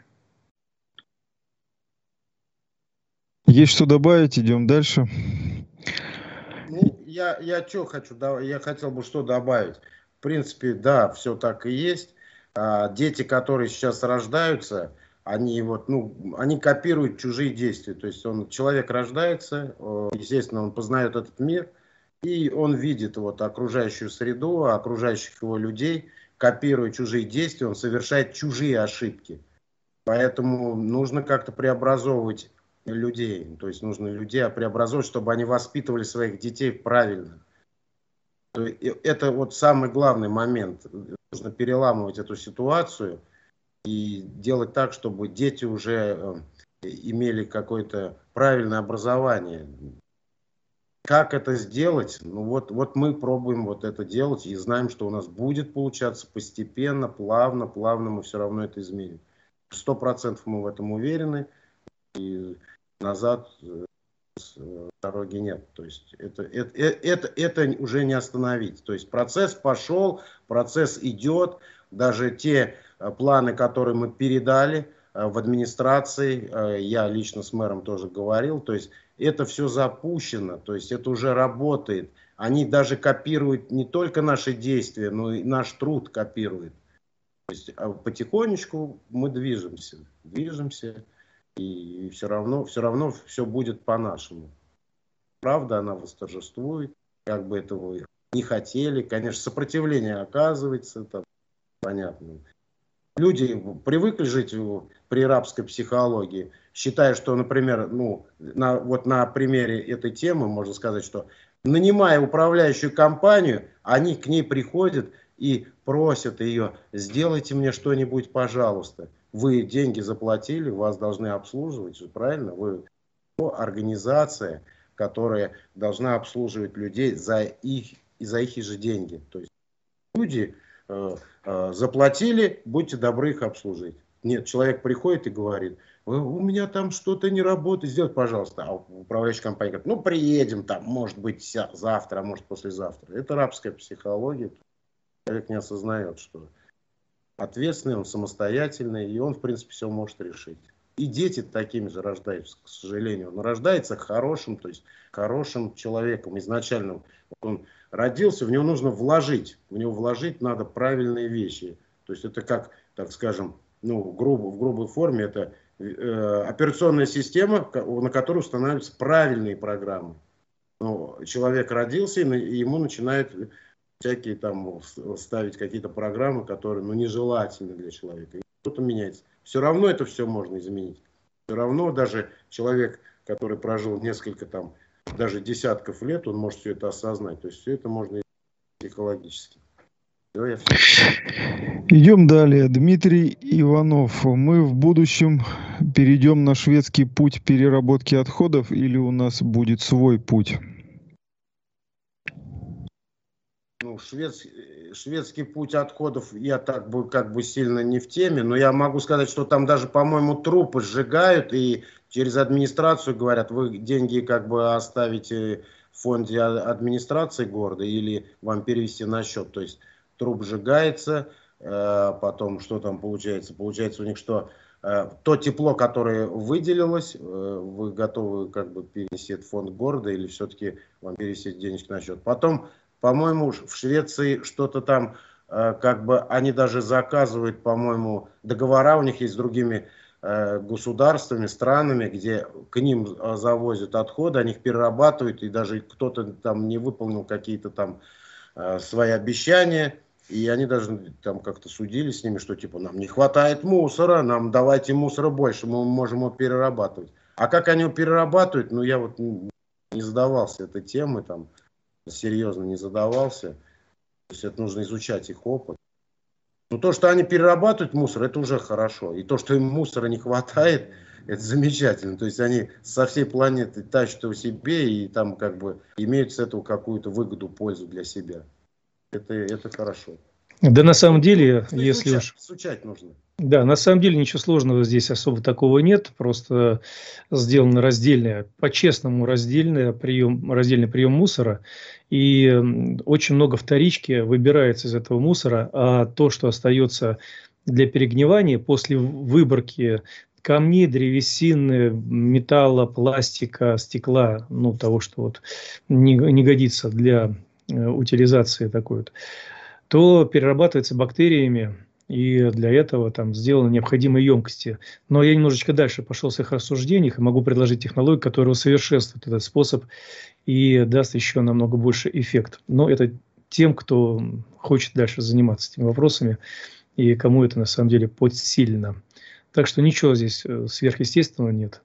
Есть что добавить? Идем дальше. Ну, я, я что хочу, я хотел бы что добавить. В принципе, да, все так и есть. А, дети, которые сейчас рождаются, они вот, ну, они копируют чужие действия. То есть он, человек рождается, естественно, он познает этот мир, и он видит вот окружающую среду, окружающих его людей, копируя чужие действия, он совершает чужие ошибки. Поэтому нужно как-то преобразовывать людей. То есть нужно людей преобразовывать, чтобы они воспитывали своих детей правильно. Это вот самый главный момент. Нужно переламывать эту ситуацию и делать так, чтобы дети уже имели какое-то правильное образование. Как это сделать? Ну вот, вот мы пробуем вот это делать и знаем, что у нас будет получаться постепенно, плавно, плавно мы все равно это изменим. Сто процентов мы в этом уверены, и назад дороги нет. То есть это, это, это, это уже не остановить. То есть процесс пошел, процесс идет. Даже те планы, которые мы передали в администрации, я лично с мэром тоже говорил, то есть это все запущено, то есть это уже работает. они даже копируют не только наши действия, но и наш труд копируют. То есть потихонечку мы движемся, движемся, и все равно, все равно все будет по-нашему. Правда, она восторжествует, как бы этого не хотели. Конечно, сопротивление оказывается, там, понятно. Люди привыкли жить при рабской психологии, считая, что, например, ну, на, вот на примере этой темы можно сказать, что нанимая управляющую компанию, они к ней приходят и просят ее: сделайте мне что-нибудь, пожалуйста. Вы деньги заплатили, вас должны обслуживать, правильно? Вы организация, которая должна обслуживать людей за их, за их же деньги. То есть люди э, э, заплатили, будьте добры их обслужить. Нет, человек приходит и говорит: у меня там что-то не работает, сделать, пожалуйста. А управляющая компания говорит: ну, приедем там, может быть, завтра, а может, послезавтра. Это рабская психология. Человек не осознает, что ответственный, он самостоятельный, и он, в принципе, все может решить. И дети такими же рождаются, к сожалению. Он рождается хорошим, то есть хорошим человеком изначально. Он родился, в него нужно вложить. В него вложить надо правильные вещи. То есть это как, так скажем, ну, грубо, в грубой форме, это э, операционная система, на которую устанавливаются правильные программы. Но человек родился, и ему начинают всякие там ставить какие-то программы, которые, ну, нежелательны для человека. И что-то меняется. Все равно это все можно изменить. Все равно даже человек, который прожил несколько там, даже десятков лет, он может все это осознать. То есть все это можно психологически. Идем далее. Дмитрий Иванов. Мы в будущем перейдем на шведский путь переработки отходов или у нас будет свой путь? Ну, шведский, шведский путь отходов, я так бы как бы сильно не в теме, но я могу сказать, что там даже, по-моему, трупы сжигают и через администрацию говорят: вы деньги как бы оставите в фонде администрации города или вам перевести на счет. То есть труп сжигается, потом что там получается? Получается у них, что то тепло, которое выделилось, вы готовы как бы перевести в фонд города или все-таки вам перевести денежки на счет. Потом, по-моему, в Швеции что-то там, как бы они даже заказывают, по-моему, договора у них есть с другими государствами, странами, где к ним завозят отходы, они их перерабатывают, и даже кто-то там не выполнил какие-то там свои обещания, и они даже там как-то судили с ними, что типа нам не хватает мусора, нам давайте мусора больше, мы можем его перерабатывать. А как они его перерабатывают, ну я вот не задавался этой темой, там серьезно не задавался. То есть это нужно изучать их опыт. Но то, что они перерабатывают мусор, это уже хорошо. И то, что им мусора не хватает, это замечательно. То есть они со всей планеты тащат его себе и там как бы имеют с этого какую-то выгоду, пользу для себя. Это, это хорошо. Да, на самом деле, Что если изучать, уж... изучать нужно. Да, на самом деле ничего сложного здесь особо такого нет. Просто сделано раздельное, по-честному раздельное прием, раздельный прием мусора. И очень много вторички выбирается из этого мусора. А то, что остается для перегнивания после выборки камней, древесины, металла, пластика, стекла, ну, того, что вот не, не годится для утилизации такой вот, то перерабатывается бактериями, и для этого там сделаны необходимые емкости. Но я немножечко дальше пошел в своих рассуждениях и могу предложить технологию, которая усовершенствует этот способ и даст еще намного больше эффект. Но это тем, кто хочет дальше заниматься этими вопросами и кому это на самом деле подсильно. Так что ничего здесь сверхъестественного нет.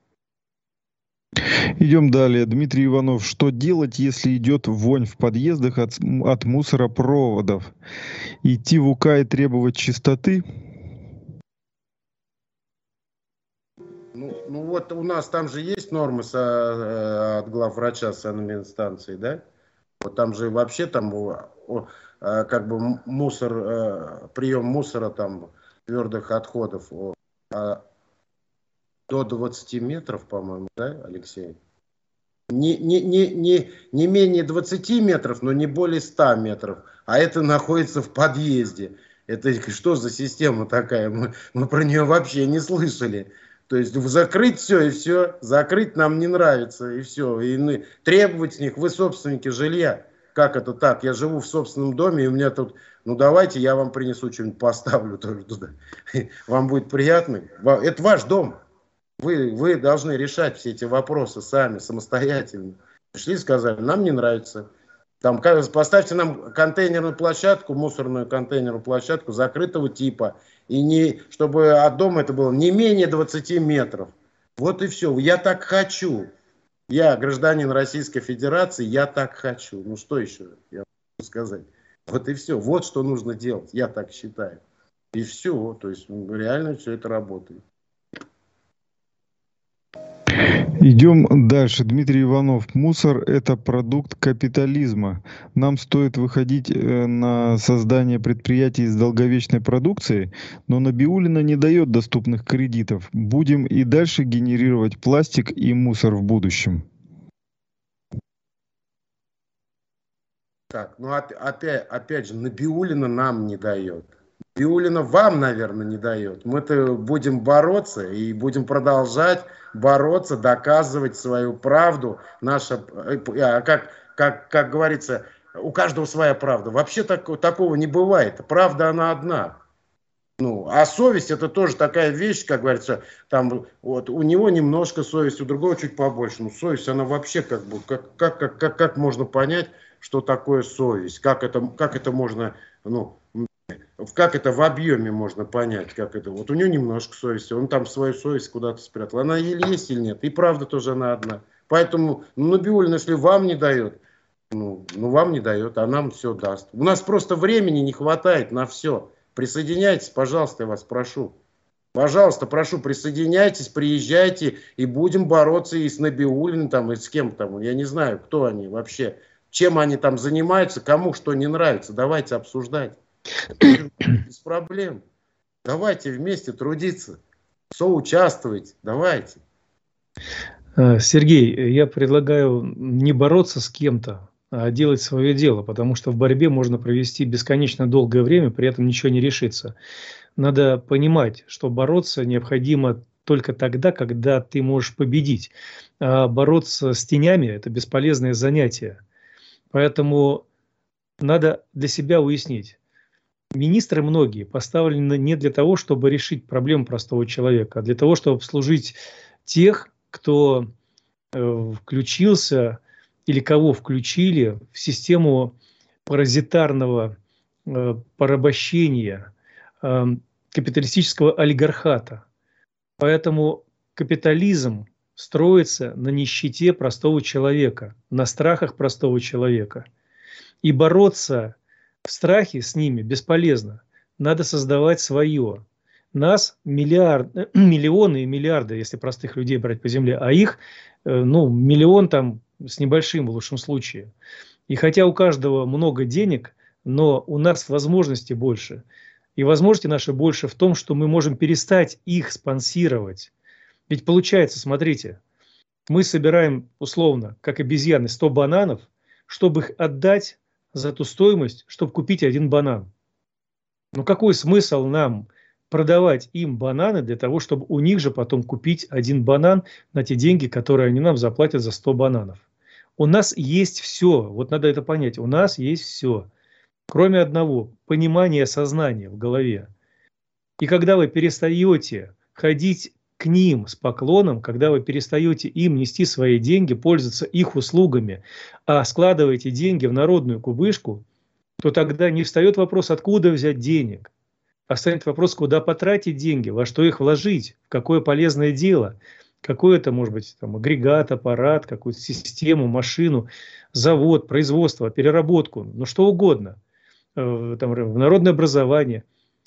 Идем далее. Дмитрий Иванов. Что делать, если идет вонь в подъездах от, от мусоропроводов? Идти в УК и требовать чистоты? Ну, ну вот у нас там же есть нормы со, от главврача санэпидстанции, да? Вот там же вообще там о, о, как бы мусор, прием мусора там твердых отходов о, о, до двадцати метров, по-моему, да, Алексей? Не, не, не, не, не менее двадцати метров, но не более ста метров. А это находится в подъезде. Это что за система такая? Мы, мы про нее вообще не слышали. То есть закрыть все и все, закрыть нам не нравится и все. И требовать с них, вы собственники жилья. Как это так? Я живу в собственном доме, и у меня тут, ну давайте я вам принесу что-нибудь, поставлю тоже туда. Вам будет приятно. Это ваш дом. Вы, вы должны решать все эти вопросы сами, самостоятельно. Пришли и сказали, нам не нравится. Там, поставьте нам контейнерную площадку, мусорную контейнерную площадку закрытого типа. И не, чтобы от дома это было не менее двадцати метров. Вот и все. Я так хочу. Я гражданин Российской Федерации, я так хочу. Ну что еще я могу сказать? Вот и все. Вот что нужно делать. Я так считаю. И все. То есть реально все это работает. Идем дальше. Дмитрий Иванов. Мусор – это продукт капитализма. Нам стоит выходить на создание предприятий с долговечной продукцией, но Набиуллина не дает доступных кредитов. Будем и дальше генерировать пластик и мусор в будущем. Так, ну опять, опять же, Набиуллина нам не дает. Набиуллина вам, наверное, не дает. Мы-то будем бороться и будем продолжать бороться, доказывать свою правду. Наша, как, как, как говорится, у каждого своя правда. Вообще так, такого не бывает. Правда, она одна. Ну, а совесть это тоже такая вещь, как говорится, там вот у него немножко совести, у другого чуть побольше. Ну, совесть, она вообще как бы, как, как, как, как, как можно понять, что такое совесть? Как это, как это можно, ну, как это в объеме можно понять, как это. Вот у него немножко совести, он там свою совесть куда-то спрятал. Она или есть, или нет. И правда тоже она одна. Поэтому, ну, Набиуллина, если вам не дает, ну, ну, вам не дает, а нам все даст. У нас просто времени не хватает на все. Присоединяйтесь, пожалуйста, я вас прошу. Пожалуйста, прошу, присоединяйтесь, приезжайте, и будем бороться и с Набиуллиной, там, и с кем там. Я не знаю, кто они вообще, чем они там занимаются, кому что не нравится. Давайте обсуждать. Без проблем. Давайте вместе трудиться. Соучаствуйте. Давайте. Сергей, я предлагаю не бороться с кем-то, а делать свое дело, потому что в борьбе можно провести бесконечно долгое время, при этом ничего не решится. Надо понимать, что бороться необходимо только тогда, когда ты можешь победить. А бороться с тенями – это бесполезное занятие. Поэтому надо для себя уяснить. Министры многие поставлены не для того, чтобы решить проблему простого человека, а для того, чтобы обслужить тех, кто э, включился или кого включили в систему паразитарного э, порабощения э, капиталистического олигархата. Поэтому капитализм строится на нищете простого человека, на страхах простого человека. И бороться в страхе с ними бесполезно. Надо создавать свое. Нас миллиард, миллионы и миллиарды, если простых людей брать по земле, а их ну, миллион там с небольшим в лучшем случае. И хотя у каждого много денег, но у нас возможностей больше. И возможности наши больше в том, что мы можем перестать их спонсировать. Ведь получается, смотрите, мы собираем условно, как обезьяны, сто бананов, чтобы их отдать за ту стоимость, чтобы купить один банан. Ну какой смысл нам продавать им бананы для того, чтобы у них же потом купить один банан на те деньги, которые они нам заплатят за сто бананов? У нас есть все, вот надо это понять, у нас есть все, кроме одного, понимания сознания в голове. И когда вы перестаете ходить к ним с поклоном, когда вы перестаете им нести свои деньги, пользоваться их услугами, а складываете деньги в народную кубышку, то тогда не встает вопрос, откуда взять денег, а станет вопрос, куда потратить деньги, во что их вложить, в какое полезное дело, какой это может быть там, агрегат, аппарат, какую-то систему, машину, завод, производство, переработку, ну что угодно, э, там, в народное образование.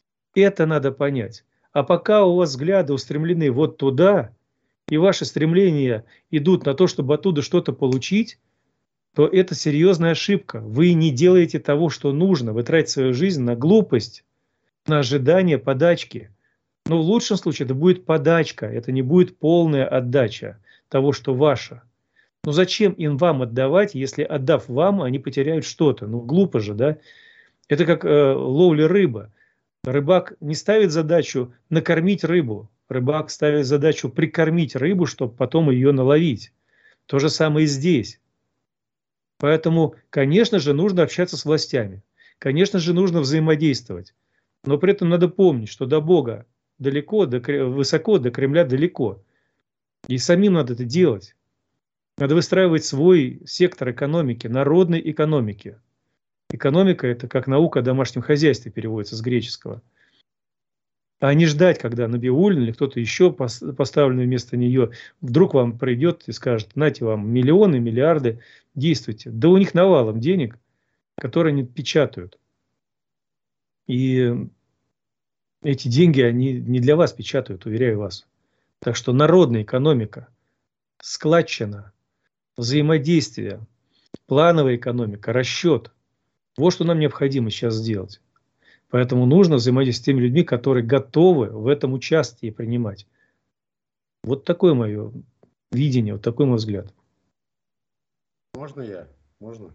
Это надо понять. А пока у вас взгляды устремлены вот туда, и ваши стремления идут на то, чтобы оттуда что-то получить, то это серьезная ошибка. Вы не делаете того, что нужно. Вы тратите свою жизнь на глупость, на ожидание подачки. Но в лучшем случае это будет подачка, это не будет полная отдача того, что ваше. Ну зачем им вам отдавать, если отдав вам, они потеряют что-то? Ну глупо же, да? Это как э, ловля рыбы. Рыбак не ставит задачу накормить рыбу, Рыбак ставит задачу прикормить рыбу, чтобы потом ее наловить. То же самое и здесь. Поэтому, конечно же, нужно общаться с властями. Конечно же, нужно взаимодействовать. Но при этом надо помнить, что до Бога далеко, до, высоко, до Кремля далеко. И самим надо это делать. Надо выстраивать свой сектор экономики, народной экономики. Экономика – это как наука о домашнем хозяйстве переводится с греческого. А не ждать, когда Набиуллина или кто-то еще поставленный вместо нее вдруг вам придет и скажет: нате вам миллионы, миллиарды, действуйте. Да у них навалом денег, которые они печатают. И эти деньги они не для вас печатают, уверяю вас. Так что народная экономика, складчина, взаимодействие, плановая экономика, расчет – вот что нам необходимо сейчас сделать. Поэтому нужно взаимодействовать с теми людьми, которые готовы в этом участие принимать. Вот такое мое видение, вот такой мой взгляд. Можно я? Можно?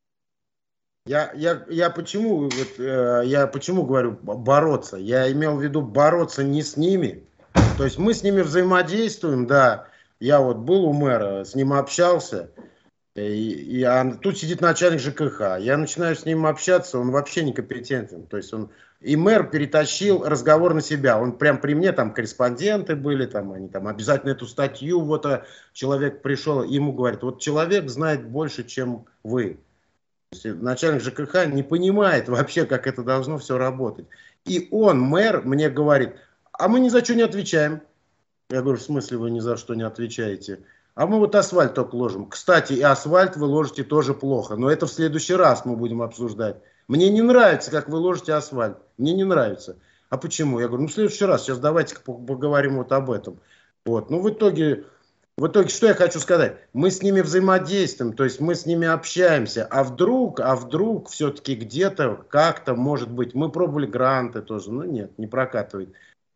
Я, я, я, почему, вот, э, я почему говорю бороться? Я имел в виду бороться не с ними. То есть мы с ними взаимодействуем, да. Я вот был у мэра, с ним общался. И, и, а тут сидит начальник ЖКХ. Я начинаю с ним общаться, он вообще некомпетентен. То есть он, и мэр перетащил разговор на себя. Он прям при мне, там корреспонденты были, там, они там обязательно эту статью, вот а, человек пришел, ему говорит: вот человек знает больше, чем вы. То есть начальник ЖКХ не понимает вообще, как это должно все работать. И он, мэр, мне говорит: а мы ни за что не отвечаем. Я говорю: в смысле вы ни за что не отвечаете? А мы вот асфальт только ложим. Кстати, и асфальт вы ложите тоже плохо. Но это в следующий раз мы будем обсуждать. Мне не нравится, как вы ложите асфальт. Мне не нравится. А почему? Я говорю: ну в следующий раз. Сейчас давайте поговорим вот об этом. Вот. Ну в итоге, в итоге, что я хочу сказать? Мы с ними взаимодействуем. То есть мы с ними общаемся. А вдруг, а вдруг все-таки где-то, как-то, может быть, мы пробовали гранты тоже. Ну нет, не прокатывает.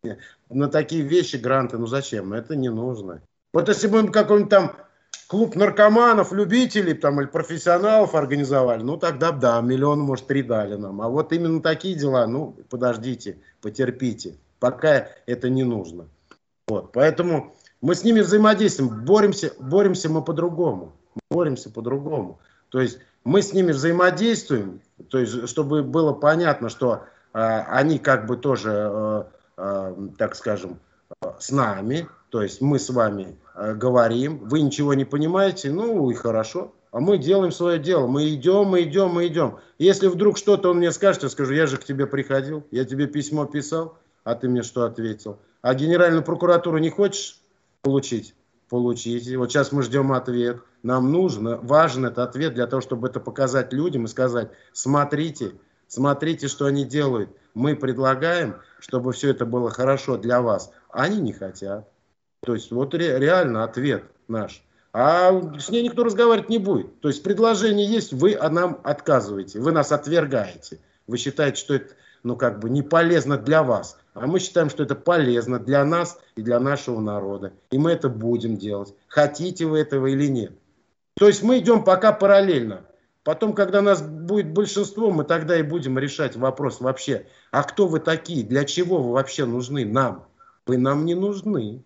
На такие вещи гранты, ну зачем? Это не нужно. Вот если бы мы какой-нибудь там клуб наркоманов, любителей там, или профессионалов организовали, ну тогда да, миллион, может, три дали нам. А вот именно такие дела, ну подождите, потерпите, пока это не нужно. Вот, поэтому мы с ними взаимодействуем, боремся, боремся мы по-другому, боремся по-другому. То есть мы с ними взаимодействуем, то есть чтобы было понятно, что э, они как бы тоже, э, э, так скажем, э, с нами. То есть мы с вами э, говорим, вы ничего не понимаете, ну и хорошо. А мы делаем свое дело, мы идем, мы идем, мы идем. Если вдруг что-то он мне скажет, я скажу: я же к тебе приходил, я тебе письмо писал, а ты мне что ответил? А генеральную прокуратуру не хочешь получить? Получите. Вот сейчас мы ждем ответ. Нам нужно, важен этот ответ для того, чтобы это показать людям и сказать: смотрите, смотрите, что они делают. Мы предлагаем, чтобы все это было хорошо для вас. Они не хотят. То есть вот ре, реально ответ наш. А с ней никто разговаривать не будет. То есть предложение есть, вы нам отказываете, вы нас отвергаете. Вы считаете, что это, ну, как бы не полезно для вас. А мы считаем, что это полезно для нас и для нашего народа. И мы это будем делать. Хотите вы этого или нет. То есть мы идем пока параллельно. Потом, когда нас будет большинство, мы тогда и будем решать вопрос вообще: а кто вы такие? Для чего вы вообще нужны нам? Вы нам не нужны.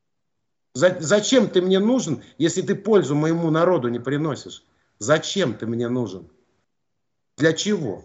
Зачем ты мне нужен, если ты пользу моему народу не приносишь? Зачем ты мне нужен? Для чего?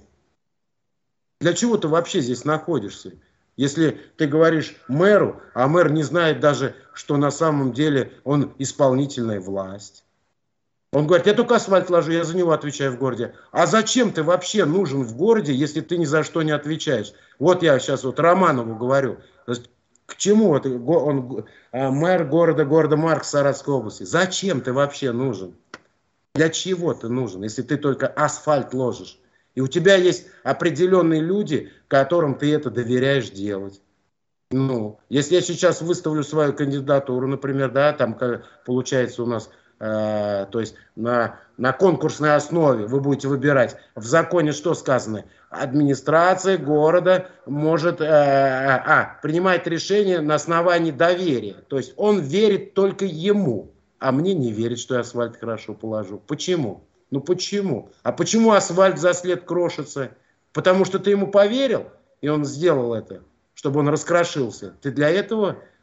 Для чего ты вообще здесь находишься? Если ты говоришь мэру, а мэр не знает даже, что на самом деле он исполнительная власть. Он говорит: я только асфальт ложу, я за него отвечаю в городе. А зачем ты вообще нужен в городе, если ты ни за что не отвечаешь? Вот я сейчас вот Романову говорю. К чему вот он, мэр города, города Марк Саратовской области? Зачем ты вообще нужен? Для чего ты нужен, если ты только асфальт ложишь? И у тебя есть определенные люди, которым ты это доверяешь делать. Ну, если я сейчас выставлю свою кандидатуру, например, да, там получается у нас, э, то есть на, на конкурсной основе вы будете выбирать. В законе что сказано? Администрация города может э, а, принимать решение на основании доверия. То есть он верит только ему, а мне не верит, что я асфальт хорошо положу. Почему? Ну почему? А почему асфальт за след крошится? Потому что ты ему поверил, и он сделал это, чтобы он раскрошился. Ты для этого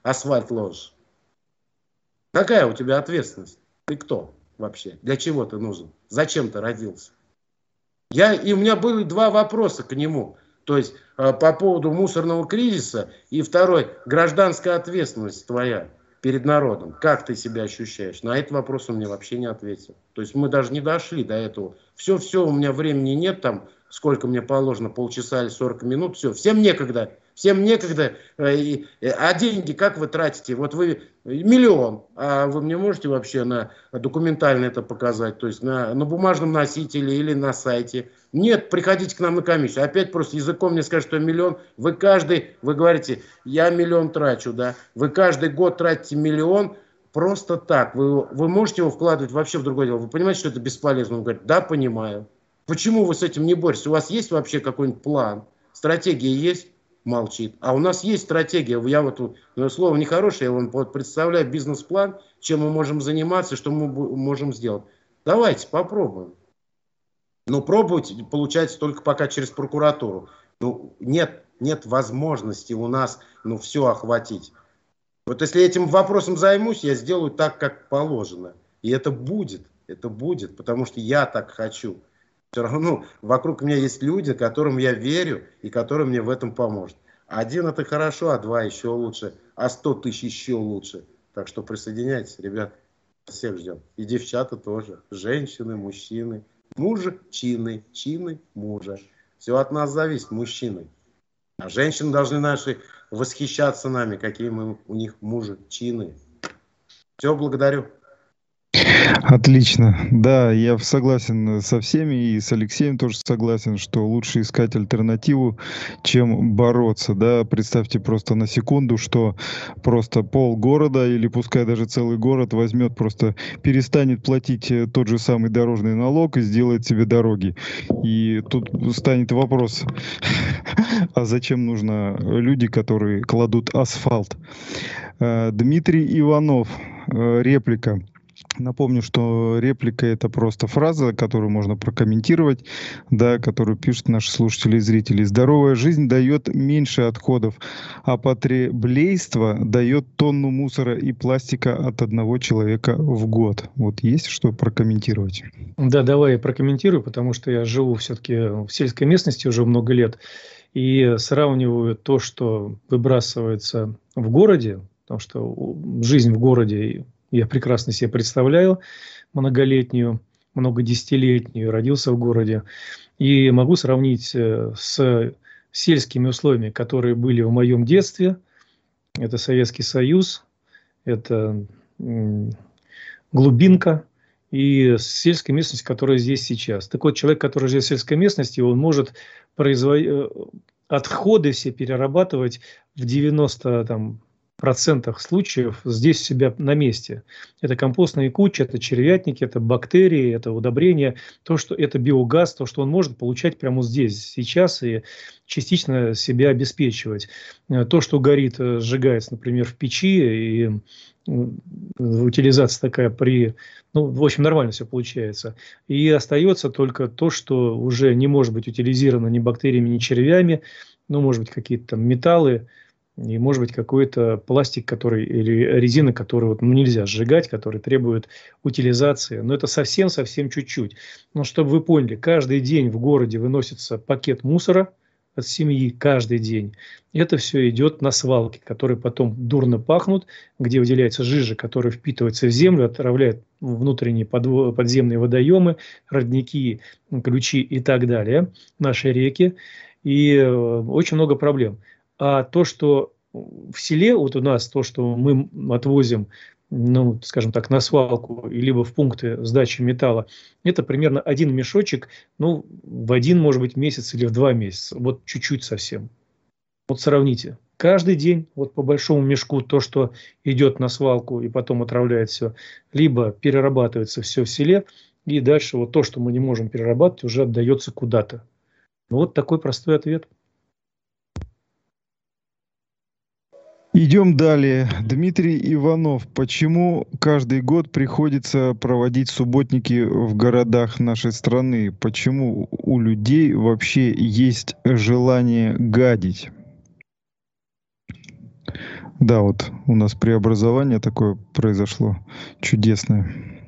асфальт ложишь? Какая у тебя ответственность? Ты кто вообще? Для чего ты нужен? Зачем ты родился? Я, и у меня были два вопроса к нему. То есть э, по поводу мусорного кризиса и второй, гражданская ответственность твоя перед народом. Как ты себя ощущаешь? На этот вопрос он мне вообще не ответил. То есть мы даже не дошли до этого. Все-все, у меня времени нет, там сколько мне положено, полчаса или сорок минут, все. Всем некогда. Всем некогда. А деньги как вы тратите? Вот вы миллион, а вы мне можете вообще на документально это показать? То есть на, на бумажном носителе или на сайте? Нет, приходите к нам на комиссию. Опять просто языком мне скажут, что миллион. Вы каждый, вы говорите, я миллион трачу, да? Вы каждый год тратите миллион просто так. Вы, вы можете его вкладывать вообще в другое дело. Вы понимаете, что это бесполезно? Он говорит, да, понимаю. Почему вы с этим не боретесь? У вас есть вообще какой-нибудь план? Стратегия есть? Молчит. А у нас есть стратегия. Я вот, ну, слово нехорошее, я вам представляю бизнес-план, чем мы можем заниматься, что мы можем сделать. Давайте попробуем. Но пробовать получается только пока через прокуратуру. Ну, нет, нет возможности у нас ну, все охватить. Вот если этим вопросом займусь, я сделаю так, как положено. И это будет. Это будет, потому что я так хочу. Все равно вокруг меня есть люди, которым я верю и которые мне в этом поможет. Один это хорошо, а два еще лучше, а сто тысяч еще лучше. Так что присоединяйтесь, ребят, всех ждем. И девчата тоже, женщины, мужчины, мужчины, чины, мужа. Все от нас зависит, мужчины. А женщины должны наши восхищаться нами, какие мы у них мужчины. Все, благодарю. Отлично. Да, я согласен со всеми, и с Алексеем тоже согласен, что лучше искать альтернативу, чем бороться. Да, представьте просто на секунду, что просто полгорода, или пускай даже целый город возьмет, просто перестанет платить тот же самый дорожный налог и сделает себе дороги. И тут станет вопрос, а зачем нужно люди, которые кладут асфальт? Дмитрий Иванов, реплика. Напомню, что реплика — это просто фраза, которую можно прокомментировать, да, которую пишут наши слушатели и зрители. Здоровая жизнь дает меньше отходов, а потреблейство дает тонну мусора и пластика от одного человека в год. Вот есть что прокомментировать? Да, давай я прокомментирую, потому что я живу все-таки в сельской местности уже много лет и сравниваю то, что выбрасывается в городе, потому что жизнь в городе я прекрасно себе представляю, многолетнюю, многодесятилетнюю, родился в городе. И могу сравнить с сельскими условиями, которые были в моем детстве. Это Советский Союз, это глубинка и сельская местность, которая здесь сейчас. Так вот, человек, который живет в сельской местности, он может производить отходы все перерабатывать в девяноста там, процентах случаев здесь у себя на месте. Это компостные кучи, это червятники, это бактерии, это удобрения, то, что это биогаз, то, что он может получать прямо здесь, сейчас и частично себя обеспечивать. То, что горит, сжигается, например, в печи, и утилизация такая при... Ну, в общем, нормально все получается. И остается только то, что уже не может быть утилизировано ни бактериями, ни червями, ну, может быть, какие-то там металлы, и, может быть, какой-то пластик, который, или резина, которую вот, ну, нельзя сжигать, который требует утилизации. Но это совсем-совсем чуть-чуть. Но чтобы вы поняли, каждый день в городе выносится пакет мусора от семьи, каждый день. Это все идет на свалки, которые потом дурно пахнут, где выделяется жижа, которая впитывается в землю, отравляет внутренние подво- подземные водоемы, родники, ключи и так далее, наши реки. И э, очень много проблем. А то, что в селе, вот у нас, то, что мы отвозим, ну, скажем так, на свалку, либо в пункты сдачи металла, это примерно один мешочек, ну, в один, может быть, месяц или в два месяца. Вот чуть-чуть совсем. Вот сравните. Каждый день, вот по большому мешку, то, что идет на свалку и потом отравляет все, либо перерабатывается все в селе, и дальше вот то, что мы не можем перерабатывать, уже отдается куда-то. Вот такой простой ответ. Идем далее. Дмитрий Иванов. Почему каждый год приходится проводить субботники в городах нашей страны? Почему у людей вообще есть желание гадить? Да, вот у нас преобразование такое произошло чудесное.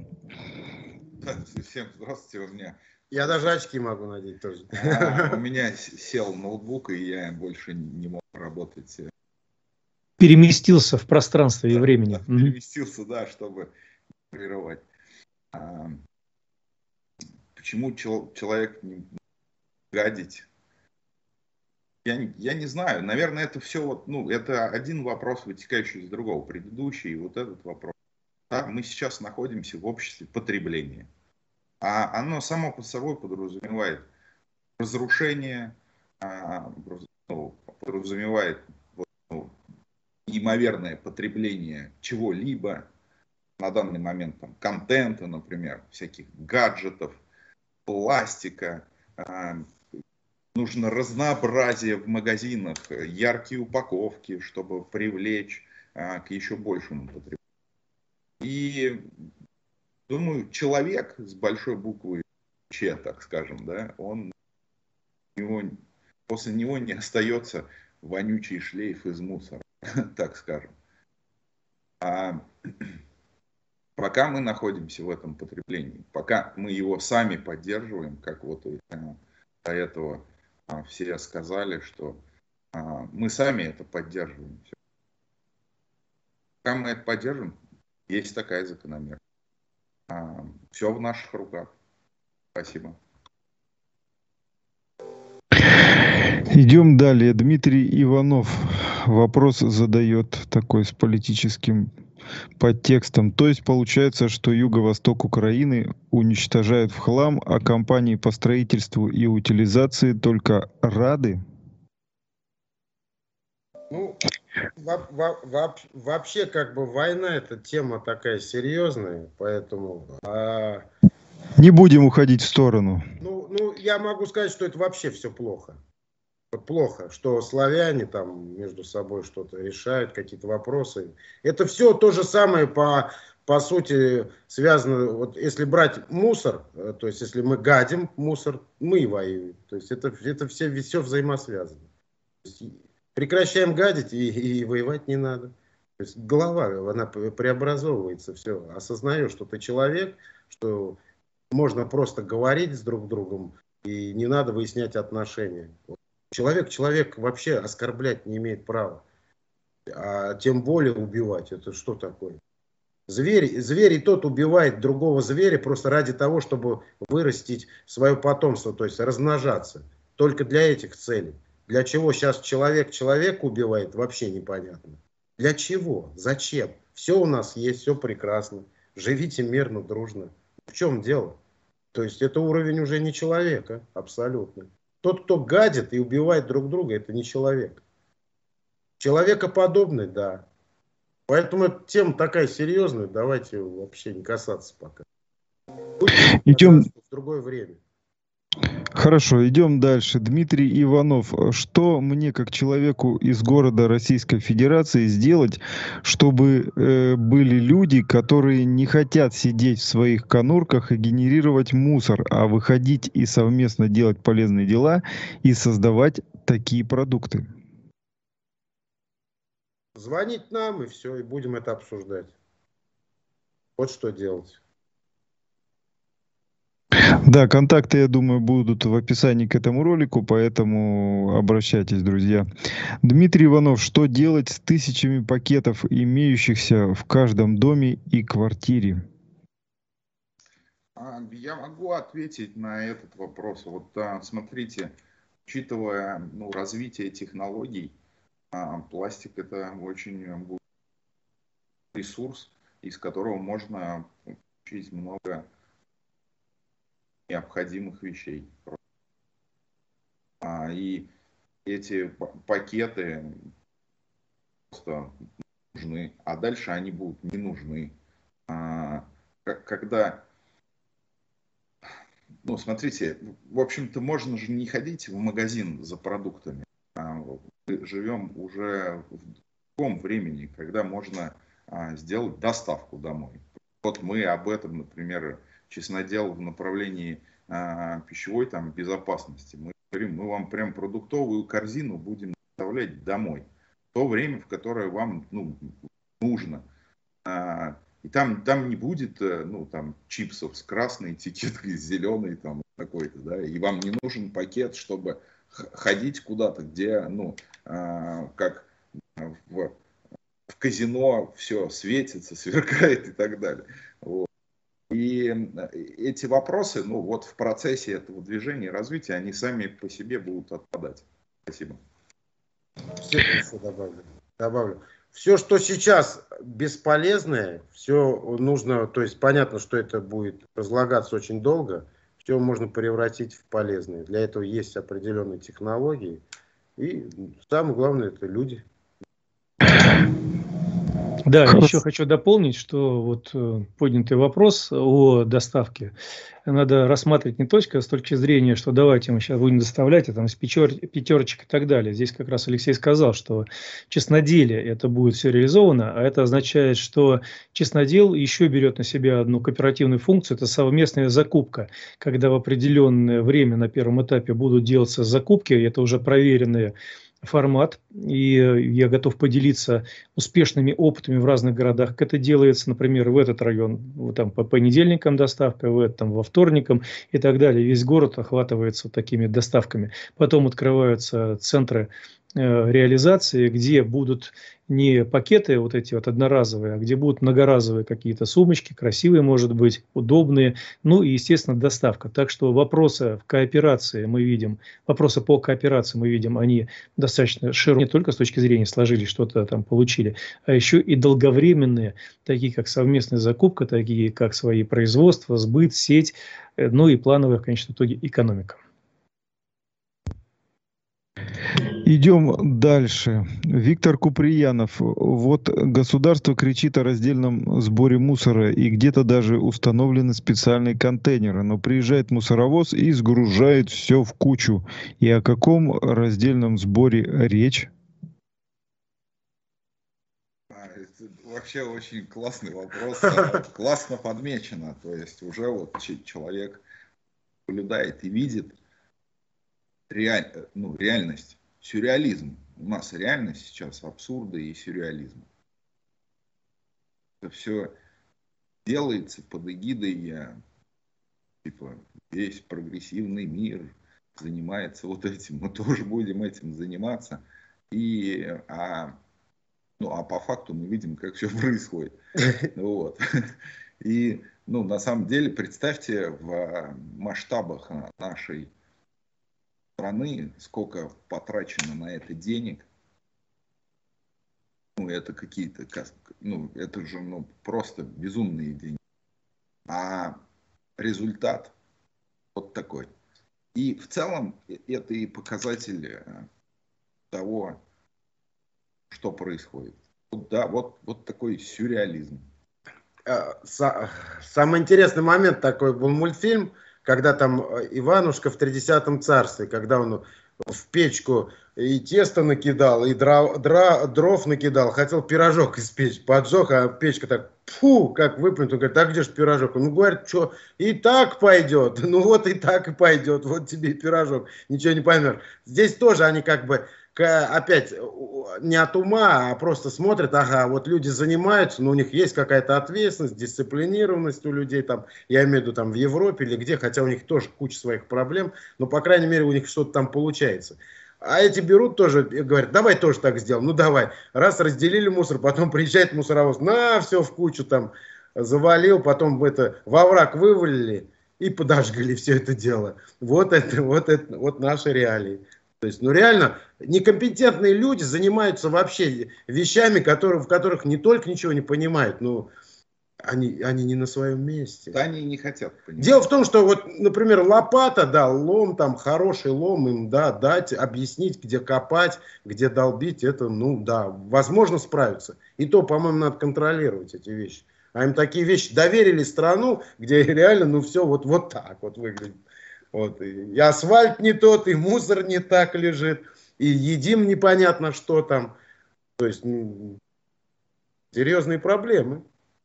Всем здравствуйте, у меня... Я даже очки могу надеть тоже. А, у меня с- сел ноутбук, и я больше не мог работать. э, Переместился в пространстве и да, времени. да, Мгм. переместился, да, чтобы прерывать. А, почему чел- человек не гадить? Я, не- я не знаю. Наверное, это все вот, ну, это один вопрос, вытекающий из другого, предыдущий, и вот этот вопрос. Да, мы сейчас находимся в обществе потребления. А оно само под собой подразумевает разрушение, а, раз- ну, подразумевает вот, ну, неимоверное потребление чего-либо, на данный момент там, контента, например, всяких гаджетов, пластика, а, нужно разнообразие в магазинах, яркие упаковки, чтобы привлечь а, к еще большему потреблению. И думаю, человек с большой буквы Ч, так скажем, да, он у него, после него не остается вонючий шлейф из мусора, так скажем. А пока мы находимся в этом потреблении, пока мы его сами поддерживаем, как вот и, э, до этого а, все сказали, что а, мы сами это поддерживаем. Пока мы это поддерживаем, есть такая закономерность. А, все в наших руках. Спасибо. Идем далее. Дмитрий Иванов вопрос задает такой с политическим подтекстом. То есть получается, что юго-восток Украины уничтожают в хлам, а компании по строительству и утилизации только рады? Ну, во- во- во- вообще, как бы война это тема такая серьезная, поэтому, а, Не будем уходить в сторону. ну, ну, я могу сказать, что это вообще все плохо. Вот плохо, что славяне там между собой что-то решают, какие-то вопросы. Это все то же самое по, по сути связано, вот если брать мусор, э, то есть если мы гадим мусор, мы и воюем. То есть это, это все, все взаимосвязано. То есть прекращаем гадить и, и воевать не надо. То есть голова, она преобразовывается, все, осознаешь, что ты человек, что можно просто говорить с друг другом, и не надо выяснять отношения. Вот. Человек человек вообще оскорблять не имеет права, а тем более убивать. Это что такое? Зверь, зверь и тот убивает другого зверя просто ради того, чтобы вырастить свое потомство, то есть размножаться. Только для этих целей. Для чего сейчас человек человека убивает, вообще непонятно. Для чего? Зачем? Все у нас есть, все прекрасно. Живите мирно, дружно. В чем дело? То есть это уровень уже не человека, абсолютно. Тот, кто гадит и убивает друг друга, это не человек. Человекоподобный, да. Поэтому эта тема такая серьезная, давайте вообще не касаться пока. Будем Идем. в другое время. Хорошо, идем дальше. Дмитрий Иванов, что мне как человеку из города Российской Федерации сделать, чтобы э, были люди, которые не хотят сидеть в своих конурках и генерировать мусор, а выходить и совместно делать полезные дела и создавать такие продукты? Звонить нам и все, и будем это обсуждать. Вот что делать. Да, контакты, я думаю, будут в описании к этому ролику, поэтому обращайтесь, друзья. Дмитрий Иванов, что делать с тысячами пакетов, имеющихся в каждом доме и квартире? А, Я могу ответить на этот вопрос. Вот а, смотрите, учитывая ну, развитие технологий, а, пластик это очень э, будет ресурс, из которого можно получить много необходимых вещей. А, И эти п- пакеты просто нужны, а дальше они будут не нужны. А, к- Когда, ну, смотрите, в общем-то, можно же не ходить в магазин за продуктами. А, Мы живем уже в таком времени, когда можно а, сделать доставку домой. Вот мы об этом, например, честнодел в направлении а, пищевой там, безопасности. Мы говорим, мы вам прям продуктовую корзину будем доставлять домой. то время, в которое вам ну, нужно. И там, там не будет ну, там, чипсов с красной этикеткой, с зеленой там, какой-то, да, и вам не нужен пакет, чтобы ходить куда-то, где, ну, как в, в казино все светится, сверкает и так далее. Вот. И эти вопросы, ну, вот в процессе этого движения и развития, они сами по себе будут отпадать. Спасибо. Все еще добавлю. добавлю. Все, что сейчас бесполезное, все нужно, то есть понятно, что это будет разлагаться очень долго, все можно превратить в полезное. Для этого есть определенные технологии. И самое главное, это люди. Да, еще хочу дополнить, что вот э, поднятый вопрос о доставке надо рассматривать не только с точки зрения, что давайте мы сейчас будем доставлять, а там с пятер, пятерочек и так далее. Здесь как раз Алексей сказал, что честноделие это будет все реализовано, а это означает, что честнодел еще берет на себя одну кооперативную функцию, это совместная закупка, когда в определенное время на первом этапе будут делаться закупки, это уже проверенные формат, и я готов поделиться успешными опытами в разных городах, как это делается, например, в этот район, вот там по понедельникам доставка, в этом во вторникам и так далее. Весь город охватывается вот такими доставками. Потом открываются центры э, реализации, где будут не пакеты вот эти вот одноразовые, а где будут многоразовые какие-то сумочки, красивые, может быть, удобные, ну и, естественно, доставка. Так что вопросы в кооперации мы видим, вопросы по кооперации мы видим, они достаточно широкие, не только с точки зрения сложились, что-то там получили, а еще и долговременные, такие как совместная закупка, такие как свои производства, сбыт, сеть, ну и плановая, в конечном итоге, экономика. Идем дальше. Виктор Куприянов. Вот государство кричит о раздельном сборе мусора, и где-то даже установлены специальные контейнеры, но приезжает мусоровоз и сгружает все в кучу. И о каком раздельном сборе речь? Это вообще очень классный вопрос. Классно подмечено. То есть уже вот человек наблюдает и видит реаль, ну, реальность. Сюрреализм. У нас реальность сейчас абсурда и сюрреализм. Это все делается под эгидой, типа, весь прогрессивный мир занимается вот этим, мы тоже будем этим заниматься. И, а, ну, а по факту мы видим, как все происходит. Вот. И, ну, на самом деле, представьте в масштабах нашей страны, сколько потрачено на это денег. Ну, это какие-то, ну, это же, ну, просто безумные деньги. А результат вот такой. И в целом это и показатель того, что происходит. Вот, да, вот, вот такой сюрреализм. Самый интересный момент такой был мультфильм, когда там Иванушка в тридесятом царстве, когда он в печку и тесто накидал, и дров, дров, дров накидал, хотел пирожок испечь, поджег, а печка так, фу, как выплюнет, он говорит, а где же пирожок? Он говорит, что, и так пойдет, ну вот и так и пойдет, вот тебе и пирожок, ничего не поймешь. Здесь тоже они как бы, опять, не от ума, а просто смотрят, ага, вот люди занимаются, но у них есть какая-то ответственность, дисциплинированность у людей, там, я имею в виду там в Европе или где, хотя у них тоже куча своих проблем, но, по крайней мере, у них что-то там получается. А эти берут тоже и говорят, давай тоже так сделаем, ну давай. Раз разделили мусор, потом приезжает мусоровоз, на, все в кучу там завалил, потом это во враг вывалили и подожгли все это дело. Вот это, вот это, вот наши реалии. То есть, ну реально, некомпетентные люди занимаются вообще вещами, которые, в которых не только ничего не понимают, но они, они не на своем месте. Да, они не хотят понимать. Дело в том, что вот, например, лопата, да, лом, там хороший лом им, да, дать, объяснить, где копать, где долбить, это, ну да, возможно справиться. И то, по-моему, надо контролировать эти вещи. А им такие вещи доверили страну, где реально, ну все вот, вот так вот выглядит. Вот, и асфальт не тот, и мусор не так лежит, и едим непонятно что там. То есть, ну, серьезные проблемы.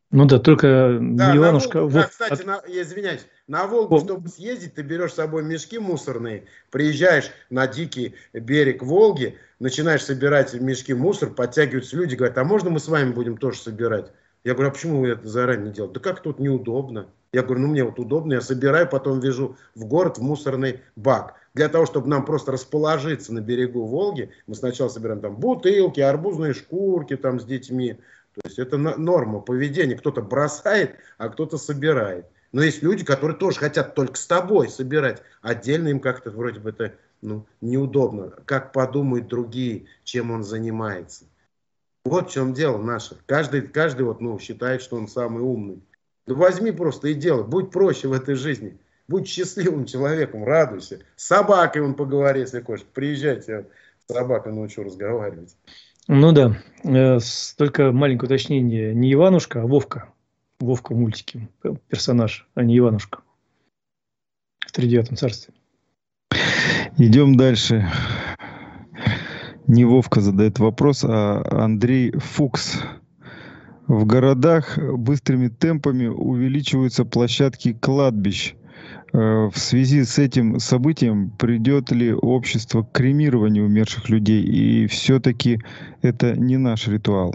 Ну да, только Да, не на Иванушка. Волгу, да, Вот, кстати, от- на, я извиняюсь, на Волгу, о, чтобы съездить, ты берешь с собой мешки мусорные, приезжаешь на дикий берег Волги, начинаешь собирать мешки мусор, подтягиваются люди, говорят, а можно мы с вами будем тоже собирать? Я говорю, а почему вы это заранее не делаете? Да как тут неудобно. Я говорю, ну мне вот удобно, я собираю, потом везу в город в мусорный бак. Для того, чтобы нам просто расположиться на берегу Волги, мы сначала собираем там бутылки, арбузные шкурки там с детьми. То есть это норма поведения. Кто-то бросает, а кто-то собирает. Но есть люди, которые тоже хотят только с тобой собирать. Отдельно им как-то вроде бы это ну, неудобно. Как подумают другие, чем он занимается. Вот в чем дело наше. Каждый, каждый вот, ну, считает, что он самый умный. Да возьми просто и делай. Будь проще в этой жизни. Будь счастливым человеком, радуйся. С собакой он поговори, если хочешь. Приезжайте, я с собакой научу разговаривать. ну да, э, с- только маленькое уточнение. Не Иванушка, а Вовка. Вовка в мультике. п- Персонаж, а не Иванушка. В тридевятом царстве. Идем дальше. Не Вовка задает вопрос, а Андрей Фукс. В городах быстрыми темпами увеличиваются площадки кладбищ. Э, В связи с этим событием придет ли общество к кремированию умерших людей? И все-таки это не наш ритуал.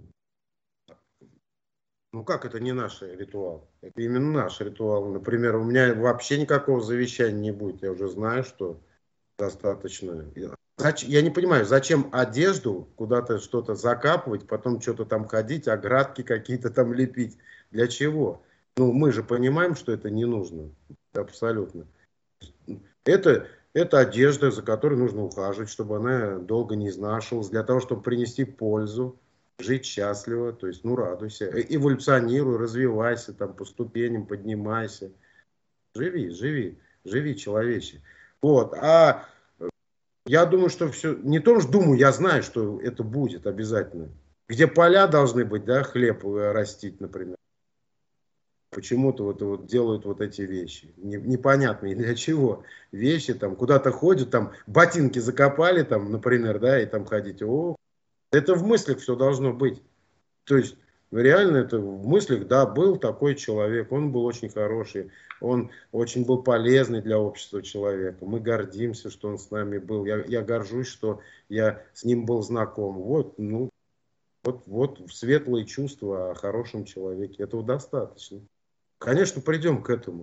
Ну как это не наш ритуал? Это именно наш ритуал. Например, у меня вообще никакого завещания не будет. Я уже знаю, что достаточно. Зач- Я не понимаю, зачем одежду куда-то что-то закапывать, потом что-то там ходить, оградки какие-то там лепить. Для чего? Ну, мы же понимаем, что это не нужно. Абсолютно. Это, это одежда, за которой нужно ухаживать, чтобы она долго не изнашивалась, для того, чтобы принести пользу, жить счастливо, то есть, ну, радуйся, э, эволюционируй, развивайся, там, по ступеням поднимайся. Живи, живи, живи, человече. Вот, а я думаю, что все, не то, что думаю, я знаю, что это будет обязательно. Где поля должны быть, да, хлеб э, растить, например. Почему-то вот, вот делают вот эти вещи. Не- Непонятные для чего. Вещи там куда-то ходят, там ботинки закопали, там, например, да, и там ходить. О, это в мыслях все должно быть. То есть ну, реально это в мыслях, да, был такой человек, он был очень хороший, он очень был полезный для общества человека. Мы гордимся, что он с нами был. Я, я горжусь, что я с ним был знаком. Вот, ну, вот, вот светлые чувства о хорошем человеке. Этого достаточно. Конечно, придем к этому.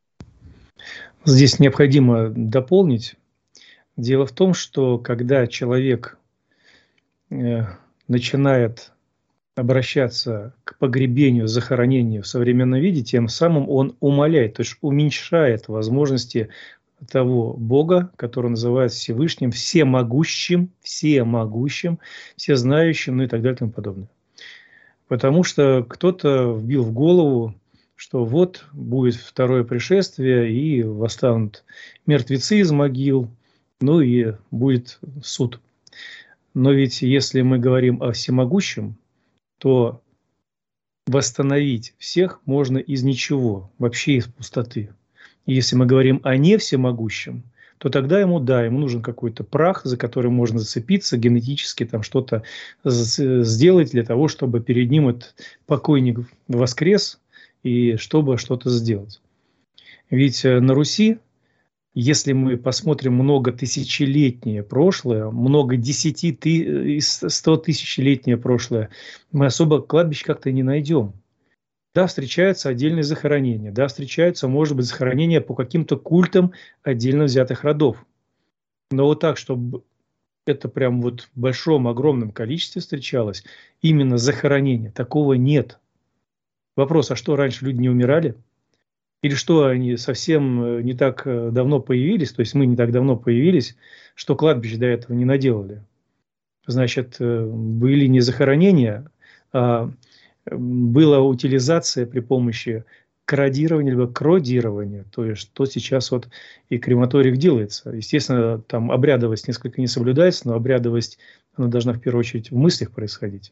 Здесь необходимо дополнить. Дело в том, что когда человек э, начинает обращаться к погребению, захоронению в современном виде, тем самым он умаляет, то есть уменьшает возможности того Бога, который называют Всевышним, всемогущим, всемогущим, всезнающим, ну и так далее и тому подобное. Потому что кто-то вбил в голову, что вот будет второе пришествие, и восстанут мертвецы из могил, ну и будет суд. Но ведь если мы говорим о всемогущем, то восстановить всех можно из ничего, вообще из пустоты. И если мы говорим о не всемогущем, то тогда ему, да, ему нужен какой-то прах, за который можно зацепиться, генетически там что-то з- сделать для того, чтобы перед ним этот покойник воскрес и чтобы что-то сделать. Ведь э, на Руси, если мы посмотрим много тысячелетнее прошлое, много десяти, ты, сто тысячелетнее прошлое, мы особо кладбищ как-то не найдем. Да, встречаются отдельные захоронения, да, встречаются, может быть, захоронения по каким-то культам отдельно взятых родов. Но вот так, чтобы это прям вот в большом, огромном количестве встречалось, именно захоронение, такого нет. Вопрос, а что, раньше люди не умирали? Или что, они совсем э, не так э, давно появились, то есть мы не так давно появились, что кладбище до этого не наделали? Значит, э, были не захоронения, а э, была утилизация при помощи крадирования, либо кродирования, то есть что сейчас вот и крематориях делается. Естественно, там обрядовость несколько не соблюдается, но обрядовость, она должна в первую очередь в мыслях происходить.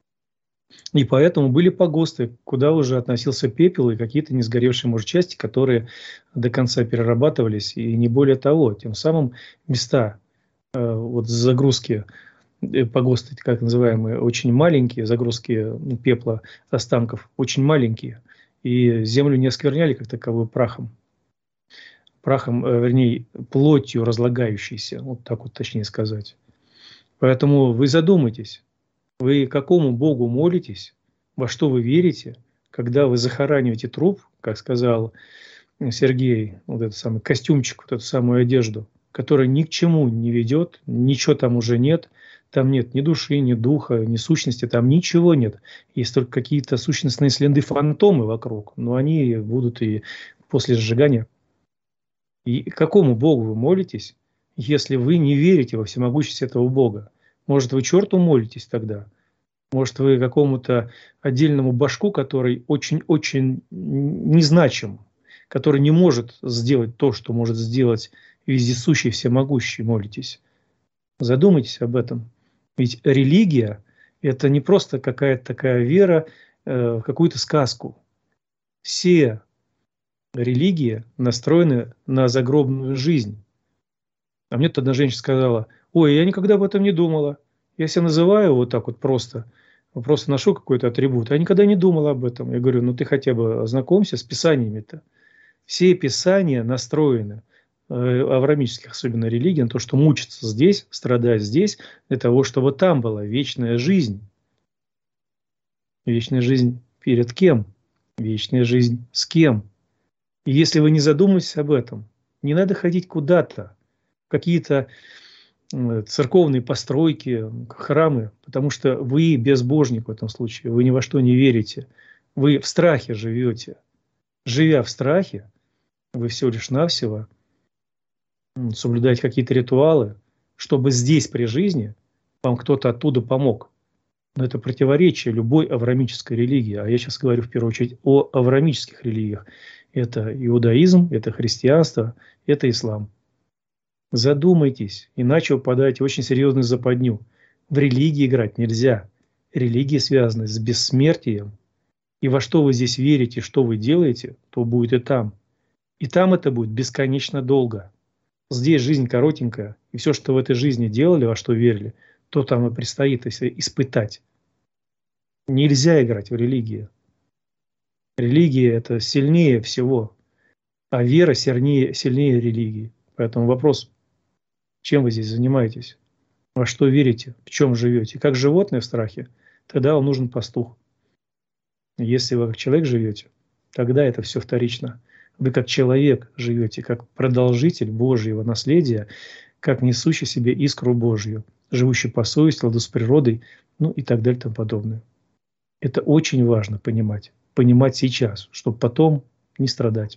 И поэтому были погосты, куда уже относился пепел и какие-то не сгоревшие, может, части, которые до конца перерабатывались, и не более того. Тем самым места э, вот загрузки погосты, как называемые, очень маленькие, загрузки пепла, останков очень маленькие, и землю не оскверняли как таковую прахом. Прахом, вернее, плотью разлагающейся, вот так вот точнее сказать. Поэтому вы задумайтесь, вы какому Богу молитесь, во что вы верите, когда вы захораниваете труп, как сказал Сергей, вот этот самый костюмчик, вот эту самую одежду, которая ни к чему не ведет, ничего там уже нет, там нет ни души, ни духа, ни сущности, там ничего нет. Есть только какие-то сущностные следы, фантомы вокруг, но они будут и после сжигания. И какому Богу вы молитесь, если вы не верите во всемогущесть этого Бога? Может, вы черту молитесь тогда? Может, вы какому-то отдельному башку, который очень-очень незначим, который не может сделать то, что может сделать вездесущий, всемогущий, молитесь? Задумайтесь об этом. Ведь религия – это не просто какая-то такая вера э, в какую-то сказку. Все религии настроены на загробную жизнь. А мне тут одна женщина сказала: ой, я никогда об этом не думала. Я себя называю вот так вот просто, просто ношу какой-то атрибут. Я никогда не думала об этом. Я говорю, ну ты хотя бы ознакомься с писаниями-то. Все писания настроены, э, авраамических особенно религий, на то, что мучиться здесь, страдать здесь, для того, чтобы там была вечная жизнь. Вечная жизнь перед кем? Вечная жизнь с кем? И если вы не задумаетесь об этом, не надо ходить куда-то, какие-то церковные постройки, храмы, потому что вы безбожник в этом случае, вы ни во что не верите, вы в страхе живете. Живя в страхе, вы всего лишь навсего соблюдаете какие-то ритуалы, чтобы здесь при жизни вам кто-то оттуда помог. Но это противоречие любой авраамической религии. А я сейчас говорю в первую очередь о авраамических религиях. Это иудаизм, это христианство, это ислам. Задумайтесь, иначе упадаете в очень серьезную западню. В религии играть нельзя. Религии связаны с бессмертием. И во что вы здесь верите, что вы делаете, то будет и там. И там это будет бесконечно долго. Здесь жизнь коротенькая, и все, что в этой жизни делали, во что верили, то там и предстоит испытать. Нельзя играть в религию. Религия – это сильнее всего, а вера сильнее, сильнее религии. Поэтому вопрос, чем вы здесь занимаетесь, во что верите, в чем живете. Как животное в страхе, тогда вам нужен пастух. Если вы как человек живете, тогда это все вторично. Вы как человек живете, как продолжитель Божьего наследия, как несущий себе искру Божью, живущий по совести, ладу с природой, ну и так далее и тому подобное. Это очень важно понимать. Понимать сейчас, чтобы потом не страдать.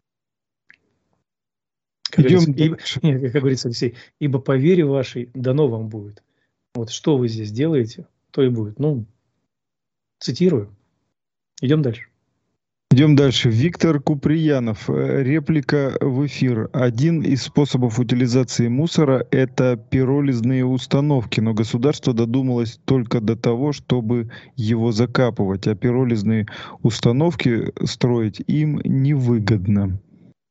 Как, говорится, ибо, нет, как говорится, Алексей, ибо по вере вашей дано вам будет. Вот что вы здесь делаете, то и будет. Ну, цитирую. Идем дальше. Идем дальше. Виктор Куприянов. Реплика в эфир. Один из способов утилизации мусора – это пиролизные установки, но государство додумалось только до того, чтобы его закапывать, а пиролизные установки строить им невыгодно.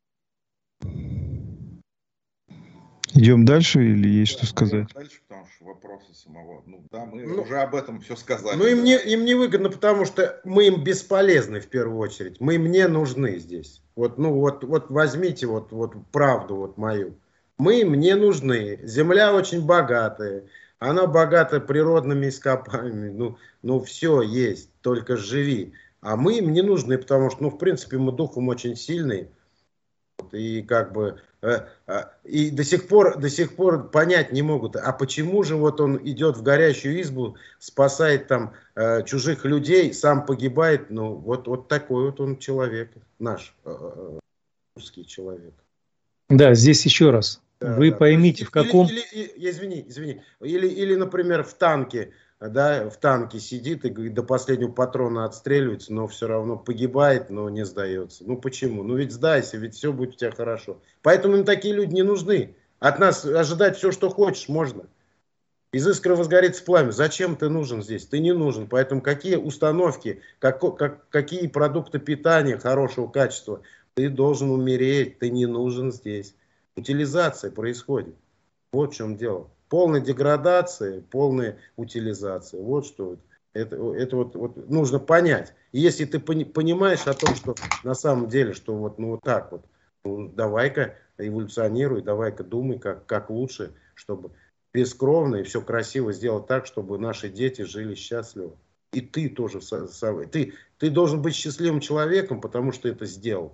Идем дальше или есть что сказать? Дальше, потому что вопросы самого. Ну да, мы ну, уже об этом все сказали. Ну им, не, им не выгодно, потому что мы им бесполезны в первую очередь. Мы им не нужны здесь. Вот, ну вот, вот возьмите вот, вот правду вот мою. Мы им не нужны. Земля очень богатая. Она богата природными ископаемыми. Ну, ну все есть, только живи. А мы им не нужны, потому что, ну, в принципе, мы духом очень сильные. И как бы и до сих пор до сих пор понять не могут, а почему же вот он идет в горящую избу, спасает там э, чужих людей, сам погибает. Ну вот вот такой вот он человек, наш э, русский человек. Да, здесь еще раз да, вы да. поймите, есть, в каком или, или, извини извини или или например в танке. Да, в танке сидит и до последнего патрона отстреливается, но все равно погибает, но не сдается. Ну почему? Ну ведь сдайся, ведь все будет у тебя хорошо. Поэтому им такие люди не нужны. От нас ожидать все, что хочешь, можно. Из искры возгорится пламя. Зачем ты нужен здесь? Ты не нужен. Поэтому какие установки, как, как, какие продукты питания хорошего качества, ты должен умереть, ты не нужен здесь. Утилизация происходит. Вот в чем дело. полной деградации, полной утилизации. Вот что это, это вот, вот нужно понять. И если ты пони, понимаешь о том, что на самом деле, что вот, ну, вот так вот, ну, давай-ка эволюционируй, давай-ка думай, как, как лучше, чтобы бескровно и все красиво сделать так, чтобы наши дети жили счастливо. И ты тоже. Ты, ты должен быть счастливым человеком, потому что это сделал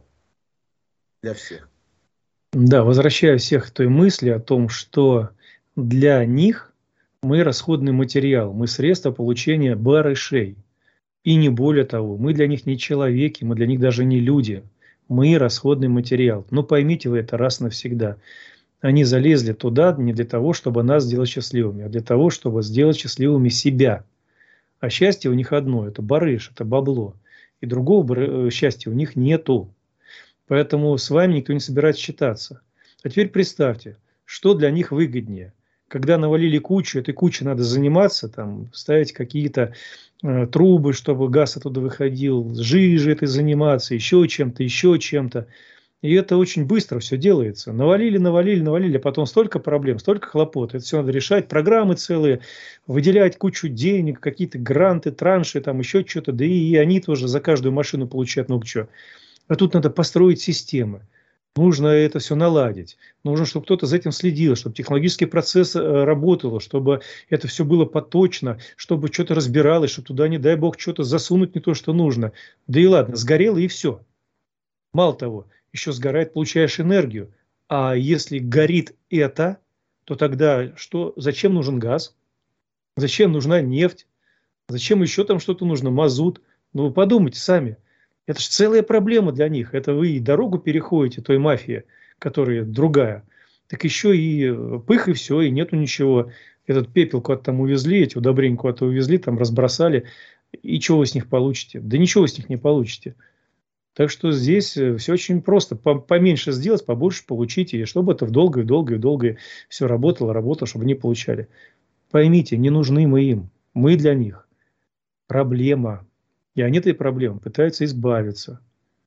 для всех. Да, возвращаю всех к той мысли о том, что для них мы расходный материал, мы средство получения барышей. И не более того, мы для них не человеки, мы для них даже не люди. Мы расходный материал. Но поймите вы это раз навсегда. Они залезли туда не для того, чтобы нас сделать счастливыми, а для того, чтобы сделать счастливыми себя. А счастье у них одно – это барыш, это бабло. И другого счастья у них нету. Поэтому с вами никто не собирается считаться. А теперь представьте, что для них выгоднее. Когда навалили кучу, этой кучей надо заниматься, там, ставить какие-то э, трубы, чтобы газ оттуда выходил, жижей этой заниматься, еще чем-то, еще чем-то. И это очень быстро все делается. Навалили, навалили, навалили, а потом столько проблем, столько хлопот. Это все надо решать, программы целые, выделять кучу денег, какие-то гранты, транши, там еще что-то. Да и, и они тоже за каждую машину получают много чего. А тут надо построить системы. Нужно это все наладить. Нужно, чтобы кто-то за этим следил, чтобы технологический процесс работал, чтобы это все было поточно, чтобы что-то разбиралось, чтобы туда, не дай бог, что-то засунуть не то, что нужно. Да и ладно, сгорело и все. Мало того, еще сгорает, получаешь энергию. А если горит это, то тогда что? Зачем нужен газ? Зачем нужна нефть? Зачем еще там что-то нужно? Мазут? Ну вы подумайте сами. Это же целая проблема для них. Это вы и дорогу переходите той мафии, которая другая. Так еще и пых, и все, и нету ничего. Этот пепел куда-то там увезли, эти удобрения куда-то увезли, там разбросали. И чего вы с них получите? Да ничего вы с них не получите. Так что здесь все очень просто. Поменьше сделать, побольше получить. И чтобы это в долгое, долгое, долгое все работало, работало, чтобы они получали. Поймите, не нужны мы им. Мы для них проблема. И они этой проблемы пытаются избавиться.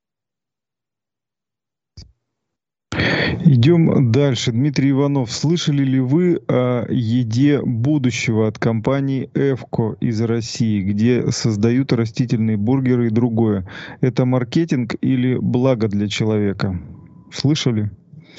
Идем дальше. Дмитрий Иванов, слышали ли вы о еде будущего от компании Эвко из России, где создают растительные бургеры и другое? Это маркетинг или благо для человека? Слышали?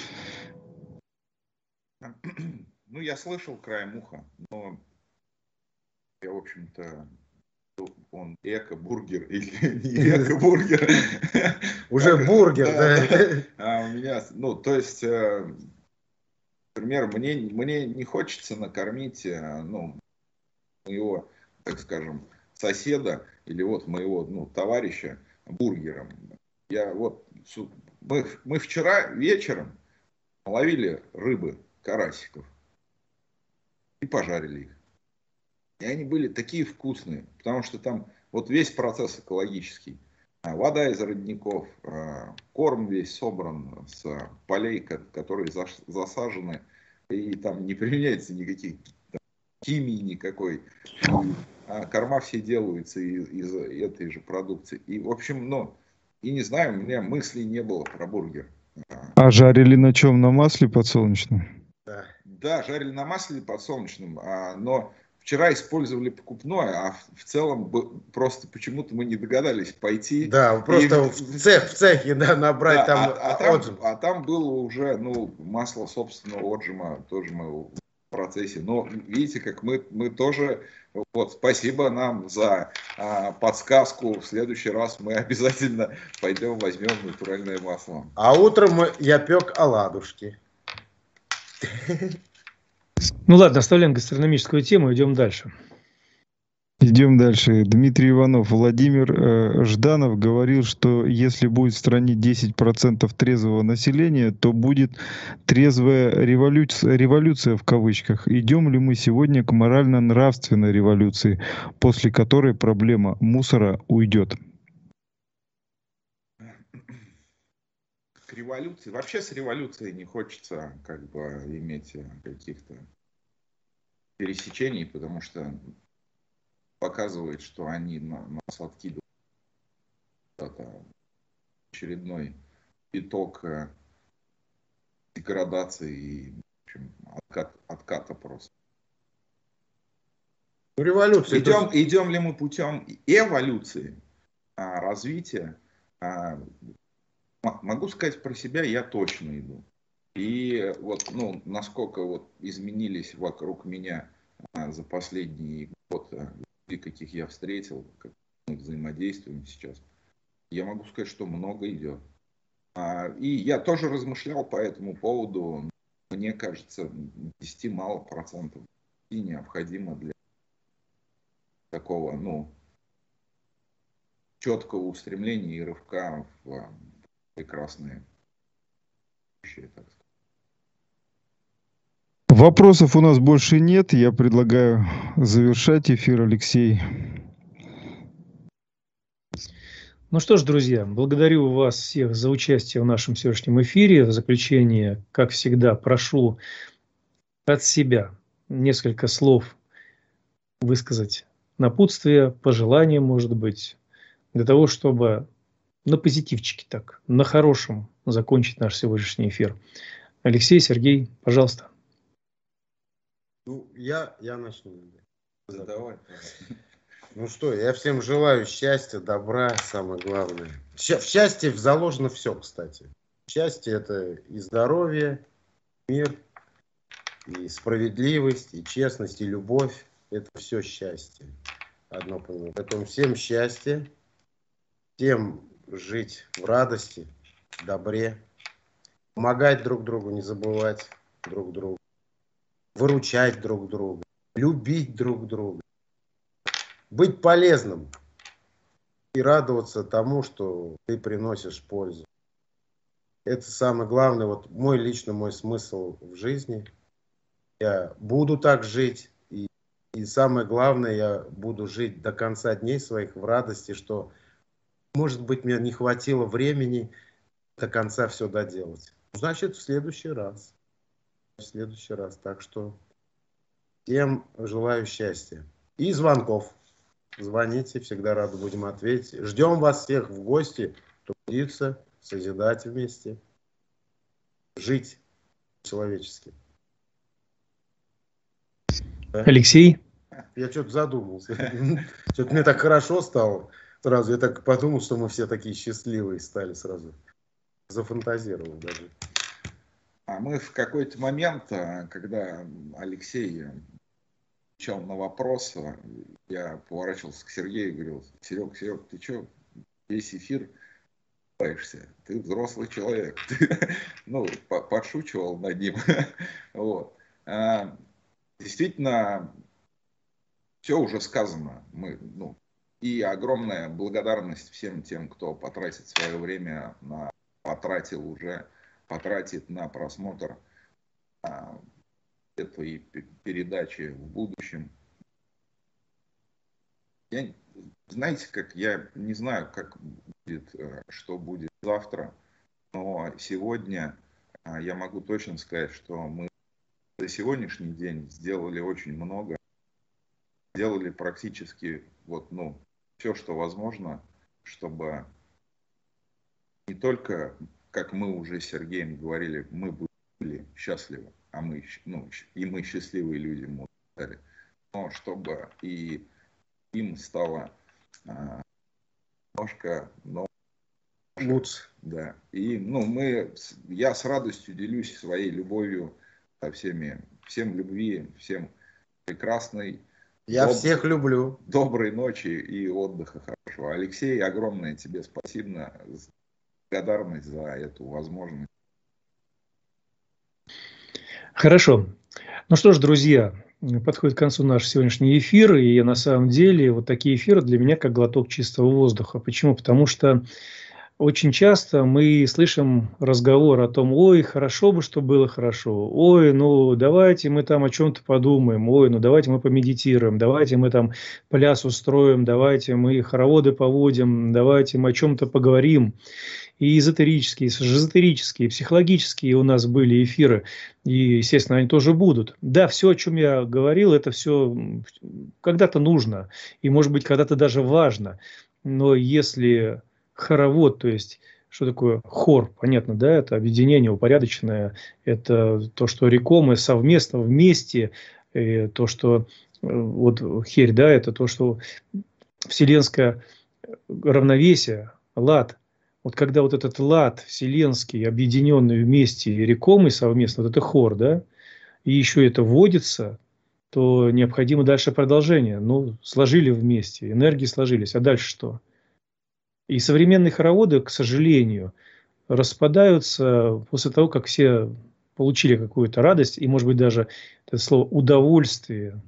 Ну, я слышал краем уха, но я, в общем-то, он эко-бургер или не эко-бургер. Уже бургер, да? А у меня, ну, то есть, например, мне, мне не хочется накормить, ну, моего, так скажем, соседа или вот моего, ну, товарища бургером. Я вот, мы, мы вчера вечером ловили рыбы, карасиков и пожарили их. И они были такие вкусные, потому что там вот весь процесс экологический. Вода из родников, корм весь собран с полей, которые засажены, и там не применяется никаких там, химии никакой. А корма все делаются из, из этой же продукции. И, в общем, ну, и не знаю, у меня мыслей не было про бургер. А жарили на чем? На масле подсолнечном? Да, да, жарили на масле подсолнечном, но вчера использовали покупное, а в целом просто почему-то мы не догадались пойти. Да, просто и... в цех, в цехе, да, набрать, да, там, а, а там а там было уже, ну, масло собственного отжима, тоже мы в процессе. Но видите, как мы, мы тоже, вот, спасибо нам за а, подсказку. В следующий раз мы обязательно пойдем возьмем натуральное масло. А утром я пек оладушки. Ну ладно, оставляем гастрономическую тему, идем дальше. Идем дальше. Дмитрий Иванов. Владимир э, Жданов говорил, что если будет в стране десять процентов трезвого населения, то будет трезвая революция, революция в кавычках. Идем ли мы сегодня к морально-нравственной революции, после которой проблема мусора уйдет? К революции. Вообще с революцией не хочется как бы иметь каких-то пересечений, потому что показывает, что они нас откидывают. Это очередной итог деградации и, в общем, откат, отката просто. Революция. Идем, это... идем ли мы путем эволюции, а, развития? А, могу сказать про себя, я точно иду. И вот, ну, насколько вот изменились вокруг меня а, за последний год люди, каких я встретил, как мы взаимодействуем сейчас, я могу сказать, что много идет. А, и я тоже размышлял по этому поводу. Мне кажется, десять мало процентов и необходимо для такого, ну, четкого устремления и рывка в прекрасные будущее, так сказать. Вопросов у нас больше нет. Я предлагаю завершать эфир, Алексей. Ну что ж, друзья, благодарю вас всех за участие в нашем сегодняшнем эфире. В заключение, как всегда, прошу от себя несколько слов высказать напутствие, пожелания, может быть, для того, чтобы на позитивчике так, на хорошем закончить наш сегодняшний эфир. Алексей, Сергей, пожалуйста. Ну, я, я начну. Давай. Ну что, я всем желаю счастья, добра, самое главное. В счастье заложено все, кстати. Счастье – это и здоровье, мир, и справедливость, и честность, и любовь. Это все счастье. Одно понимаю. Поэтому всем счастья, всем жить в радости, в добре, помогать друг другу, не забывать друг друга, выручать друг друга, любить друг друга, быть полезным и радоваться тому, что ты приносишь пользу. Это самое главное, вот мой лично мой смысл в жизни. Я буду так жить. И самое главное, я буду жить до конца дней своих в радости, что, может быть, мне не хватило времени до конца все доделать. Значит, в следующий раз. В следующий раз. Так что всем желаю счастья. И звонков. Звоните, всегда рады будем ответить. Ждем вас всех в гости, трудиться, созидать вместе, жить человечески. Алексей? Я что-то задумался. Что-то мне так хорошо стало сразу. Я так подумал, что мы все такие счастливые стали сразу. Зафантазировал даже. А мы в какой-то момент, когда Алексей отвечал на вопрос, я поворачивался к Сергею и говорил: Серег, Серег, ты что, весь эфир боишься? Ты взрослый человек. Ну, подшучивал над ним. Вот. Действительно, все уже сказано. Мы, ну, и огромная благодарность всем тем, кто потратит свое время, на, потратил уже, потратит на просмотр а, этой передачи в будущем. Я, знаете, как я не знаю, как будет, что будет завтра, но сегодня а, я могу точно сказать, что мы за сегодняшний день сделали очень много, сделали практически вот, ну, все, что возможно, чтобы не только, как мы уже с Сергеем говорили, мы были счастливы, а мы, ну, и мы счастливые люди, мы стали, но чтобы и им стало а, немножко, но лучше, да. И, ну, мы, я с радостью делюсь своей любовью со всеми, всем любви, всем прекрасной. Я доб... всех люблю. Доброй ночи и отдыха хорошего. Алексей, огромное тебе спасибо, благодарность за эту возможность. Хорошо. Ну что ж, друзья, подходит к концу наш сегодняшний эфир, и на самом деле вот такие эфиры для меня как глоток чистого воздуха. Почему? Потому что очень часто мы слышим разговор о том: ой, хорошо бы, что было хорошо, ой, ну давайте мы там о чем-то подумаем, ой, ну давайте мы помедитируем, давайте мы там пляс устроим, давайте мы хороводы поводим, давайте мы о чем-то поговорим. И эзотерические, и эзотерические, и психологические у нас были эфиры, и, естественно, они тоже будут. Да, все, о чем я говорил, это все когда-то нужно, и, может быть, когда-то даже важно, но если хоровод, то есть, что такое хор, понятно, да, это объединение упорядоченное, это то, что рекомы совместно, вместе, то, что вот херь, да, это то, что вселенское равновесие, лад. Вот когда вот этот лад вселенский, объединенный вместе и рекомый совместно, вот это хор, да, и еще это вводится, то необходимо дальше продолжение. Ну, сложили вместе, энергии сложились, а дальше что? И современные хороводы, к сожалению, распадаются после того, как все получили какую-то радость, и, может быть, даже это слово удовольствие.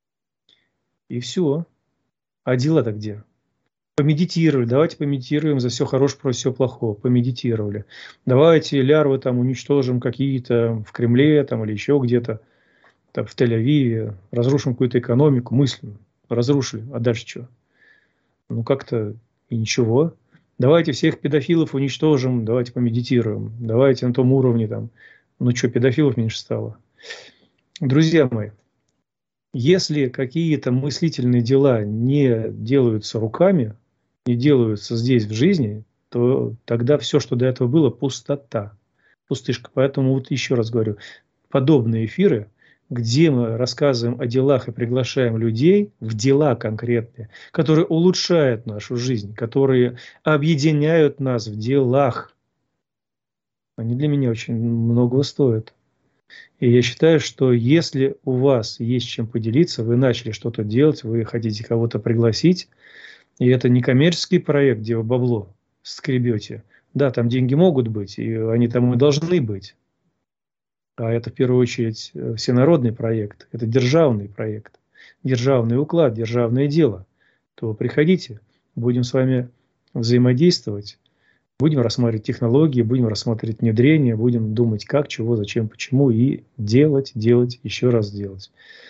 И все. А дела-то где? Помедитировали, давайте помедитируем за все хорошее, про все плохое. Помедитировали. Давайте лярвы там уничтожим какие-то в Кремле там, или еще где-то, там, в Тель-Авиве, разрушим какую-то экономику, мысленно. Разрушили. А дальше что? Ну, как-то и ничего. Давайте всех педофилов уничтожим, давайте помедитируем. Давайте на том уровне там. Ну что, педофилов меньше стало? Друзья мои, если какие-то мыслительные дела не делаются руками, не делаются здесь в жизни, то тогда все, что до этого было, пустота, пустышка. Поэтому вот еще раз говорю, подобные эфиры, где мы рассказываем о делах и приглашаем людей в дела конкретные, которые улучшают нашу жизнь, которые объединяют нас в делах, они для меня очень многого стоят. И я считаю, что если у вас есть чем поделиться, вы начали что-то делать, вы хотите кого-то пригласить, и это не коммерческий проект, где вы бабло скребете. Да, там деньги могут быть, и они там и должны быть. А это в первую очередь всенародный проект, это державный проект, державный уклад, державное дело. То приходите, будем с вами взаимодействовать. Будем рассматривать технологии, будем рассматривать внедрение, будем думать как, чего, зачем, почему и делать, делать, еще раз делать.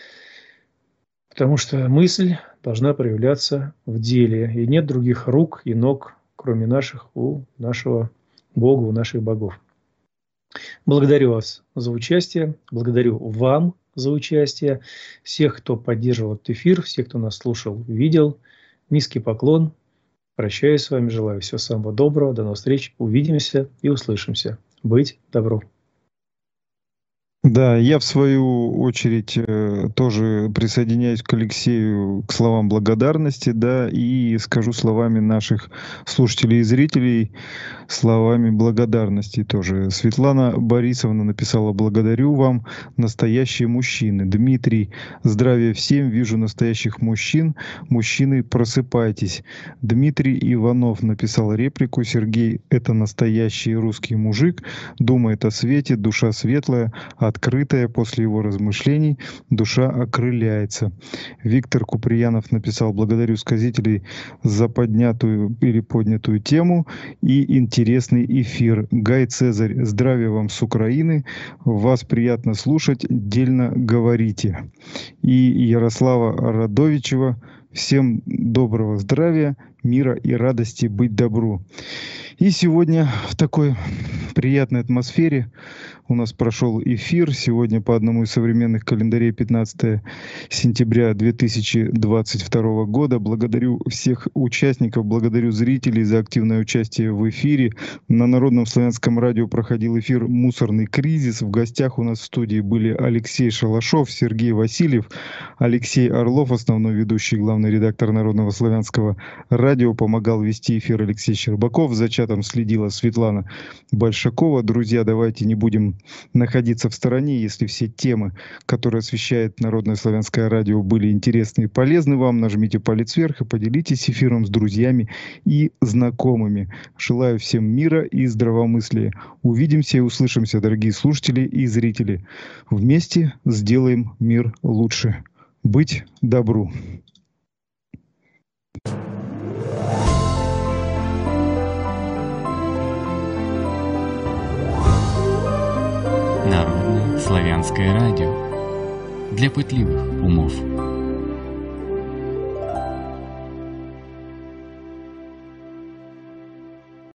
Потому что мысль должна проявляться в деле. И нет других рук и ног, кроме наших, у нашего Бога, у наших богов. Благодарю вас за участие, благодарю вам за участие, всех, кто поддерживал этот эфир, всех, кто нас слушал, видел. Низкий поклон. Прощаюсь с вами, желаю всего самого доброго, до новых встреч, увидимся и услышимся. Быть добру. Да, я в свою очередь тоже присоединяюсь к Алексею, к словам благодарности, да, и скажу словами наших слушателей и зрителей, словами благодарности тоже. Светлана Борисовна написала: благодарю вам, настоящие мужчины. Дмитрий: здравия всем, вижу настоящих мужчин. Мужчины, просыпайтесь. Дмитрий Иванов написал реплику: Сергей — это настоящий русский мужик, думает о свете, душа светлая, открытая, после его размышлений душа окрыляется. Виктор Куприянов написал: благодарю сказителей за поднятую или поднятую тему и интересный эфир. Гай Цезарь: здравия вам с Украины, вас приятно слушать, дельно говорите. И Ярослава Радовичева: всем доброго здравия, мира и радости, быть добру. И сегодня в такой приятной атмосфере у нас прошел эфир. Сегодня по одному из современных календарей пятнадцатое сентября две тысячи двадцать второго года. Благодарю всех участников, благодарю зрителей за активное участие в эфире. На Народном славянском радио проходил эфир «Мусорный кризис». В гостях у нас в студии были Алексей Шалашов, Сергей Васильев, Алексей Орлов, основной ведущий, главный редактор Народного славянского радио. Помогал вести эфир Алексей Щербаков. За чатом следила Светлана Большакова. Друзья, давайте не будем находиться в стороне. Если все темы, которые освещает Народное славянское радио, были интересны и полезны вам, нажмите палец вверх и поделитесь эфиром с друзьями и знакомыми. Желаю всем мира и здравомыслия. Увидимся и услышимся, дорогие слушатели и зрители. Вместе сделаем мир лучше. Быть добру. Народное славянское радио для пытливых умов.